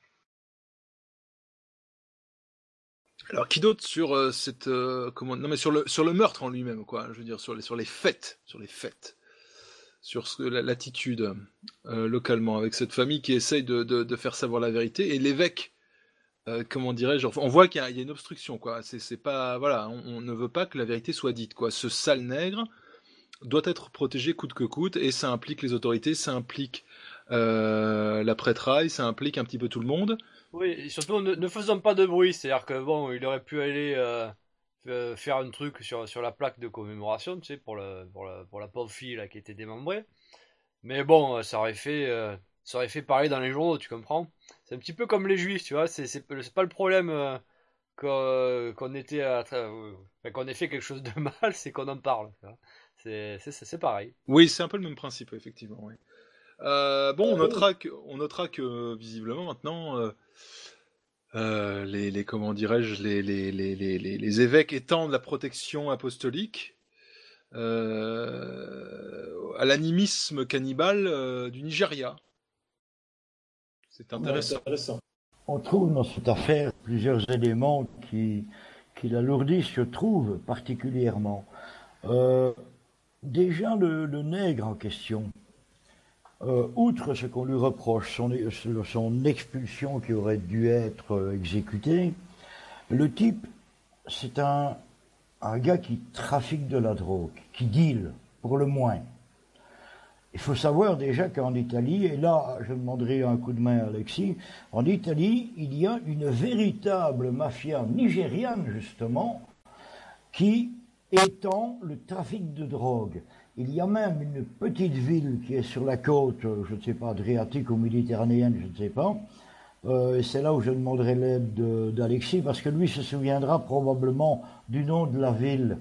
Alors qui d'autre sur non mais sur le meurtre en lui-même quoi, je veux dire sur les faits, sur l'attitude localement avec cette famille qui essaye de faire savoir la vérité et l'évêque comment dirais-je, on voit qu'il y a une obstruction quoi, c'est pas voilà, on ne veut pas que la vérité soit dite quoi, ce sale nègre doit être protégé coûte que coûte et ça implique les autorités, ça implique la prêtraille, ça implique un petit peu tout le monde. Oui, et surtout ne faisons pas de bruit, c'est-à-dire que bon, il aurait pu aller faire un truc sur la plaque de commémoration, tu sais, pour la pauvre fille là qui était démembrée. Mais bon, ça aurait fait parler dans les journaux, tu comprends? C'est un petit peu comme les juifs, tu vois, c'est pas le problème qu'on ait fait quelque chose de mal, c'est qu'on en parle. Tu vois. C'est pareil. Oui, c'est un peu le même principe, effectivement. Oui. On notera que visiblement maintenant comment dirais-je les évêques étendent la protection apostolique à l'animisme cannibale du Nigeria. C'est intéressant. On trouve dans cette affaire plusieurs éléments qui l'alourdissent, je trouve, particulièrement. Déjà, le nègre en question, outre ce qu'on lui reproche, son expulsion qui aurait dû être exécutée, le type, c'est un gars qui trafique de la drogue, qui deal, pour le moins. Il faut savoir déjà qu'en Italie, et là je demanderai un coup de main à Alexis, en Italie, il y a une véritable mafia nigériane, justement, qui étend le trafic de drogue. Il y a même une petite ville qui est sur la côte, je ne sais pas, adriatique ou méditerranéenne, je ne sais pas. Et c'est là où je demanderai l'aide d'Alexis, parce que lui se souviendra probablement du nom de la ville.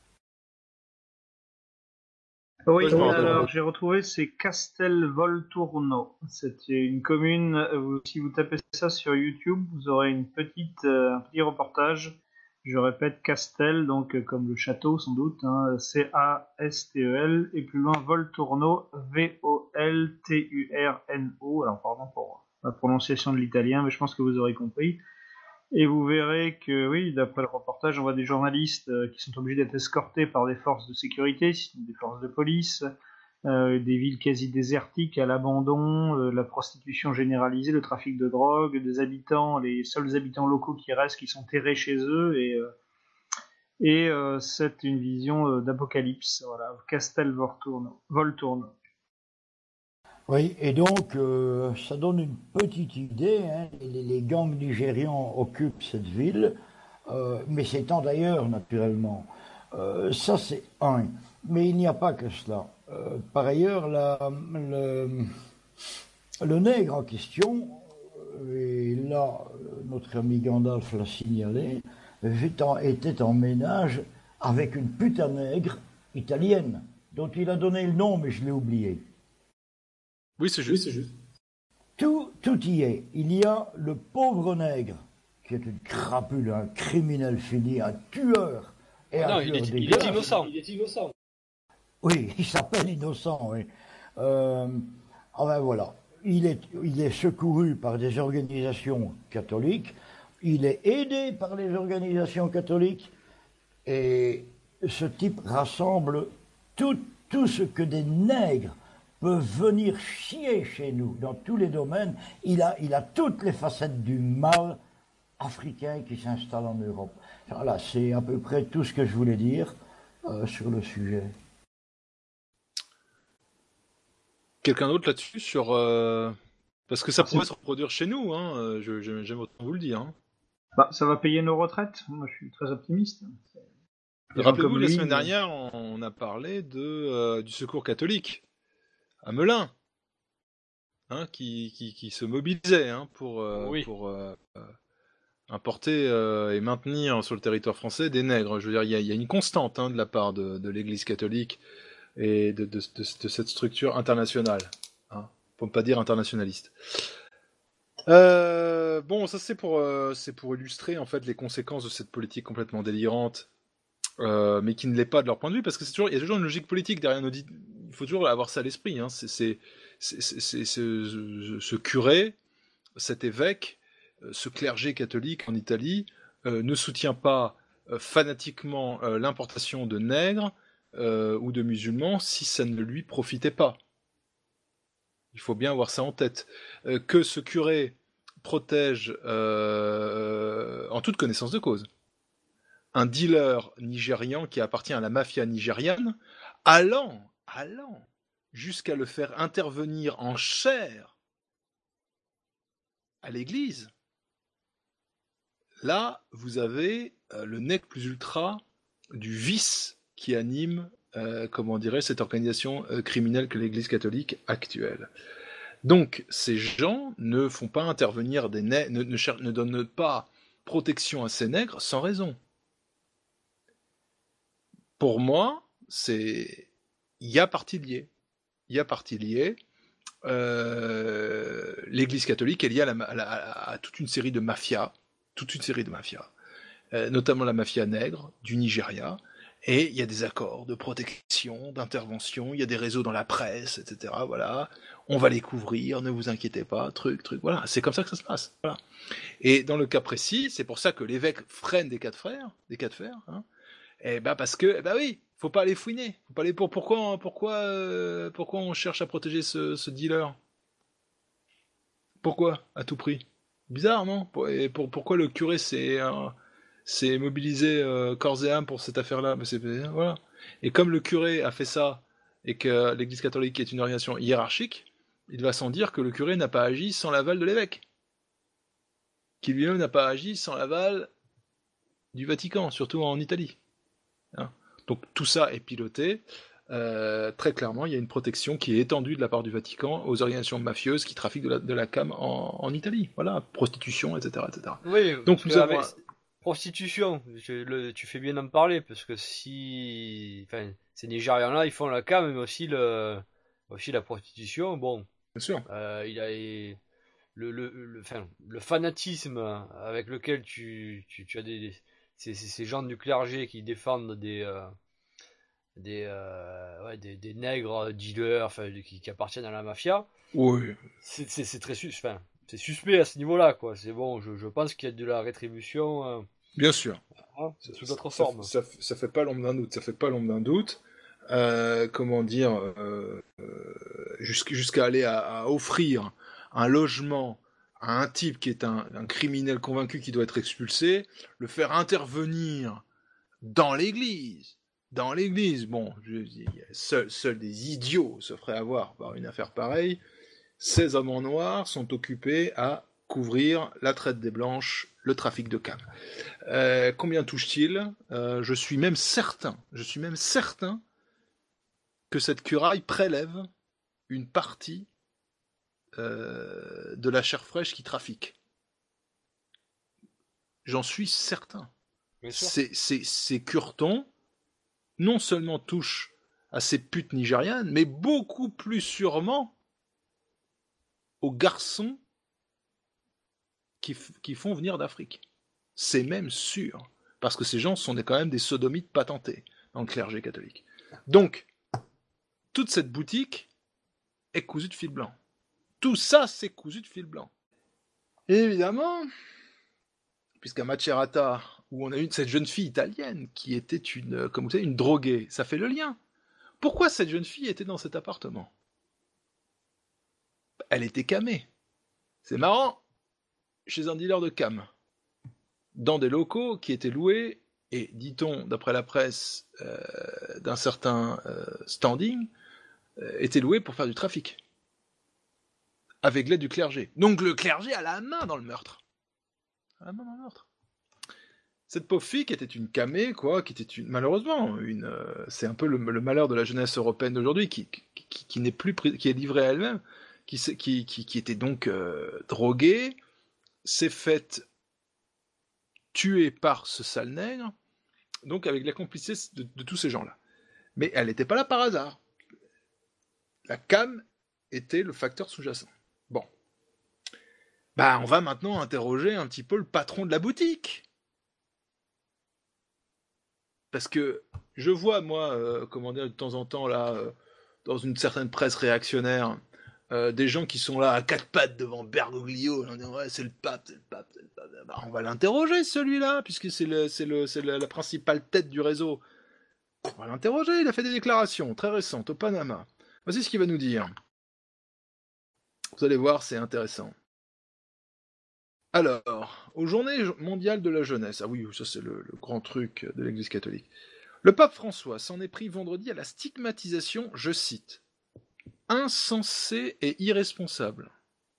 Oui, alors j'ai retrouvé, c'est Castelvolturno. C'est une commune, si vous tapez ça sur YouTube, vous aurez un petit reportage. Je répète, Castel, donc comme le château sans doute, hein, C-A-S-T-E-L, et plus loin Volturno, V-O-L-T-U-R-N-O. Alors pardon pour la prononciation de l'italien, mais je pense que vous aurez compris. Et vous verrez que, oui, d'après le reportage, on voit des journalistes qui sont obligés d'être escortés par des forces de sécurité, des forces de police, des villes quasi désertiques à l'abandon, la prostitution généralisée, le trafic de drogue, des habitants, les seuls habitants locaux qui restent, qui sont terrés chez eux, et c'est une vision d'apocalypse. Voilà, Castel Volturno. Oui, et donc ça donne une petite idée, hein. Les gangs nigérians occupent cette ville, mais c'est en d'ailleurs, naturellement. Ça, c'est un. Mais il n'y a pas que cela. Par ailleurs, le nègre en question, et là, notre ami Gandalf l'a signalé, était en ménage avec une putain nègre italienne, dont il a donné le nom, mais je l'ai oublié. Oui, c'est juste. Tout y est. Il y a le pauvre nègre, qui est une crapule, un criminel fini, un tueur. Et non, il est innocent. Oui, il s'appelle innocent, oui. Enfin voilà. Il est secouru par des organisations catholiques. Il est aidé par les organisations catholiques. Et ce type rassemble tout ce que des nègres peuvent venir chier chez nous dans tous les domaines. Il a toutes les facettes du mal africain qui s'installe en Europe. Voilà, c'est à peu près tout ce que je voulais dire sur le sujet. Quelqu'un d'autre là-dessus sur parce que ça pourrait se reproduire chez nous, hein. J'aime autant vous le dire. Hein. Bah, ça va payer nos retraites. Moi, je suis très optimiste. Rappelez-vous, la semaine dernière, on a parlé du secours catholique à Melun, hein, qui se mobilisait pour importer et maintenir sur le territoire français des nègres. Je veux dire, il y a une constante de la part de l'Église catholique et de cette structure internationale, hein, pour ne pas dire internationaliste. Bon, ça c'est pour illustrer en fait les conséquences de cette politique complètement délirante, mais qui ne l'est pas de leur point de vue, parce que il y a toujours une logique politique derrière nos. Il faut toujours avoir ça à l'esprit. Hein. C'est ce curé, cet évêque, ce clergé catholique en Italie ne soutient pas fanatiquement l'importation de nègres ou de musulmans si ça ne lui profitait pas. Il faut bien avoir ça en tête. Que ce curé protège en toute connaissance de cause un dealer nigérian qui appartient à la mafia nigériane, allant jusqu'à le faire intervenir en chair à l'église. Là, vous avez le nec plus ultra du vice qui anime, cette organisation criminelle que l'Église catholique actuelle. Donc, ces gens ne font pas intervenir des nègres, ne donnent pas protection à ces nègres sans raison. Pour moi, il y a partie liée. L'Église catholique est liée à toute une série de mafias, notamment la mafia nègre du Nigeria, et il y a des accords de protection, d'intervention, il y a des réseaux dans la presse, etc. Voilà, on va les couvrir, ne vous inquiétez pas, truc, voilà, c'est comme ça que ça se passe. Voilà. Et dans le cas précis, c'est pour ça que l'évêque freine des quatre fers, hein, et parce que, oui, faut pas aller fouiner, faut pas aller pourquoi on cherche à protéger ce dealer? Pourquoi à tout prix? Bizarre, non? Pourquoi le curé s'est mobilisé corps et âme pour cette affaire-là? Voilà. Et comme le curé a fait ça et que l'Église catholique est une organisation hiérarchique, il va sans dire que le curé n'a pas agi sans l'aval de l'évêque, qui lui-même n'a pas agi sans l'aval du Vatican, surtout en Italie. Hein. Donc tout ça est piloté. Très clairement, il y a une protection qui est étendue de la part du Vatican aux organisations mafieuses qui trafiquent de la cam en Italie. Voilà, prostitution, etc. Oui, donc nous avons... Prostitution, tu fais bien d'en parler, parce que ces Nigérians-là, ils font la cam, mais aussi la prostitution. Bon, bien sûr. Il y a le fanatisme avec lequel tu as ces gens du clergé qui défendent des nègres dealers, qui appartiennent à la mafia. Oui. C'est très c'est suspect à ce niveau-là, quoi. C'est bon, je pense qu'il y a de la rétribution. Bien sûr. Sous d'autres formes. Ça fait pas l'ombre d'un doute. Ça fait pas l'ombre d'un doute. Comment dire, jusqu'à aller à offrir un logement à un type qui est un criminel convaincu qui doit être expulsé, le faire intervenir dans l'église. Bon, seuls des idiots se feraient avoir par une affaire pareille. Ces hommes en noir sont occupés à couvrir la traite des blanches, le trafic de cam. Combien touche-t-il ? Je suis même certain que cette curaille prélève une partie de la chair fraîche qui trafique. J'en suis certain. Ces curetons, non seulement touchent à ces putes nigérianes, mais beaucoup plus sûrement aux garçons qui font venir d'Afrique. C'est même sûr. Parce que ces gens sont quand même des sodomites patentés dans le clergé catholique. Donc, toute cette boutique est cousue de fil blanc. Tout ça, c'est cousu de fil blanc. Et évidemment, puisqu'à Macerata, où on a eu cette jeune fille italienne qui était comme vous savez, une droguée, ça fait le lien. Pourquoi cette jeune fille était dans cet appartement ? Elle était camée. C'est marrant. Chez un dealer de cam. Dans des locaux qui étaient loués, et dit-on, d'après la presse, d'un certain standing, étaient loués pour faire du trafic. Avec l'aide du clergé. Donc le clergé a la main dans le meurtre. Cette pauvre fille qui était une camée, quoi, qui était malheureusement c'est un peu le malheur de la jeunesse européenne d'aujourd'hui, qui n'est plus qui est livrée à elle-même, qui était donc droguée, s'est faite tuer par ce sale nègre, donc avec la complicité de tous ces gens-là. Mais elle n'était pas là par hasard. La cam était le facteur sous-jacent. Bon. On va maintenant interroger un petit peu le patron de la boutique. Parce que je vois, moi, de temps en temps, là, dans une certaine presse réactionnaire, des gens qui sont là à quatre pattes devant Bergoglio, en disant, ouais, c'est le pape. On va l'interroger, celui-là, puisque c'est la principale tête du réseau. On va l'interroger, il a fait des déclarations très récentes au Panama. Voici ce qu'il va nous dire. Vous allez voir, c'est intéressant. Alors, aux Journées mondiales de la jeunesse, ah oui, ça c'est le grand truc de l'Église catholique, le pape François s'en est pris vendredi à la stigmatisation, je cite, insensée et irresponsable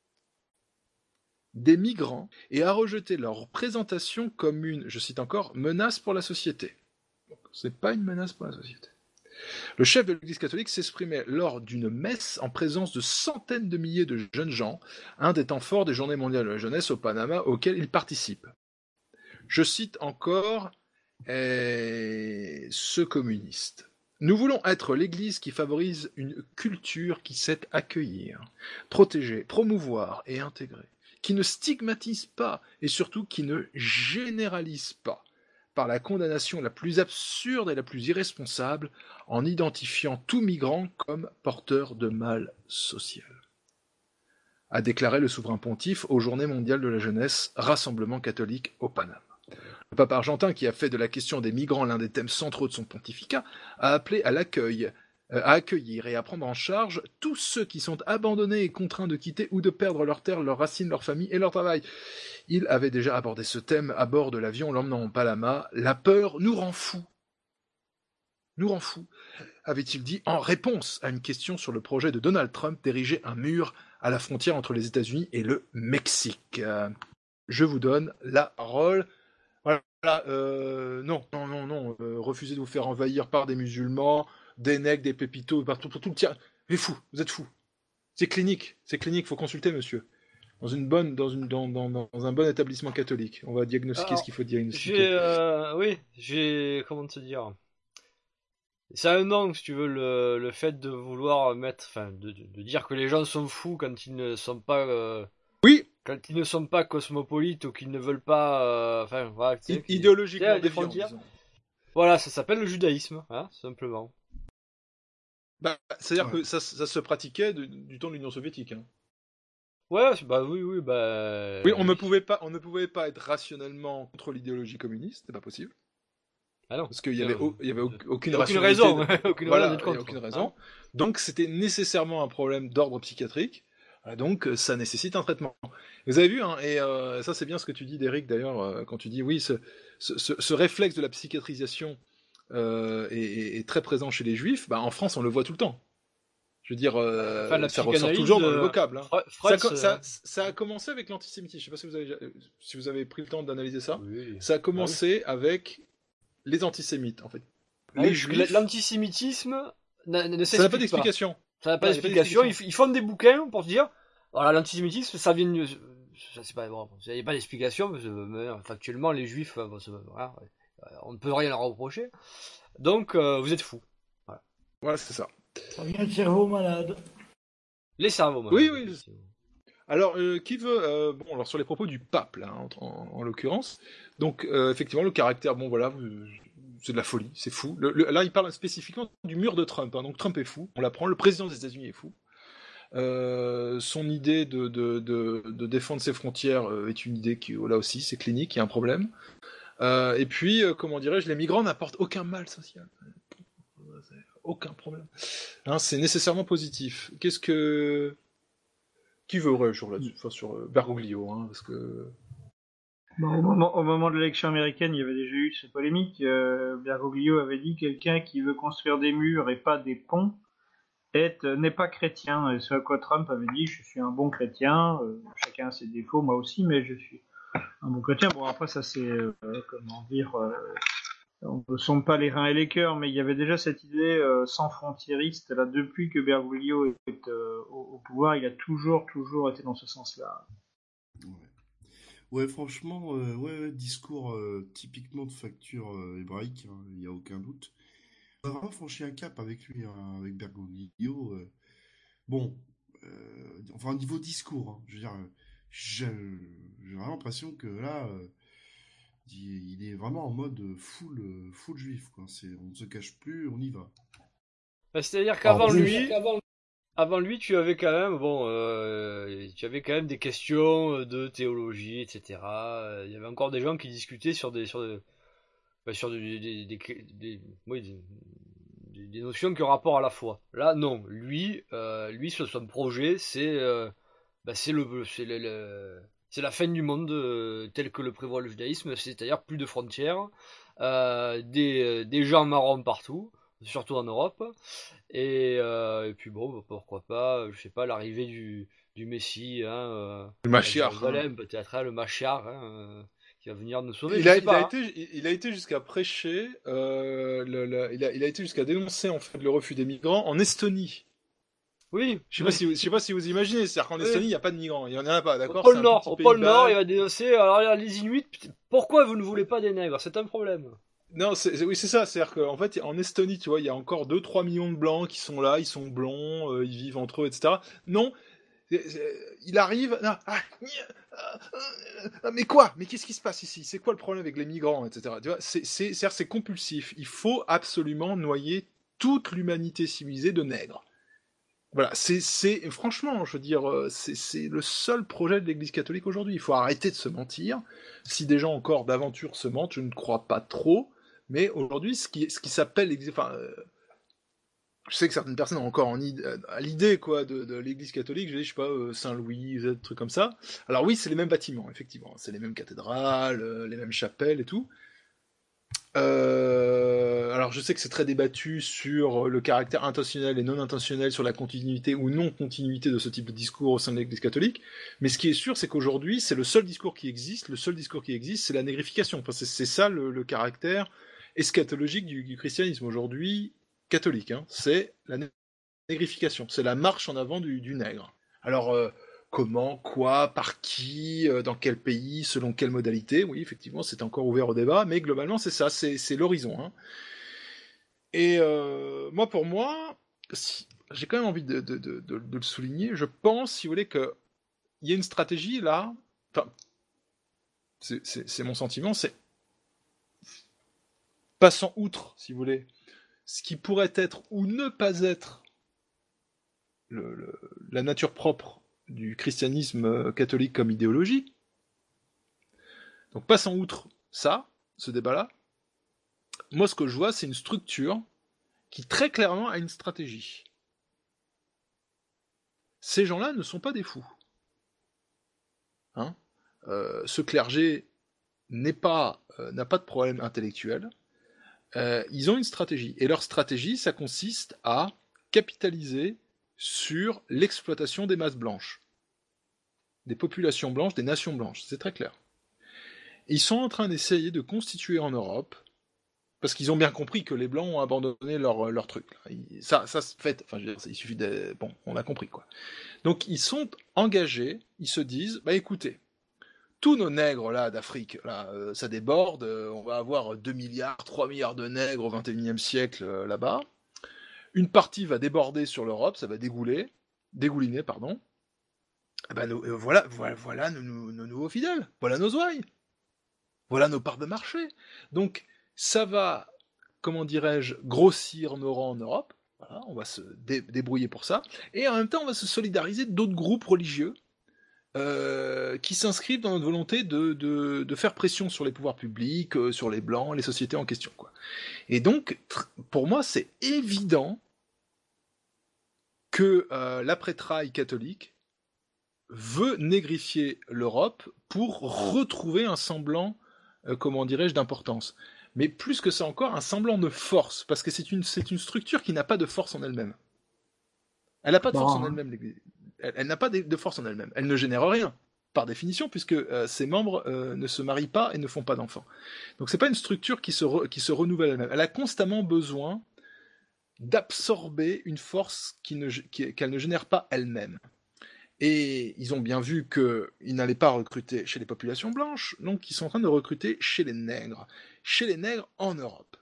des migrants et a rejeté leur présentation comme une, je cite encore, menace pour la société. Donc, c'est pas une menace pour la société. Le chef de l'Église catholique s'exprimait lors d'une messe en présence de centaines de milliers de jeunes gens, un des temps forts des Journées mondiales de la jeunesse au Panama auquel il participe. Je cite encore ce communiste. Nous voulons être l'Église qui favorise une culture qui sait accueillir, protéger, promouvoir et intégrer, qui ne stigmatise pas et surtout qui ne généralise pas par la condamnation la plus absurde et la plus irresponsable en identifiant tout migrant comme porteur de mal social, a déclaré le souverain pontife aux Journées mondiales de la jeunesse, rassemblement catholique au Panama. Le pape argentin, qui a fait de la question des migrants l'un des thèmes centraux de son pontificat, a appelé à accueillir et à prendre en charge tous ceux qui sont abandonnés et contraints de quitter ou de perdre leurs terres, leurs racines, leur famille et leur travail. Il avait déjà abordé ce thème à bord de l'avion l'emmenant au Panama. La peur nous rend fous. Nous rend fous, avait-il dit en réponse à une question sur le projet de Donald Trump d'ériger un mur à la frontière entre les États-Unis et le Mexique. Je vous donne la parole. Voilà, non, refusez de vous faire envahir par des musulmans, des nègres, des pépitos, partout, pour tout le tiers. Vous êtes fous. C'est clinique, faut consulter, monsieur. Dans un bon établissement catholique. On va diagnostiquer ce qu'il faut diagnostiquer. Comment te dire. C'est un nom, si tu veux, le fait de vouloir de dire que les gens sont fous quand ils ne sont pas. Quand ils ne sont pas cosmopolites ou qu'ils ne veulent pas. Idéologiquement défiants, disons. Voilà, ça s'appelle le judaïsme, simplement. C'est-à-dire que ça se pratiquait du temps de l'Union soviétique. Hein. Ouais, bah oui, bah. Oui, on ne pouvait pas être rationnellement contre l'idéologie communiste, c'est pas possible. Ah non. Parce qu'il y avait aucune raison, aucune raison raison, aucune raison. Donc c'était nécessairement un problème d'ordre psychiatrique. Donc ça nécessite un traitement. Vous avez vu, hein, et ça c'est bien ce que tu dis, Derek, d'ailleurs, quand tu dis oui, ce réflexe de la psychiatrisation est très présent chez les juifs. Bah, en France, on le voit tout le temps. Je veux dire, ça ressort toujours dans le vocable. Hein. Ça a commencé avec l'antisémitisme. Je ne sais pas si vous avez pris le temps d'analyser ça. Oui. Ça a commencé avec les antisémites, en fait. Les juifs. L'antisémitisme ne ça n'a pas d'explication. Ça n'a pas d'explication. Ils font des bouquins pour dire, voilà, l'antisémitisme, ça vient de... C'est pas bon. Il n'y a pas d'explication. Factuellement, les juifs, voilà, on ne peut rien leur reprocher. Donc, vous êtes fous. Voilà, c'est ça. Ça vient de cerveau malade. Les cerveaux malades. Oui. Alors, qui veut... bon, alors sur les propos du pape, là, en l'occurrence. Donc, effectivement, le caractère, bon, voilà, c'est de la folie, c'est fou. Là, il parle spécifiquement du mur de Trump. Hein, donc, Trump est fou, on l'apprend. Le président des États-Unis est fou. Son idée de défendre ses frontières est une idée qui, là aussi, c'est clinique, il y a un problème. Et puis, comment dirais-je, les migrants n'apportent aucun mal social. Aucun problème. Hein, c'est nécessairement positif. Qui veut réagir là-dessus, sur Bergoglio, hein, parce que... Au moment de l'élection américaine, il y avait déjà eu ces polémiques. Bergoglio avait dit quelqu'un qui veut construire des murs et pas des ponts n'est pas chrétien. Et ce à quoi Trump avait dit, je suis un bon chrétien, chacun a ses défauts, moi aussi, mais je suis un bon chrétien. Bon, après ça c'est, on ne sonde pas les reins et les cœurs, mais il y avait déjà cette idée sans frontiériste là depuis que Bergoglio est au pouvoir. Il a toujours été dans ce sens-là. Ouais, franchement, discours typiquement de facture hébraïque, hein, il n'y a aucun doute. On a vraiment franchi un cap avec lui, hein, avec Bergoglio. Bon, enfin, niveau discours, hein, je veux dire, j'ai vraiment l'impression que là, il est vraiment en mode full juif, quoi. On ne se cache plus, on y va. C'est-à-dire qu'avant lui, tu avais quand même des questions de théologie, etc. Il y avait encore des gens qui discutaient sur des notions qui ont rapport à la foi. Là, non. Lui, sur son projet, c'est la fin du monde tel que le prévoit le judaïsme, c'est-à-dire plus de frontières, des gens marrons partout, surtout en Europe, et puis bon, pourquoi pas, je sais pas, l'arrivée du Messie, hein, le Mashiach, peut-être, hein, le Mashiach, hein, qui va venir nous sauver. Il a été jusqu'à prêcher, il a été jusqu'à dénoncer en fait le refus des migrants en Estonie. Oui. Je sais pas si vous imaginez, c'est-à-dire qu'en Estonie, il n'y a pas de migrants, il y en a pas, d'accord? Au pôle Nord, il va dénoncer, alors les Inuits, pourquoi vous ne voulez pas des nègres? C'est un problème. Non, oui, c'est ça, c'est-à-dire qu'en fait, en Estonie, tu vois, il y a encore 2-3 millions de blancs qui sont là, ils sont blonds, ils vivent entre eux, etc. Non, il arrive, mais quoi? Mais qu'est-ce qui se passe ici? C'est quoi le problème avec les migrants, etc. Tu vois, c'est compulsif. Il faut absolument noyer toute l'humanité civilisée de nègres. Voilà, franchement, je veux dire, c'est le seul projet de l'Église catholique aujourd'hui. Il faut arrêter de se mentir. Si des gens encore d'aventure se mentent, je ne crois pas trop. Mais aujourd'hui, ce qui s'appelle l'Église, je sais que certaines personnes ont encore à l'idée quoi de l'Église catholique. Je sais pas, Saint-Louis, des trucs comme ça. Alors oui, c'est les mêmes bâtiments, effectivement, c'est les mêmes cathédrales, les mêmes chapelles et tout. Alors je sais que c'est très débattu sur le caractère intentionnel et non intentionnel, sur la continuité ou non continuité de ce type de discours au sein de l'Église catholique, mais ce qui est sûr, c'est qu'aujourd'hui, c'est le seul discours qui existe, c'est la négrification. Enfin, c'est ça le caractère eschatologique du christianisme aujourd'hui catholique, hein. C'est la négrification, c'est la marche en avant du nègre. Alors, comment, quoi, par qui, dans quel pays, selon quelle modalité, oui, effectivement, c'est encore ouvert au débat, mais globalement, c'est ça, c'est l'horizon. Hein. Et moi, j'ai quand même envie de le souligner, je pense, si vous voulez, qu'il y a une stratégie là, enfin, c'est mon sentiment, c'est passant outre, si vous voulez, ce qui pourrait être ou ne pas être la nature propre, du christianisme catholique comme idéologie. Donc passant outre ça, ce débat-là, moi ce que je vois, c'est une structure qui très clairement a une stratégie. Ces gens-là ne sont pas des fous. Hein, ce clergé n'a pas de problème intellectuel. Ils ont une stratégie. Et leur stratégie, ça consiste à capitaliser sur l'exploitation des masses blanches. Des populations blanches, des nations blanches. C'est très clair. Et ils sont en train d'essayer de constituer en Europe, parce qu'ils ont bien compris que les Blancs ont abandonné leur truc. Ça se fait. Enfin, je veux dire, il suffit de... Bon, on a compris, quoi. Donc, ils sont engagés, ils se disent, bah écoutez, tous nos nègres là d'Afrique, là, ça déborde, on va avoir 2 milliards, 3 milliards de nègres au XXIe siècle là-bas. Une partie va déborder sur l'Europe, ça va dégouliner, pardon. Et ben, voilà nos nouveaux fidèles, voilà nos ouailles, voilà nos parts de marché. Donc, ça va, comment dirais-je, grossir nos rangs en Europe. Voilà, on va se débrouiller pour ça. Et en même temps, on va se solidariser d'autres groupes religieux qui s'inscrivent dans notre volonté de faire pression sur les pouvoirs publics, sur les Blancs, les sociétés en question, quoi. Et donc, pour moi, c'est évident que l'après-trail catholique veut négrifier l'Europe pour retrouver un semblant, comment dirais-je, d'importance. Mais plus que ça encore, un semblant de force, parce que c'est une structure qui n'a pas de force en elle-même. Elle n'a pas de force en elle-même, l'Église. Elle n'a pas de force en elle-même. Elle ne génère rien, par définition, puisque ses membres ne se marient pas et ne font pas d'enfants. Donc c'est pas une structure qui se renouvelle elle-même. Elle a constamment besoin d'absorber une force qu'elle ne génère pas elle-même. Et ils ont bien vu qu'ils n'allaient pas recruter chez les populations blanches, donc ils sont en train de recruter chez les nègres en Europe.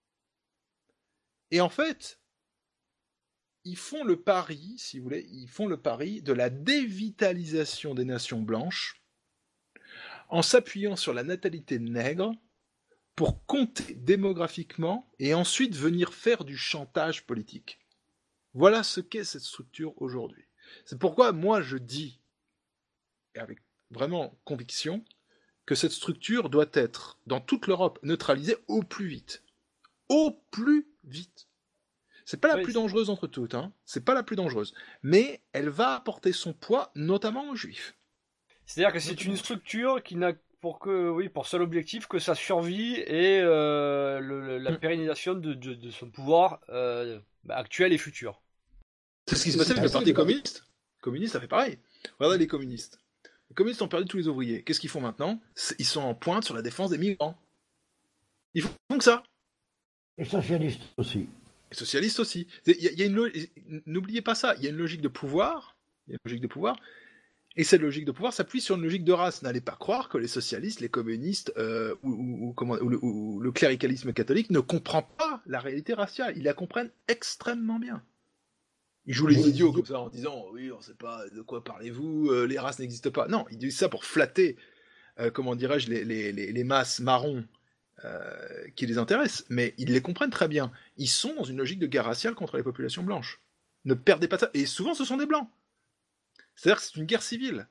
Et en fait, ils font le pari, si vous voulez, de la dévitalisation des nations blanches en s'appuyant sur la natalité nègre pour compter démographiquement et ensuite venir faire du chantage politique. Voilà ce qu'est cette structure aujourd'hui. C'est pourquoi moi je dis, et avec vraiment conviction, que cette structure doit être, dans toute l'Europe, neutralisée au plus vite. Au plus vite. C'est pas la plus dangereuse entre toutes, hein. C'est pas la plus dangereuse. Mais elle va apporter son poids, notamment aux Juifs. C'est-à-dire que c'est une structure qui n'a pour seul objectif que sa survie et la pérennisation de son pouvoir actuel et futur. C'est ce qui se passait avec le Parti communiste. Le communiste, ça fait pareil. Regardez les communistes. Les communistes ont perdu tous les ouvriers. Qu'est-ce qu'ils font maintenant? Ils sont en pointe sur la défense des migrants. Ils font que ça. Et socialistes aussi. Et socialistes aussi. N'oubliez pas ça. Il y a une logique de pouvoir. Et cette logique de pouvoir s'appuie sur une logique de race. N'allez pas croire que les socialistes, les communistes ou le cléricalisme catholique ne comprend pas la réalité raciale. Ils la comprennent extrêmement bien. Ils jouent les idiots comme ça en disant oui, on ne sait pas de quoi parlez-vous, les races n'existent pas. Non, ils disent ça pour flatter, comment dirais-je, les masses marrons qui les intéressent. Mais ils les comprennent très bien. Ils sont dans une logique de guerre raciale contre les populations blanches. Ne perdez pas ça. Et souvent, ce sont des blancs. C'est-à-dire que c'est une guerre civile.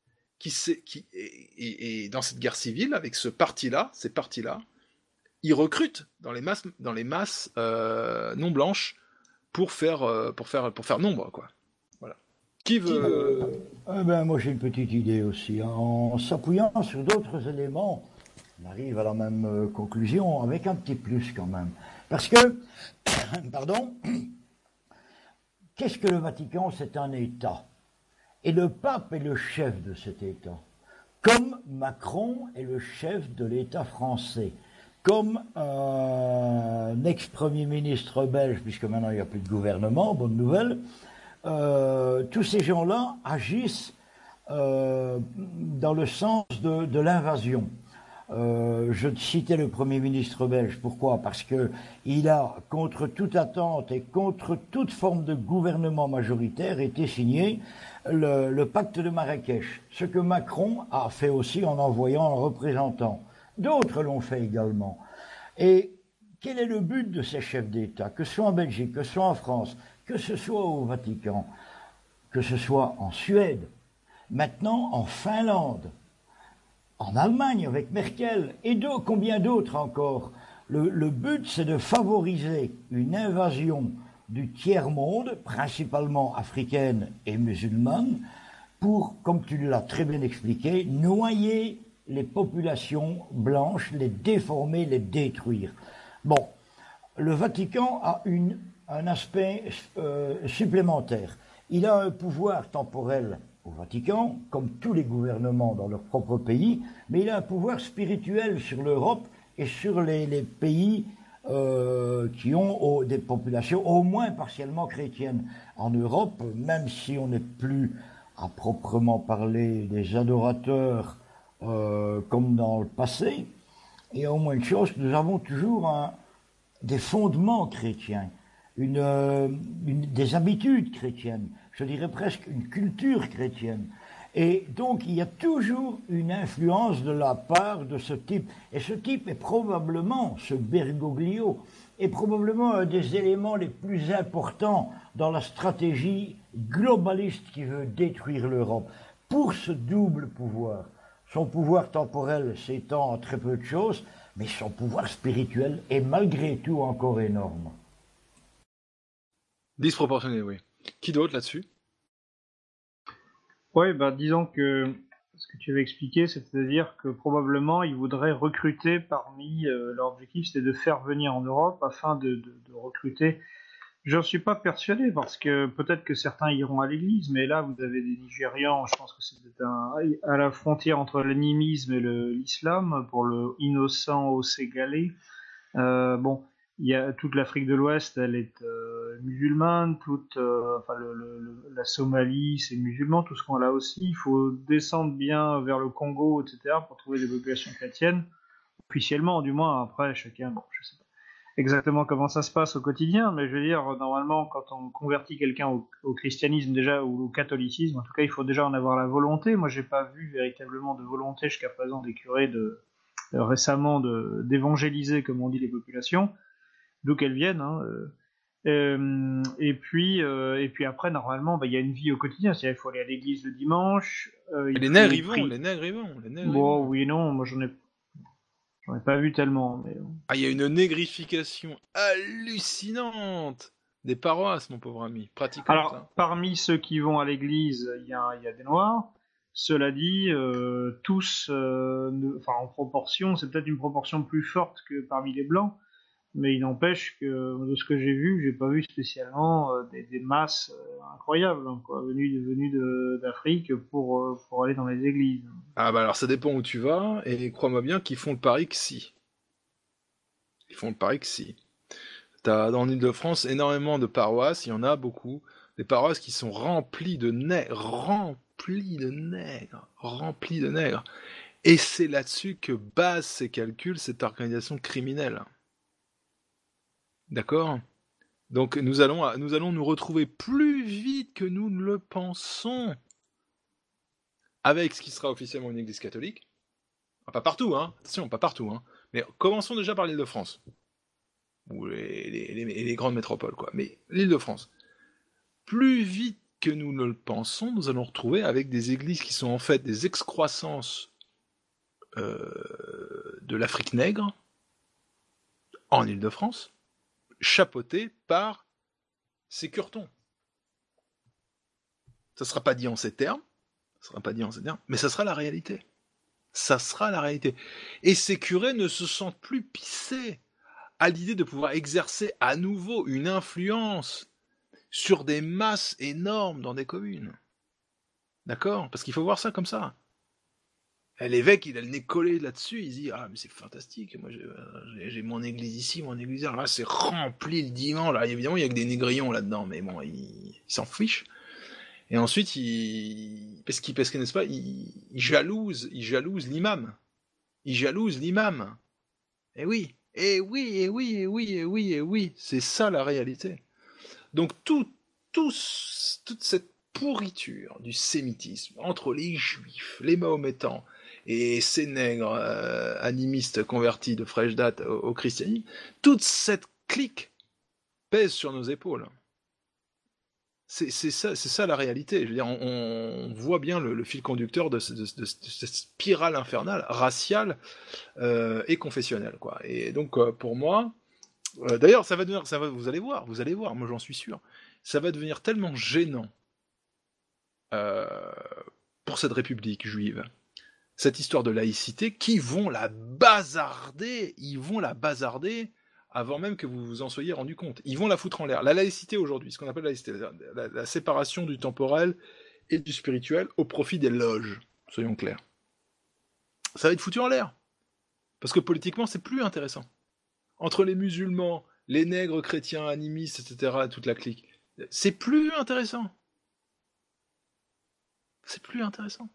Et dans cette guerre civile, avec ces partis-là, ils recrutent dans les masses non blanches pour faire nombre, quoi. Voilà. Qui veut Moi j'ai une petite idée aussi. En s'appuyant sur d'autres éléments, on arrive à la même conclusion avec un petit plus quand même. Parce que, qu'est-ce que le Vatican? C'est un État. Et le pape est le chef de cet État. Comme Macron est le chef de l'État français. Comme un ex-premier ministre belge, puisque maintenant il n'y a plus de gouvernement, bonne nouvelle, tous ces gens-là agissent dans le sens de l'invasion. Je citais le Premier ministre belge. Pourquoi? Parce que il a, contre toute attente et contre toute forme de gouvernement majoritaire, été signé le pacte de Marrakech. Ce que Macron a fait aussi en envoyant un représentant. D'autres l'ont fait également. Et quel est le but de ces chefs d'État, que ce soit en Belgique, que ce soit en France, que ce soit au Vatican, que ce soit en Suède, Maintenant, en Finlande, en Allemagne avec Merkel et combien d'autres encore. Le but, c'est de favoriser une invasion du tiers-monde, principalement africaine et musulmane, pour, comme tu l'as très bien expliqué, noyer les populations blanches, les déformer, les détruire. Bon, le Vatican a un aspect supplémentaire. Il a un pouvoir temporel au Vatican, comme tous les gouvernements dans leur propre pays, mais il a un pouvoir spirituel sur l'Europe et sur les pays qui ont des populations au moins partiellement chrétiennes. En Europe, même si on n'est plus à proprement parler des adorateurs comme dans le passé, il y a au moins une chose, nous avons toujours des fondements chrétiens, des habitudes chrétiennes, je dirais presque une culture chrétienne. Et donc il y a toujours une influence de la part de ce type. Et ce type est probablement, ce Bergoglio, est probablement un des éléments les plus importants dans la stratégie globaliste qui veut détruire l'Europe. Pour ce double pouvoir, son pouvoir temporel s'étend en très peu de choses, mais son pouvoir spirituel est malgré tout encore énorme. Disproportionné, oui. Qui d'autre là-dessus? Oui, disons que ce que tu avais expliqué, c'est-à-dire que probablement ils voudraient recruter parmi leur objectif, c'est de faire venir en Europe afin de recruter. J'en suis pas persuadé parce que peut-être que certains iront à l'église, mais là vous avez des Nigérians, je pense que c'est à la frontière entre l'animisme et l'islam, pour le innocent au ségalais. Bon, il y a toute l'Afrique de l'Ouest, elle est musulmane, la Somalie, c'est musulman, tout ce qu'on a là aussi. Il faut descendre bien vers le Congo, etc., pour trouver des populations chrétiennes, officiellement, du moins. Après, chacun, je sais pas exactement comment ça se passe au quotidien, mais je veux dire, normalement, quand on convertit quelqu'un au christianisme déjà, ou au catholicisme, en tout cas, il faut déjà en avoir la volonté. Moi, j'ai pas vu véritablement de volonté jusqu'à présent des curés récemment d'évangéliser, comme on dit, les populations, d'où qu'elles viennent. Et puis après, normalement, il y a une vie au quotidien. C'est-à-dire, il faut aller à l'église le dimanche. Les nègres y vont. Bon, oui, non, moi j'en ai pas vu tellement. Mais... Ah, il y a une négrification hallucinante des paroisses, mon pauvre ami. Pratiquement. Alors, parmi ceux qui vont à l'église, il y a des noirs. Cela dit, tous, en proportion, c'est peut-être une proportion plus forte que parmi les blancs, mais il n'empêche que, de ce que j'ai pas vu spécialement des masses incroyables, venues d'Afrique pour aller dans les églises. Ah alors ça dépend où tu vas, et crois-moi bien qu'ils font le pari que si. T'as dans l'Île-de-France énormément de paroisses, il y en a beaucoup, des paroisses qui sont remplies de nègres. Et c'est là-dessus que base ses calculs cette organisation criminelle. D'accord? Donc nous allons nous retrouver plus vite que nous ne le pensons avec ce qui sera officiellement une église catholique. Pas partout, attention, pas partout, mais commençons déjà par l'Île-de-France. Ou les grandes métropoles, quoi. Mais l'Île-de-France. Plus vite que nous ne le pensons, nous allons retrouver avec des églises qui sont en fait des excroissances de l'Afrique nègre en Île-de-France, chapeautées par ces curtons. Ça ne sera pas dit en ces termes, mais ça sera la réalité. Et ces curés ne se sentent plus pissés à l'idée de pouvoir exercer à nouveau une influence sur des masses énormes dans des communes. D'accord? Parce qu'il faut voir ça comme ça. L'évêque, il a le nez collé là-dessus, il se dit « Ah, mais c'est fantastique, moi j'ai mon église ici, mon église là, c'est rempli le dimanche. » Là, évidemment, il y a que des négrillons là-dedans, mais bon, il s'en fiche. Et ensuite, parce que n'est-ce pas, il jalouse l'imam. Et oui, c'est ça la réalité. Donc toute cette pourriture du sémitisme entre les juifs, les mahométans et ces nègres animistes convertis de fraîche date au christianisme, toute cette clique pèse sur nos épaules. C'est ça la réalité. Je veux dire, on voit bien le fil conducteur de cette spirale infernale, raciale et confessionnelle, quoi. Et donc, pour moi, d'ailleurs, vous allez voir, moi j'en suis sûr, ça va devenir tellement gênant pour cette République juive, cette histoire de laïcité, qu'ils vont la bazarder, avant même que vous vous en soyez rendu compte. Ils vont la foutre en l'air. La laïcité aujourd'hui, ce qu'on appelle la laïcité, la séparation du temporel et du spirituel au profit des loges, soyons clairs. Ça va être foutu en l'air. Parce que politiquement, c'est plus intéressant. Entre les musulmans, les nègres chrétiens, animistes, etc., toute la clique, c'est plus intéressant. C'est plus intéressant.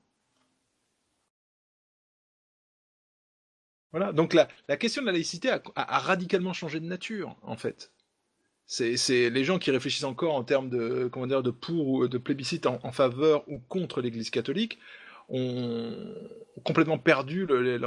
Voilà, donc la question de la laïcité a radicalement changé de nature, en fait. C'est les gens qui réfléchissent encore en termes de, de pour ou de plébiscite en faveur ou contre l'Église catholique ont complètement perdu le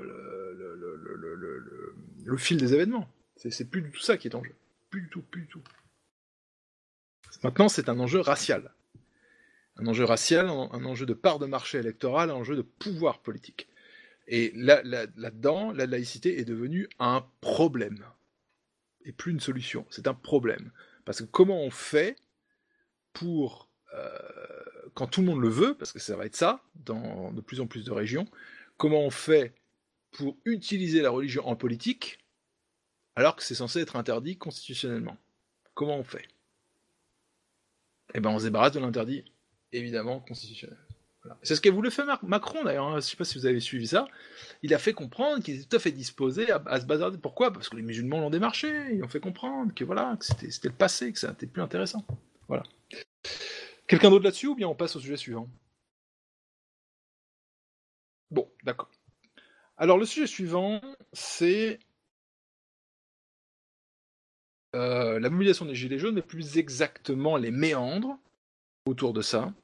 fil des événements. C'est plus du tout ça qui est en jeu. Plus du tout. Maintenant, c'est un enjeu racial. Un enjeu racial, un enjeu de part de marché électoral, un enjeu de pouvoir politique. Et là-dedans, la laïcité est devenue un problème. Et plus une solution, c'est un problème. Parce que comment on fait pour, quand tout le monde le veut, parce que ça va être ça, dans de plus en plus de régions, comment on fait pour utiliser la religion en politique, alors que c'est censé être interdit constitutionnellement? Comment on fait? Eh bien, on se débarrasse de l'interdit, évidemment, constitutionnel. Voilà. C'est ce qu'a voulu faire Macron, d'ailleurs, hein. Je ne sais pas si vous avez suivi ça. Il a fait comprendre qu'il était tout à fait disposé à se bazarder. Pourquoi? Parce que les musulmans l'ont démarché, ils ont fait comprendre que, voilà, que c'était le passé, que ça n'était plus intéressant. Voilà. Quelqu'un d'autre là-dessus, ou bien on passe au sujet suivant? Bon, d'accord. Alors, le sujet suivant, c'est la mobilisation des Gilets jaunes, mais plus exactement les méandres autour de ça.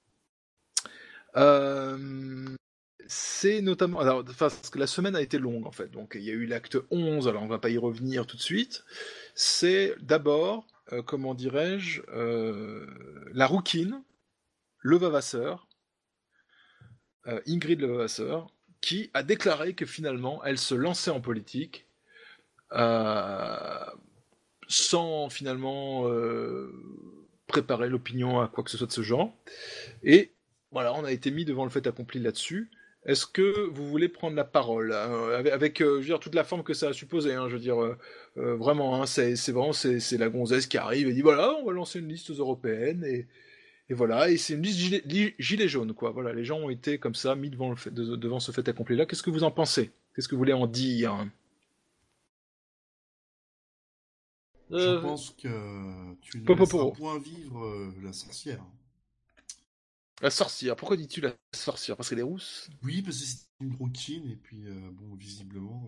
C'est notamment... Alors, parce que la semaine a été longue, en fait. Donc, il y a eu l'acte 11, alors on va pas y revenir tout de suite. C'est d'abord, comment dirais-je, la rouquine, le Vavasseur, Ingrid Le Vavasseur, qui a déclaré que finalement, elle se lançait en politique sans finalement préparer l'opinion à quoi que ce soit de ce genre. Et voilà, on a été mis devant le fait accompli là-dessus. Est-ce que vous voulez prendre la parole avec je veux dire, toute la forme que ça a supposé, hein, je veux dire, vraiment, hein, c'est la gonzesse qui arrive et dit voilà, on va lancer une liste aux européennes et voilà, et c'est une liste gilet jaune, quoi. Voilà, les gens ont été comme ça mis devant ce fait accompli-là. Qu'est-ce que vous en pensez? Qu'est-ce que vous voulez en dire? Je pense que tu ne laisseras point vivre la sorcière. La sorcière, pourquoi dis-tu la sorcière? Parce qu'elle est rousse? Oui, parce que c'est une rouquine, et puis, bon, visiblement,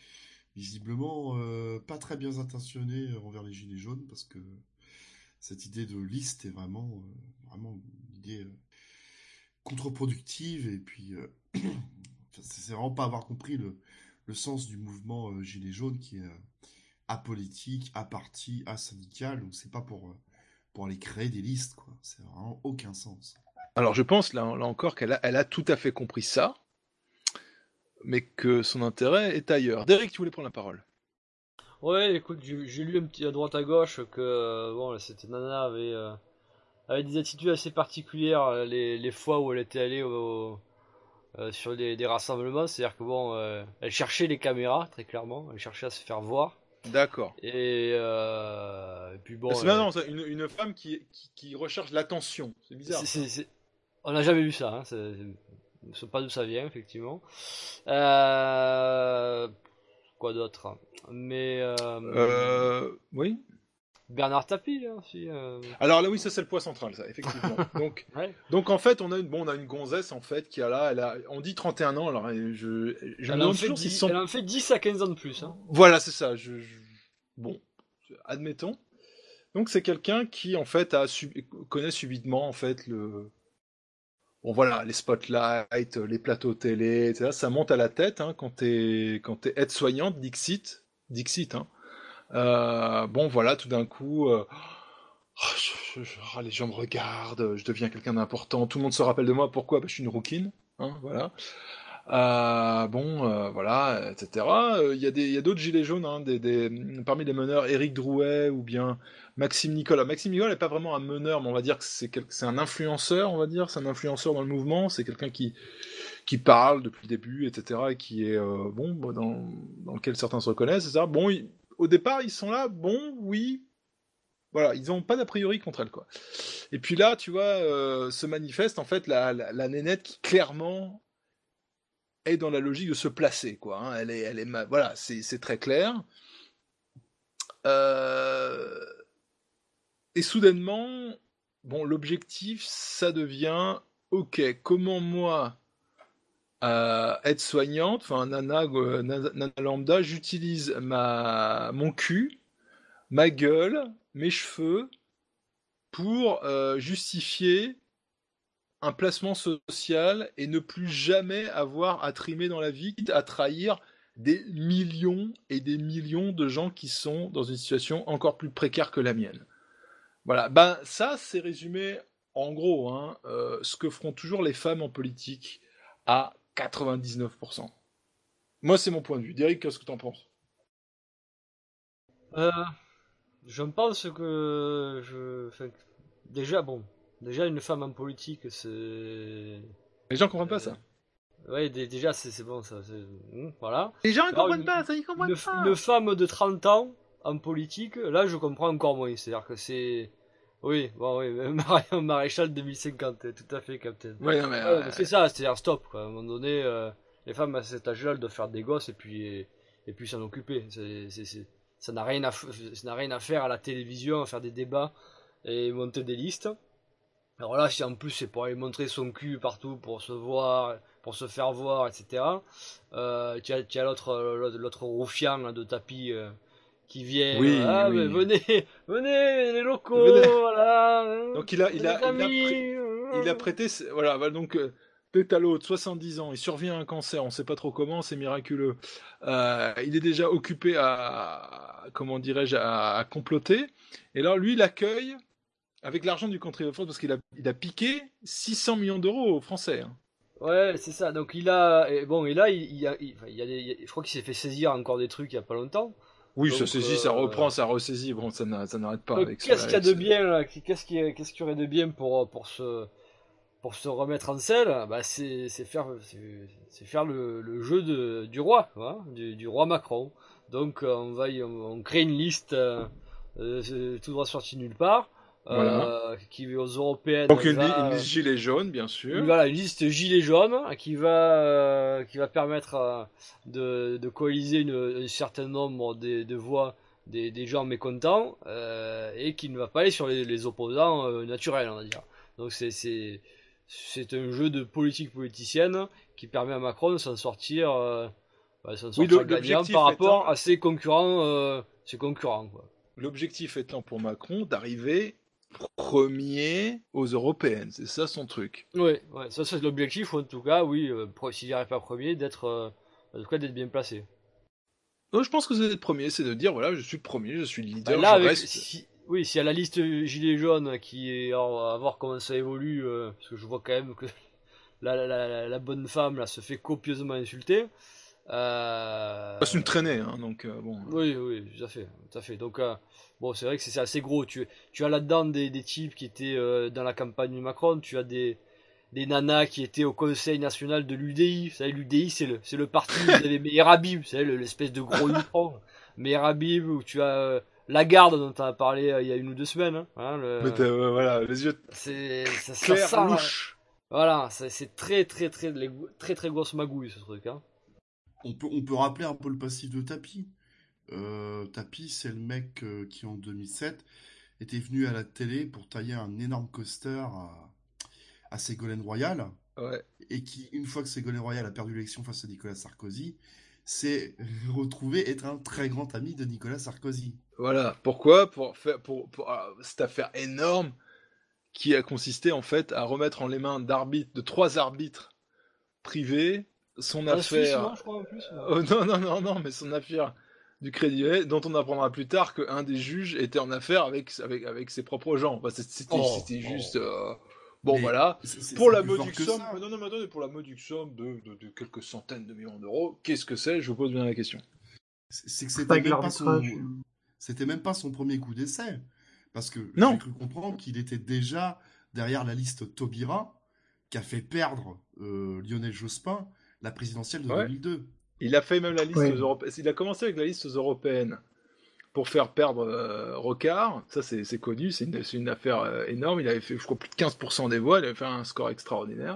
pas très bien intentionnée envers les Gilets jaunes, parce que cette idée de liste est vraiment une idée contre-productive, et puis, c'est vraiment pas avoir compris le sens du mouvement Gilets jaunes, qui est apolitique, aparti, asyndical, donc c'est pas pour aller créer des listes, quoi. C'est vraiment aucun sens. Alors je pense là encore qu'elle a tout à fait compris ça, mais que son intérêt est ailleurs. Derek, tu voulais prendre la parole? Ouais, écoute, j'ai lu un petit à droite à gauche que bon, cette nana avait des attitudes assez particulières les fois où elle était allée sur des rassemblements, c'est-à-dire que bon, elle cherchait les caméras, très clairement, elle cherchait à se faire voir. D'accord. Et puis bon. C'est marrant, ça, une femme qui recherche l'attention. C'est bizarre. On n'a jamais vu ça. Hein. Je ne sais pas d'où ça vient, effectivement. Quoi d'autre? Mais. Oui. Bernard Tapie, là aussi. Alors là, oui, ça c'est le point central, ça, effectivement. Donc, ouais. Donc en fait, on a une gonzesse en fait qui on dit 31 ans. Alors elle en fait 10 à 15 ans de plus. Hein. Voilà, c'est ça. Bon, admettons. Donc c'est quelqu'un qui en fait connaît subitement en fait bon voilà, les spotlights, les plateaux télé, etc. Ça monte à la tête hein, quand t'es aide-soignante, Dixit, hein. Bon voilà, tout d'un coup, Les gens me regardent, je deviens quelqu'un d'important, tout le monde se rappelle de moi, pourquoi? Je suis une rouquine, hein, voilà. Voilà, etc. Il y a d'autres gilets jaunes, hein, parmi les meneurs, Éric Drouet ou bien Maxime Nicolas. Maxime Nicolas n'est pas vraiment un meneur, mais on va dire que c'est un influenceur, on va dire, c'est un influenceur dans le mouvement, c'est quelqu'un qui parle depuis le début, etc. et qui est dans lequel certains se reconnaissent, etc. Bon, au départ, ils sont là, bon, oui. Voilà, ils n'ont pas d'a priori contre elle, quoi. Et puis là, tu vois, se manifeste en fait la nénette qui clairement est dans la logique de se placer, quoi. Hein. Elle est voilà, c'est très clair. Et soudainement, bon, l'objectif, ça devient, ok, comment moi, aide-soignante, enfin nana lambda, j'utilise mon cul, ma gueule, mes cheveux, pour justifier un placement social et ne plus jamais avoir à trimer dans la vie, à trahir des millions et des millions de gens qui sont dans une situation encore plus précaire que la mienne. Voilà, ça c'est résumé en gros, hein, ce que feront toujours les femmes en politique à 99%. Moi c'est mon point de vue. Derek, qu'est-ce que t'en penses? Je pense que déjà une femme en politique, c'est... Les gens comprennent pas ça. Ouais, déjà c'est bon ça. Voilà. Les gens ils comprennent pas ça, ils comprennent pas. Une femme de 30 ans en politique, là je comprends encore moins. C'est-à-dire que c'est... Oui, maréchal 2050, tout à fait, Captain. Ouais, non, mais c'est ça, c'est-à-dire stop, quoi. À un moment donné, les femmes à cet âge-là, elles doivent faire des gosses et puis s'en occuper. Ça n'a rien à faire à la télévision, à faire des débats et monter des listes. Alors là, si en plus c'est pour aller montrer son cul partout, pour se voir, pour se faire voir, etc. Tu as l'autre roufian là, de tapis qui vient. Oui, mais venez les locaux, venez. Voilà. Donc il a prêté, voilà, donc Pétalo de 70 ans, il survient à un cancer, on sait pas trop comment, c'est miraculeux. Il est déjà occupé à comploter. Et là, lui, il accueille avec l'argent du contribuable de France parce qu'il a piqué 600 millions d'euros aux Français. Hein. Ouais, c'est ça. Donc il a, je crois qu'il s'est fait saisir encore des trucs il y a pas longtemps. Oui, donc, ça saisit, ça reprend, ça ressaisit. Bon, ça n'arrête pas. Qu'est-ce qu'il y a de bien là? Qu'est-ce qu'il y aurait de bien pour se remettre en selle? C'est faire le jeu du roi, hein, du roi Macron. Donc on crée une liste tout droit sortie nulle part. Voilà. Qui aux européennes. Donc une liste gilet jaune, bien sûr. Voilà, une liste gilet jaune qui va permettre de coaliser un certain nombre de voix des gens mécontents et qui ne va pas aller sur les opposants naturels, on va dire. Donc c'est un jeu de politique politicienne qui permet à Macron de s'en sortir, gagnant par rapport à ses concurrents, quoi. L'objectif étant pour Macron d'arriver premier aux européennes, c'est ça son truc. Ouais, ça c'est l'objectif, en tout cas, oui, s'il n'y arrive pas premier, d'être bien placé. Je pense que c'est d'être premier, c'est de dire voilà, je suis le premier, je suis le leader, là, je reste. S'il y a la liste gilet jaune qui est à voir comment ça évolue, parce que je vois quand même que la bonne femme là se fait copieusement insulter. C'est une traînée, hein, donc bon. Oui, tout à fait. Donc c'est vrai que c'est assez gros. Tu as là-dedans des types qui étaient dans la campagne de Macron. Tu as des nanas qui étaient au Conseil national de l'UDI. Vous savez, l'UDI c'est le parti. Vous avez Meir Habib, vous savez l'espèce de gros lupin. Meir Habib, où tu as Lagarde dont tu as parlé il y a 1 ou 2 semaines. Hein, voilà, les yeux. Ça louche. Voilà, c'est très grosse magouille ce truc. Hein. On peut rappeler un peu le passif de Tapi. Tapi, c'est le mec qui, en 2007, était venu à la télé pour tailler un énorme coaster à Ségolène Royal. Ouais. Et qui, une fois que Ségolène Royal a perdu l'élection face à Nicolas Sarkozy, s'est retrouvé être un très grand ami de Nicolas Sarkozy. Voilà. Pourquoi? Pour cette affaire énorme qui a consisté, en fait, à remettre en les mains de 3 arbitres privés son affaire. Je crois, en plus, non, mais son affaire du Crédit Lyonnais, dont on apprendra plus tard qu'un des juges était en affaire avec ses propres gens. Enfin, c'était juste... Bon, voilà. Pour la modique somme... Non, mais attendez, pour la modique somme de quelques centaines de millions d'euros, qu'est-ce que c'est? Je vous pose bien la question. C'est que c'était même pas son premier coup d'essai. Parce que j'ai cru comprendre qu'il était déjà derrière la liste Taubira, qui a fait perdre Lionel Jospin la présidentielle de 2002. Il a fait même la liste européenne. Il a commencé avec la liste européenne pour faire perdre Rocard. Ça, c'est connu. C'est une affaire énorme. Il avait fait, je crois, plus de 15% des voix. Il avait fait un score extraordinaire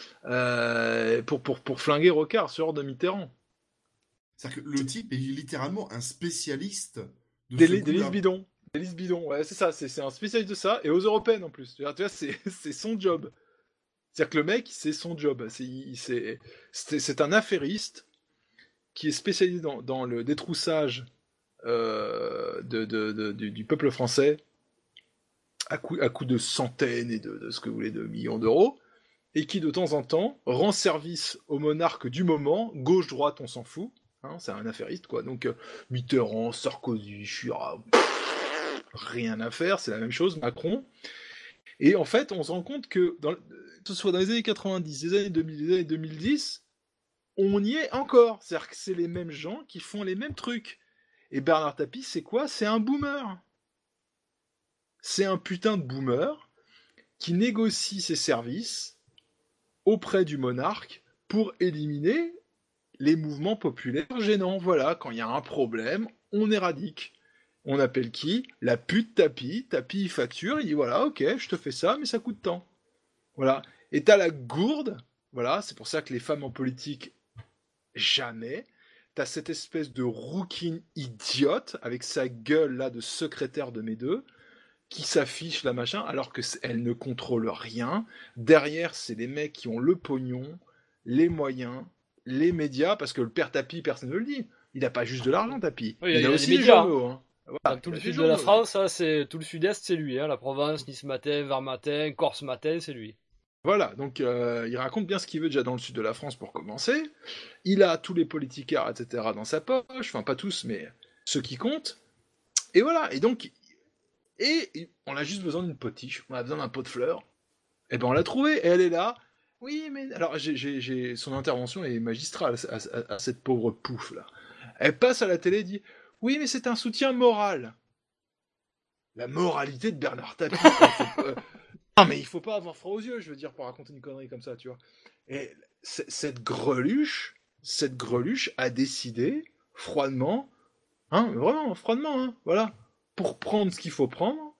pour flinguer Rocard sur de Mitterrand. C'est-à-dire que le type est littéralement un spécialiste des listes bidons. Des listes bidons, ouais, c'est ça. C'est un spécialiste de ça. Et aux européennes en plus. Tu vois, c'est son job. C'est-à-dire que le mec, c'est son job. C'est un affairiste qui est spécialisé dans le détroussage du peuple français à coup de centaines et de ce que vous voulez, de millions d'euros, et qui de temps en temps rend service au monarque du moment, gauche-droite, on s'en fout, hein, c'est un affairiste, quoi. Donc Mitterrand, Sarkozy, Chirac, rien à faire, c'est la même chose, Macron. Et en fait, on se rend compte que, que ce soit dans les années 90, les années 2000, les années 2010, on y est encore. C'est-à-dire que c'est les mêmes gens qui font les mêmes trucs. Et Bernard Tapie, c'est quoi? C'est un boomer. C'est un putain de boomer qui négocie ses services auprès du monarque pour éliminer les mouvements populaires gênants. Voilà, quand il y a un problème, on éradique. On appelle qui? La pute Tapie. Tapie, il facture, il dit voilà, ok, je te fais ça, mais ça coûte tant. Voilà. Et t'as la gourde, voilà, c'est pour ça que les femmes en politique, jamais. T'as cette espèce de rouquine idiote, avec sa gueule là de secrétaire de mes deux, qui s'affiche là machin, alors que elle ne contrôle rien. Derrière, c'est les mecs qui ont le pognon, les moyens, les médias, parce que le père Tapie, personne ne le dit. Il n'a pas juste de l'argent, Tapie. Oui, il a aussi des les médias. journaux. Hein. Voilà, dans tout le sud de la France, hein, tout le sud-est, c'est lui. Hein, la Provence, Nice matin, Var matin, Corse matin, c'est lui. Voilà, donc il raconte bien ce qu'il veut déjà dans le sud de la France pour commencer. Il a tous les politicards, etc. dans sa poche, enfin pas tous, mais ceux qui comptent. Et voilà, et donc, on a juste besoin d'une potiche, on a besoin d'un pot de fleurs. Et ben on l'a trouvée, et elle est là. Oui, mais alors son intervention est magistrale à cette pauvre pouffe là. Elle passe à la télé et dit oui, mais c'est un soutien moral. La moralité de Bernard Tapie. Non, mais il faut pas avoir froid aux yeux, je veux dire, pour raconter une connerie comme ça, tu vois. Et cette greluche a décidé, froidement, hein, vraiment, froidement, hein, voilà, pour prendre ce qu'il faut prendre,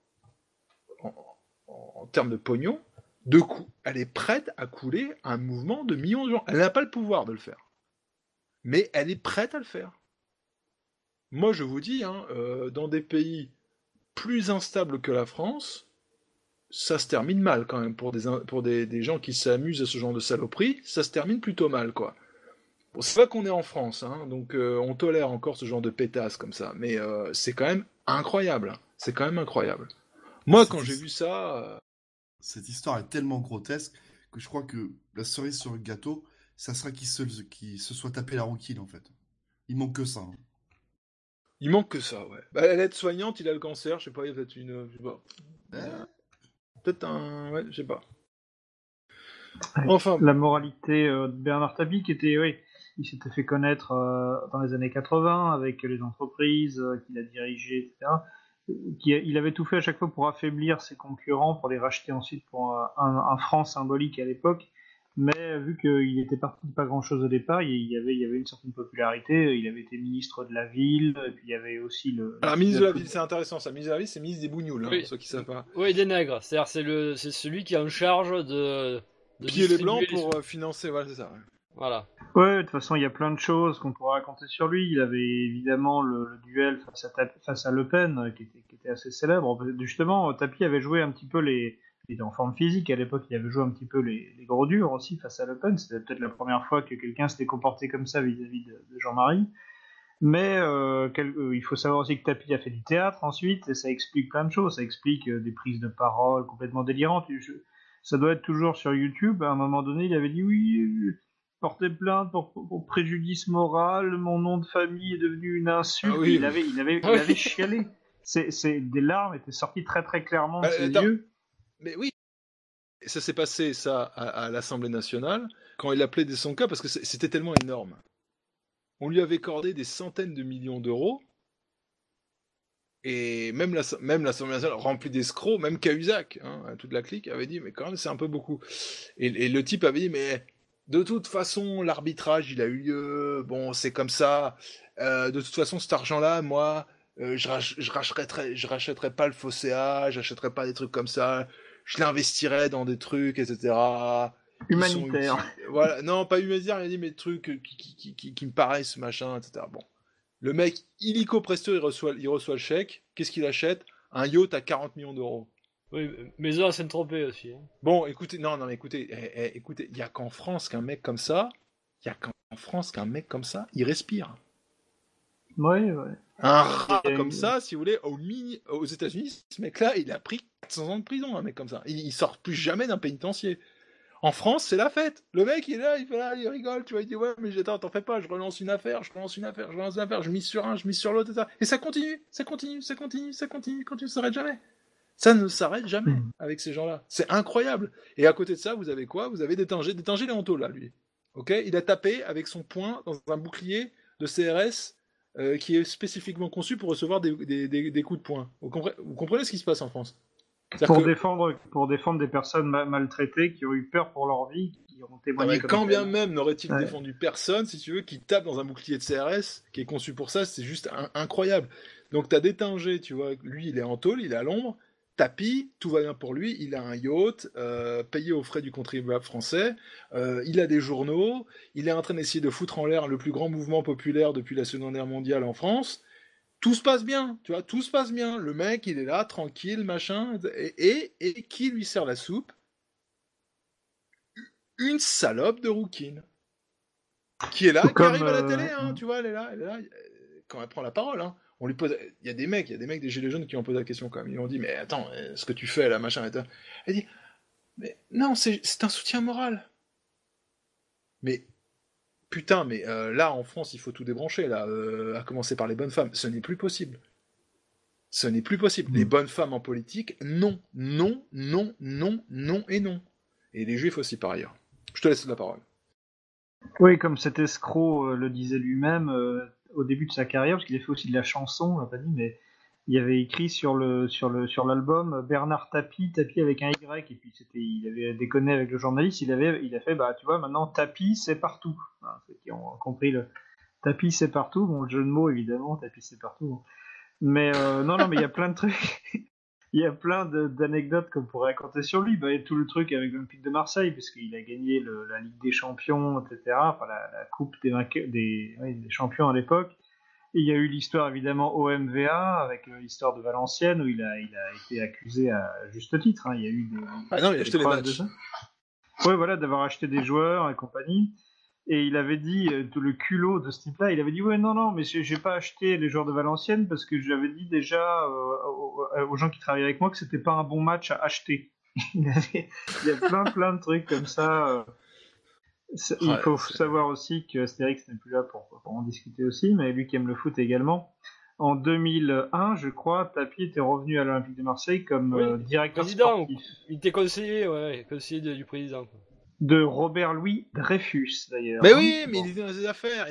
en termes de pognon, elle est prête à couler un mouvement de millions de gens. Elle n'a pas le pouvoir de le faire. Mais elle est prête à le faire. Moi, je vous dis, hein, dans des pays plus instables que la France, ça se termine mal quand même pour des gens qui s'amusent à ce genre de saloperie, ça se termine plutôt mal, quoi. Bon, c'est pas qu'on est en France, hein, donc on tolère encore ce genre de pétasse comme ça, mais c'est quand même incroyable. C'est quand même incroyable. Moi, quand j'ai vu ça... Cette histoire est tellement grotesque que je crois que la cerise sur le gâteau, ça sera qu'il se soit tapé la rouquine, en fait. Il manque que ça. Hein. Il manque que ça, ouais. Bah, elle est soignante, il a le cancer, je sais pas, il y a peut-être une... Je sais pas. Peut-être un... Ouais, je sais pas. Enfin... La moralité de Bernard Tapie, qui était... Oui, il s'était fait connaître dans les années 80 avec les entreprises qu'il a dirigées, etc. Il avait tout fait à chaque fois pour affaiblir ses concurrents, pour les racheter ensuite pour un franc symbolique à l'époque. Mais vu qu'il était parti de pas grand-chose au départ, il y avait une certaine popularité. Il avait été ministre de la ville, et puis il y avait aussi le... Alors, ministre de la ville, c'est intéressant ça. Ministre de la ville, c'est ministre des bougnoules, hein, oui. pour ceux qui savent pas. Oui, des nègres. C'est-à-dire, c'est celui qui est en charge de piller les blancs pour financer, voilà, c'est ça. Ouais. Voilà. Ouais, de toute façon, il y a plein de choses qu'on pourrait raconter sur lui. Il avait évidemment le duel face à Le Pen, qui était assez célèbre. Justement, Tapie avait joué un petit peu il était en forme physique à l'époque, il avait joué un petit peu les gros durs aussi face à Le Pen. C'était peut-être la première fois que quelqu'un s'était comporté comme ça vis-à-vis de Jean-Marie. Mais il faut savoir aussi que Tapie a fait du théâtre ensuite, et ça explique plein de choses. Ça explique des prises de parole complètement délirantes. Ça doit être toujours sur YouTube. À un moment donné, il avait dit oui... porté plainte pour préjudice moral, mon nom de famille est devenu une insulte. Ah oui, il avait chialé. Des larmes étaient sorties très très clairement de ses yeux. Mais oui, ça s'est passé ça à l'Assemblée nationale quand il a plaidé son cas parce que c'était tellement énorme. On lui avait accordé des centaines de millions d'euros. Et même l'Assemblée nationale remplie d'escrocs, même Cahuzac, toute la clique, avait dit, mais quand même, c'est un peu beaucoup. Et le type avait dit, mais de toute façon, l'arbitrage, il a eu lieu, bon, c'est comme ça. De toute façon, cet argent-là, moi, je rachèterais pas le Fosséa, j'achèterais pas des trucs comme ça, je l'investirais dans des trucs, etc. Humanitaire. Voilà, non, pas humanitaire, il a dit, mais des trucs qui me paraissent, machin, etc. Bon. Le mec, illico presto, il reçoit le chèque. Qu'est-ce qu'il achète? Un yacht à 40 millions d'euros. Oui, maison à Saint-Tropez aussi. Hein. Bon, écoutez, mais écoutez, il n'y a qu'en France qu'un mec comme ça, il respire. Ouais. Un rat comme ça, si vous voulez, aux États-Unis, ce mec-là, il a pris 400 ans de prison, un mec comme ça. Il sort plus jamais d'un pénitencier. En France, c'est la fête. Le mec, il est là, il rigole, tu vois, il dit ouais, mais attends, t'en fais pas, je relance une affaire, je mise sur un, je mise sur l'autre, et ça. Et ça continue, ça s'arrête jamais. Ça ne s'arrête jamais avec ces gens-là. C'est incroyable. Et à côté de ça, vous avez quoi? Vous avez Détinger les hanteaux, là, lui. Ok? Il a tapé avec son poing dans un bouclier de CRS qui est spécifiquement conçu pour recevoir des coups de poing. Vous comprenez ce qui se passe en France? Pour défendre des personnes maltraitées qui ont eu peur pour leur vie, qui ont témoigné. Quand bien même n'aurait-il défendu personne, si tu veux, qui tape dans un bouclier de CRS qui est conçu pour ça, c'est juste incroyable. Donc t'as Détinger, tu vois, lui il est en tôle, il est à l'ombre. Tapi, tout va bien pour lui, il a un yacht payé aux frais du contribuable français, il a des journaux, il est en train d'essayer de foutre en l'air le plus grand mouvement populaire depuis la Seconde Guerre mondiale en France. Tout se passe bien, tu vois, tout se passe bien. Le mec, il est là, tranquille, machin, et qui lui sert la soupe? Une salope de rouquine. Qui est là, qui arrive à la télé, tu vois, elle est là, quand elle prend la parole, on lui pose, il y a des mecs des gilets jaunes qui ont posé la question quand même. Ils ont dit, mais attends, ce que tu fais là, machin, et elle dit, mais non, c'est un soutien moral. Mais putain, mais là, en France, il faut tout débrancher, là, à commencer par les bonnes femmes. Ce n'est plus possible. Les bonnes femmes en politique, non. Et les juifs aussi, par ailleurs. Je te laisse la parole. Oui, comme cet escroc le disait lui-même au début de sa carrière, parce qu'il a fait aussi de la chanson, on l'a pas dit, mais il avait écrit sur l'album Bernard Tapie avec un Y, et puis il avait déconné avec le journaliste, il a fait, bah tu vois, maintenant Tapie c'est partout. Ceux qui ont compris le Tapie c'est partout, bon le jeu de mots évidemment, Tapie c'est partout. Bon. Mais non, mais il y a plein de trucs, il y a plein d'anecdotes qu'on pourrait raconter sur lui. Bah, il y a tout le truc avec l'Olympique de Marseille, parce qu'il a gagné la Ligue des Champions, etc. Enfin la Coupe des champions à l'époque. Et il y a eu l'histoire évidemment OMVA avec l'histoire de Valenciennes où il a été accusé à juste titre. Il y a eu des il a acheté les matchs. Ouais, voilà, d'avoir acheté des joueurs et compagnie. Et il avait dit, tout le culot de ce type-là, il avait dit ouais non, mais j'ai pas acheté les joueurs de Valenciennes parce que j'avais dit déjà aux gens qui travaillaient avec moi que c'était pas un bon match à acheter. Il y a plein de trucs comme ça. Il faut savoir aussi que Astérix n'est plus là pour en discuter aussi, mais lui qui aime le foot également. En 2001, je crois, Tapie était revenu à l'Olympique de Marseille comme directeur sportif. Il était conseiller du président. De Robert-Louis Dreyfus, d'ailleurs. Mais oui, mais il était dans ses affaires.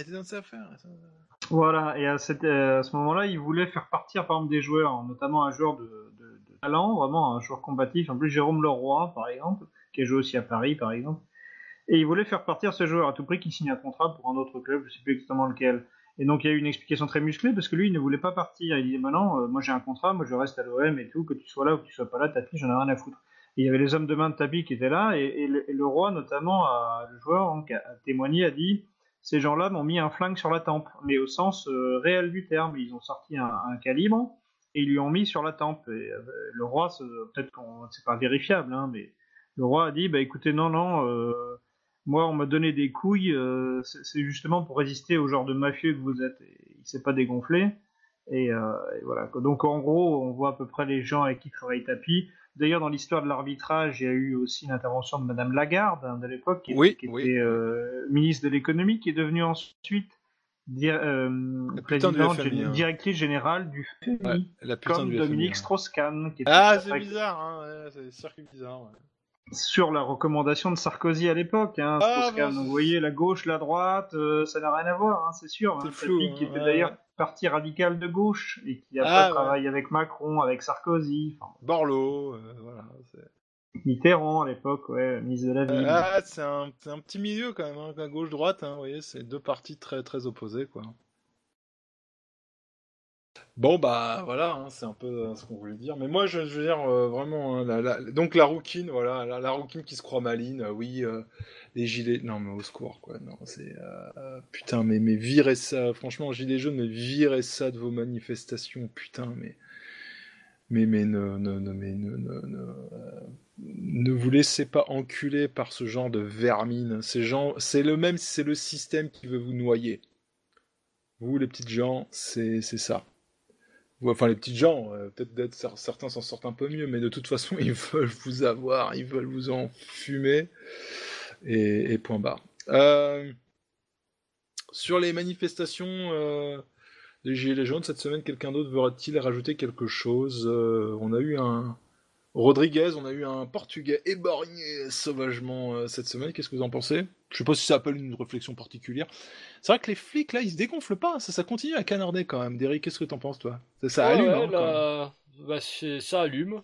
Voilà, et à ce moment-là, il voulait faire partir, par exemple, des joueurs, notamment un joueur de talent, vraiment un joueur combatif. En plus, Jérôme Leroy, par exemple, qui a joué aussi à Paris, par exemple. Et il voulait faire partir ce joueur à tout prix qui signe un contrat pour un autre club, je ne sais plus exactement lequel. Et donc il y a eu une explication très musclée parce que lui il ne voulait pas partir. Il disait non, moi j'ai un contrat, moi je reste à l'OM et tout, que tu sois là ou que tu sois pas là, Tapie, j'en ai rien à foutre. Et il y avait les hommes de main de Tapie qui étaient là et le roi notamment, le joueur a témoigné, a dit ces gens-là m'ont mis un flingue sur la tempe, mais au sens réel du terme. Ils ont sorti un calibre et ils lui ont mis sur la tempe. Et le roi, peut-être qu'on c'est pas vérifiable, mais le roi a dit bah écoutez non. Moi, on m'a donné des couilles, c'est justement pour résister au genre de mafieux que vous êtes. Et il s'est pas dégonflé. Et voilà. Donc, en gros, on voit à peu près les gens avec qui travaille Tapie. D'ailleurs, dans l'histoire de l'arbitrage, il y a eu aussi l'intervention de Madame Lagarde, de l'époque, qui était ministre de l'économie, qui est devenue ensuite directrice générale du FMI, comme Dominique Strauss-Kahn. C'est bizarre, hein, c'est circuit bizarre. Ouais. Sur la recommandation de Sarkozy à l'époque, hein, Strauss-Kahn. Vous voyez, la gauche, la droite, ça n'a rien à voir, hein, c'est sûr. C'est hein, flou, qui était d'ailleurs parti radical de gauche et qui après travaille avec Macron, avec Sarkozy. Borloo, voilà. Mitterrand à l'époque, ministre de la ville. C'est un petit milieu quand même, hein, la gauche-droite, hein, vous voyez, c'est deux partis très très opposés, quoi. Bon bah voilà, hein, c'est un peu ce qu'on voulait dire. Mais moi je veux dire vraiment, hein, donc la rouquine, voilà, la rouquine qui se croit maline, les gilets, non mais au secours quoi, non c'est putain mais virez ça, franchement gilets jaunes, mais virez ça de vos manifestations, putain mais ne vous laissez pas enculer par ce genre de vermine. Ces gens, c'est le système qui veut vous noyer. Vous les petites gens, c'est ça. Enfin, les petites gens, peut-être certains s'en sortent un peu mieux, mais de toute façon, ils veulent vous avoir, ils veulent vous enfumer, et point barre. Sur les manifestations des Gilets jaunes, cette semaine, quelqu'un d'autre veut-il rajouter quelque chose? On a eu un Rodriguez, on a eu un Portugais éborgné sauvagement cette semaine, qu'est-ce que vous en pensez? Je sais pas si ça appelle une réflexion particulière. C'est vrai que les flics, là, ils se dégonflent pas, ça continue à canarder quand même. Derrick, qu'est-ce que t'en penses, toi? Ça allume, ça allume.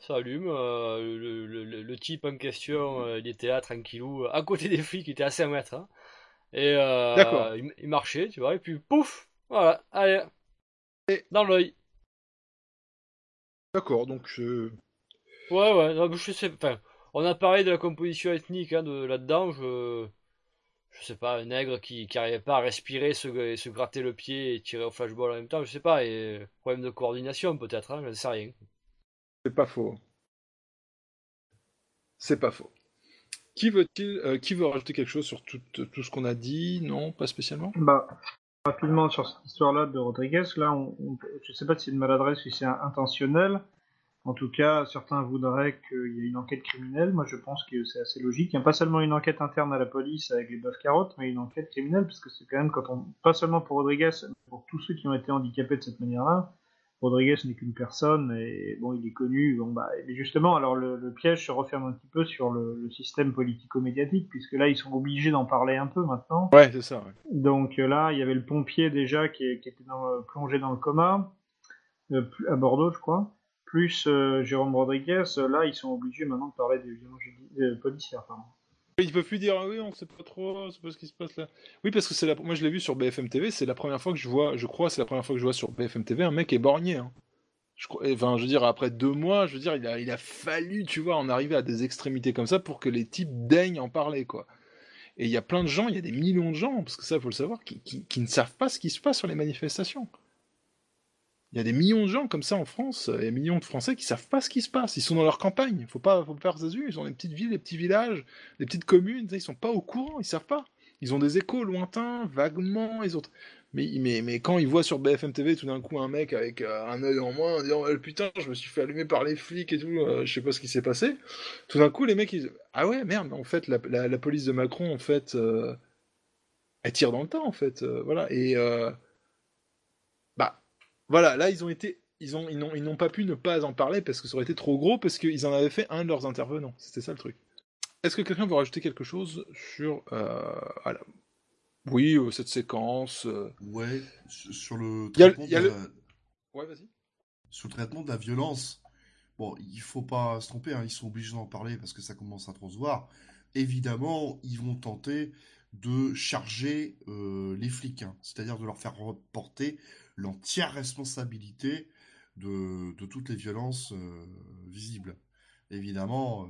Le type en question, il était là, tranquillou, à côté des flics, il était à 5 mètres. Hein. Et il marchait, tu vois, et puis pouf, voilà, allez, dans l'œil. D'accord, donc Ouais, non, je sais, enfin, on a parlé de la composition ethnique hein, là-dedans, je sais pas, un nègre qui arrivait pas à respirer, se gratter le pied et tirer au flashball en même temps, je sais pas, et problème de coordination peut-être, hein, je ne sais rien. C'est pas faux. C'est pas faux. Qui veut rajouter quelque chose sur tout ce qu'on a dit? Non, pas spécialement. Rapidement sur cette histoire-là de Rodriguez, là, je sais pas si c'est une maladresse ou si c'est intentionnel. En tout cas, certains voudraient qu'il y ait une enquête criminelle. Moi, je pense que c'est assez logique. Il n'y a pas seulement une enquête interne à la police avec les bœufs carottes, mais une enquête criminelle, parce que c'est quand même pas seulement pour Rodriguez, mais pour tous ceux qui ont été handicapés de cette manière-là. Rodriguez n'est qu'une personne, et bon, il est connu. Et justement, alors le piège se referme un petit peu sur le système politico-médiatique, puisque là, ils sont obligés d'en parler un peu maintenant. Ouais, c'est ça. Ouais. Donc là, il y avait le pompier déjà qui était plongé dans le coma, à Bordeaux, je crois. Plus Jérôme Rodriguez, là, ils sont obligés maintenant de parler des violences policières. Pardon. Ils peuvent plus dire oui, on sait pas trop, c'est pas ce qui se passe là. Oui, parce que moi je l'ai vu sur BFM TV, c'est la première fois que je vois, c'est la première fois que je vois sur BFM TV un mec éborgné. Hein. Enfin, je veux dire, après 2 mois, je veux dire, il a fallu, tu vois, en arriver à des extrémités comme ça pour que les types daignent en parler, quoi. Et il y a plein de gens, il y a des millions de gens, parce que ça, il faut le savoir, qui ne savent pas ce qui se passe sur les manifestations. Il y a des millions de gens comme ça en France, et des millions de Français qui savent pas ce qui se passe. Ils sont dans leur campagne, faut pas faire des yeux. Ils ont des petites villes, des petits villages, des petites communes, ils sont pas au courant, ils savent pas. Ils ont des échos lointains, vaguement, les autres. Mais quand ils voient sur BFM TV tout d'un coup un mec avec un œil en moins, en disant putain, je me suis fait allumer par les flics et tout, je sais pas ce qui s'est passé. Tout d'un coup, les mecs ils disent ah ouais merde, en fait la police de Macron en fait, elle tire dans le tas en fait, voilà et voilà, là, ils n'ont pas pu ne pas en parler parce que ça aurait été trop gros, parce qu'ils en avaient fait un de leurs intervenants. C'était ça le truc. Est-ce que quelqu'un veut rajouter quelque chose sur cette séquence Ouais, sur le traitement Ouais, vas-y. Sur le traitement de la violence. Bon, il faut pas se tromper, hein, ils sont obligés d'en parler parce que ça commence à trop se voir. Évidemment, ils vont tenter de charger les flics, hein, c'est-à-dire de leur faire reporter l'entière responsabilité de toutes les violences visibles. Évidemment,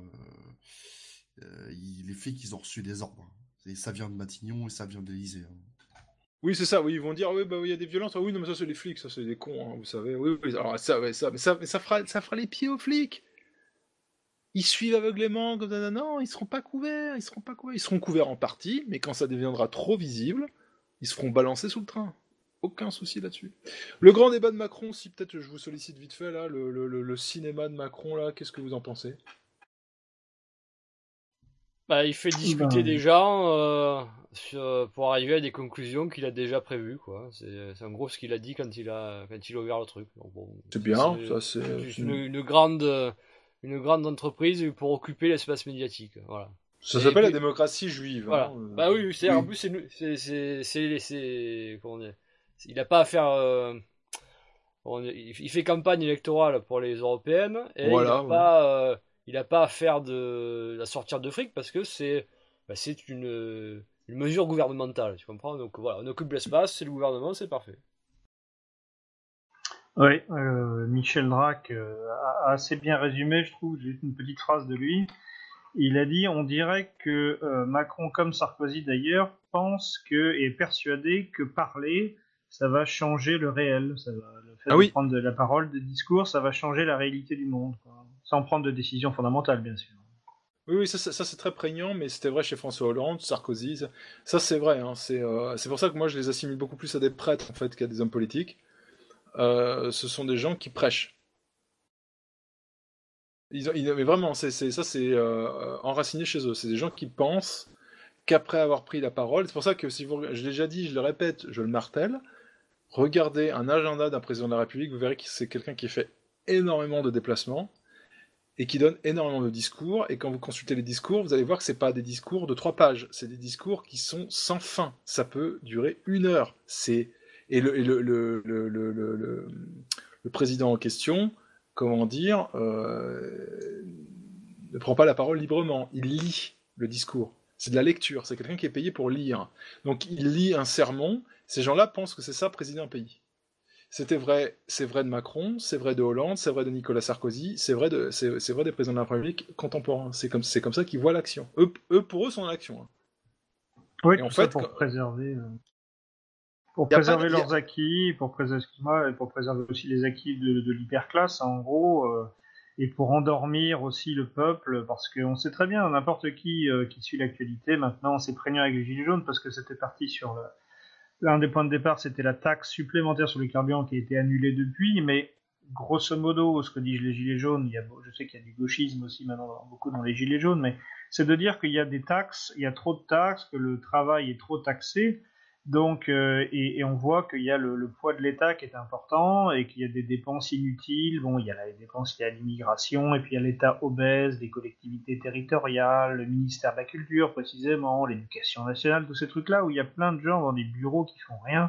les flics, ils ont reçu des ordres. Et ça vient de Matignon et ça vient de l'Élysée. Hein. Oui, c'est ça, oui, ils vont dire, oui, il y a des violences. Ah oui, non, mais ça, c'est les flics, ça, c'est des cons, hein, vous savez. Oui, alors ça fera les pieds aux flics. Ils suivent aveuglément, comme ça, non, ils seront pas couverts. Ils seront couverts en partie, mais quand ça deviendra trop visible, ils se feront balancer sous le train. aucun souci là-dessus. Le grand débat de Macron, si peut-être je vous sollicite vite fait, là, le cinéma de Macron, là, qu'est-ce que vous en pensez? Bah, il fait discuter des gens pour arriver à des conclusions qu'il a déjà prévues, quoi. C'est en gros ce qu'il a dit quand il a ouvert le truc. Donc, bon, C'est bien, ça c'est... juste une grande entreprise pour occuper l'espace médiatique, voilà. Ça s'appelle la démocratie juive. Voilà. Hein, Bah oui, c'est en plus c'est comment dire, il a pas à faire il fait campagne électorale pour les européennes et voilà, il a pas à faire à sortir de fric parce que c'est une mesure gouvernementale, tu comprends? Donc voilà, on occupe l'espace, c'est le gouvernement, c'est parfait. Oui, Michel Drac a assez bien résumé, je trouve. J'ai une petite phrase de lui. Il a dit, on dirait que Macron, comme Sarkozy d'ailleurs, pense et est persuadé que parler, ça va changer le réel. Le fait de prendre de la parole, des discours, ça va changer la réalité du monde, quoi. Sans prendre de décisions fondamentales, bien sûr. Oui, ça c'est très prégnant, mais c'était vrai chez François Hollande, Sarkozy, ça c'est vrai. Hein, c'est pour ça que moi je les assimile beaucoup plus à des prêtres en fait qu'à des hommes politiques. Ce sont des gens qui prêchent. Mais vraiment, c'est enraciné chez eux. C'est des gens qui pensent qu'après avoir pris la parole, c'est pour ça que je l'ai déjà dit, je le répète, je le martèle, regardez un agenda d'un président de la République, vous verrez que c'est quelqu'un qui fait énormément de déplacements et qui donne énormément de discours. Et quand vous consultez les discours, vous allez voir que c'est pas des discours de 3 pages, c'est des discours qui sont sans fin. Ça peut durer 1 heure. Et le président en question, comment dire, ne prend pas la parole librement. Il lit le discours. C'est de la lecture. C'est quelqu'un qui est payé pour lire. Donc il lit un sermon. Ces gens-là pensent que c'est ça, présider un pays. C'est vrai de Macron, c'est vrai de Hollande, c'est vrai de Nicolas Sarkozy, c'est vrai des présidents de la République contemporains. C'est comme ça qu'ils voient l'action. Pour eux, sont en action. Hein. Oui, et en fait, pour préserver... Pour préserver leurs acquis, pour préserver aussi les acquis de l'hyperclasse, en gros, et pour endormir aussi le peuple, parce qu'on sait très bien, n'importe qui suit l'actualité, maintenant, s'est prégnant avec les Gilets jaunes, parce que c'était parti sur l'un des points de départ, c'était la taxe supplémentaire sur les carburants qui a été annulée depuis, mais grosso modo, ce que disent les Gilets jaunes, je sais qu'il y a du gauchisme aussi maintenant beaucoup dans les Gilets jaunes, mais c'est de dire qu'il y a des taxes, il y a trop de taxes, que le travail est trop taxé. Donc, et on voit qu'il y a le poids de l'État qui est important et qu'il y a des dépenses inutiles. Bon, il y a les dépenses liées à l'immigration et puis il y a l'État obèse, des collectivités territoriales, le ministère de la Culture précisément, l'éducation nationale, tous ces trucs-là où il y a plein de gens dans des bureaux qui font rien.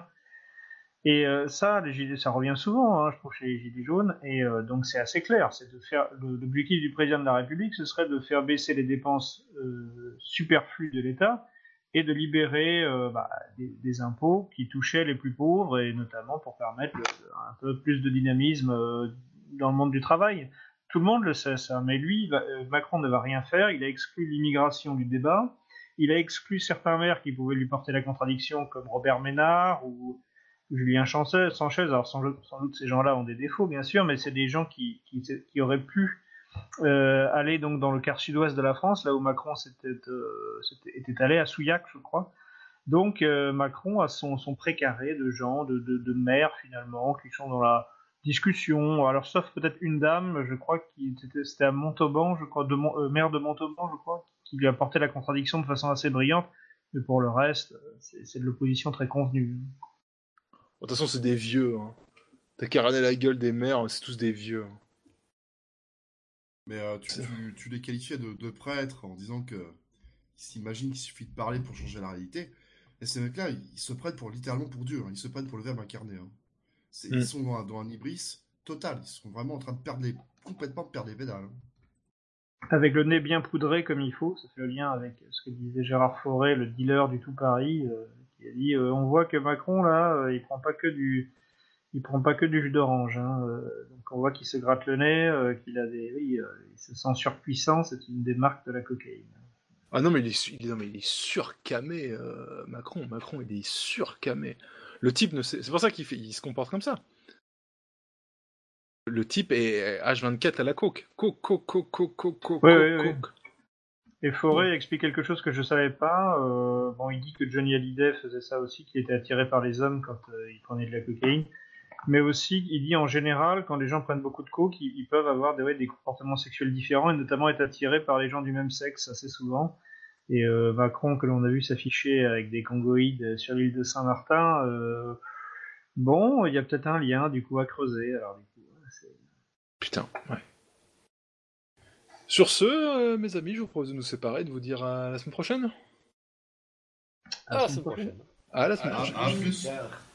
Et ça revient souvent, hein, je trouve, chez les Gilets jaunes. Et donc c'est assez clair, c'est de faire l'objectif du président de la République, ce serait de faire baisser les dépenses superflues de l'État et de libérer des impôts qui touchaient les plus pauvres, et notamment pour permettre un peu plus de dynamisme dans le monde du travail. Tout le monde le sait, ça, mais lui, Macron ne va rien faire, il a exclu l'immigration du débat, il a exclu certains maires qui pouvaient lui porter la contradiction, comme Robert Ménard ou Julien Sanchez. Alors sans doute ces gens-là ont des défauts, bien sûr, mais c'est des gens qui auraient pu aller donc dans le quart sud-ouest de la France, là où Macron était allé, à Souillac, je crois. Donc Macron a son précaré de gens, de maires finalement, qui sont dans la discussion. Alors sauf peut-être une dame, je crois, c'était à Montauban, je crois, maire de Montauban, je crois, qui lui a porté la contradiction de façon assez brillante. Mais pour le reste, c'est de l'opposition très convenue. De toute façon, c'est des vieux. Hein. T'as carané la gueule des maires, c'est tous des vieux. Hein. Mais tu les qualifiais de prêtres en disant qu'ils s'imaginent qu'il suffit de parler pour changer la réalité. Et ces mecs-là, ils se prennent littéralement pour Dieu. Hein. Ils se prennent pour le verbe incarné. Hein. Ils sont dans un hybris total. Ils sont vraiment en train de complètement perdre les pédales. Hein. Avec le nez bien poudré comme il faut, ça fait le lien avec ce que disait Gérard Fauré, le dealer du tout Paris, qui a dit on voit que Macron, là, il prend pas que du jus d'orange. Hein. Donc on voit qu'il se gratte le nez, il se sent surpuissant, c'est une des marques de la cocaïne. Ah non, mais il est surcamé, Macron. Macron, il est surcamé. Le type, c'est pour ça il se comporte comme ça. Le type est H24 à la coke. Coke. Oui. Et Forêt explique quelque chose que je savais pas. Bon, il dit que Johnny Hallyday faisait ça aussi, qu'il était attiré par les hommes quand il prenait de la cocaïne. Mais aussi, il dit en général, quand les gens prennent beaucoup de coke, ils peuvent avoir des comportements sexuels différents et notamment être attirés par les gens du même sexe assez souvent. Et Macron, que l'on a vu s'afficher avec des congoïdes sur l'île de Saint-Martin, bon, il y a peut-être un lien du coup à creuser. Alors, du coup, Putain, ouais. Sur ce, mes amis, je vous propose de nous séparer et de vous dire à la semaine prochaine. À la semaine prochaine. À la semaine prochaine. À plus.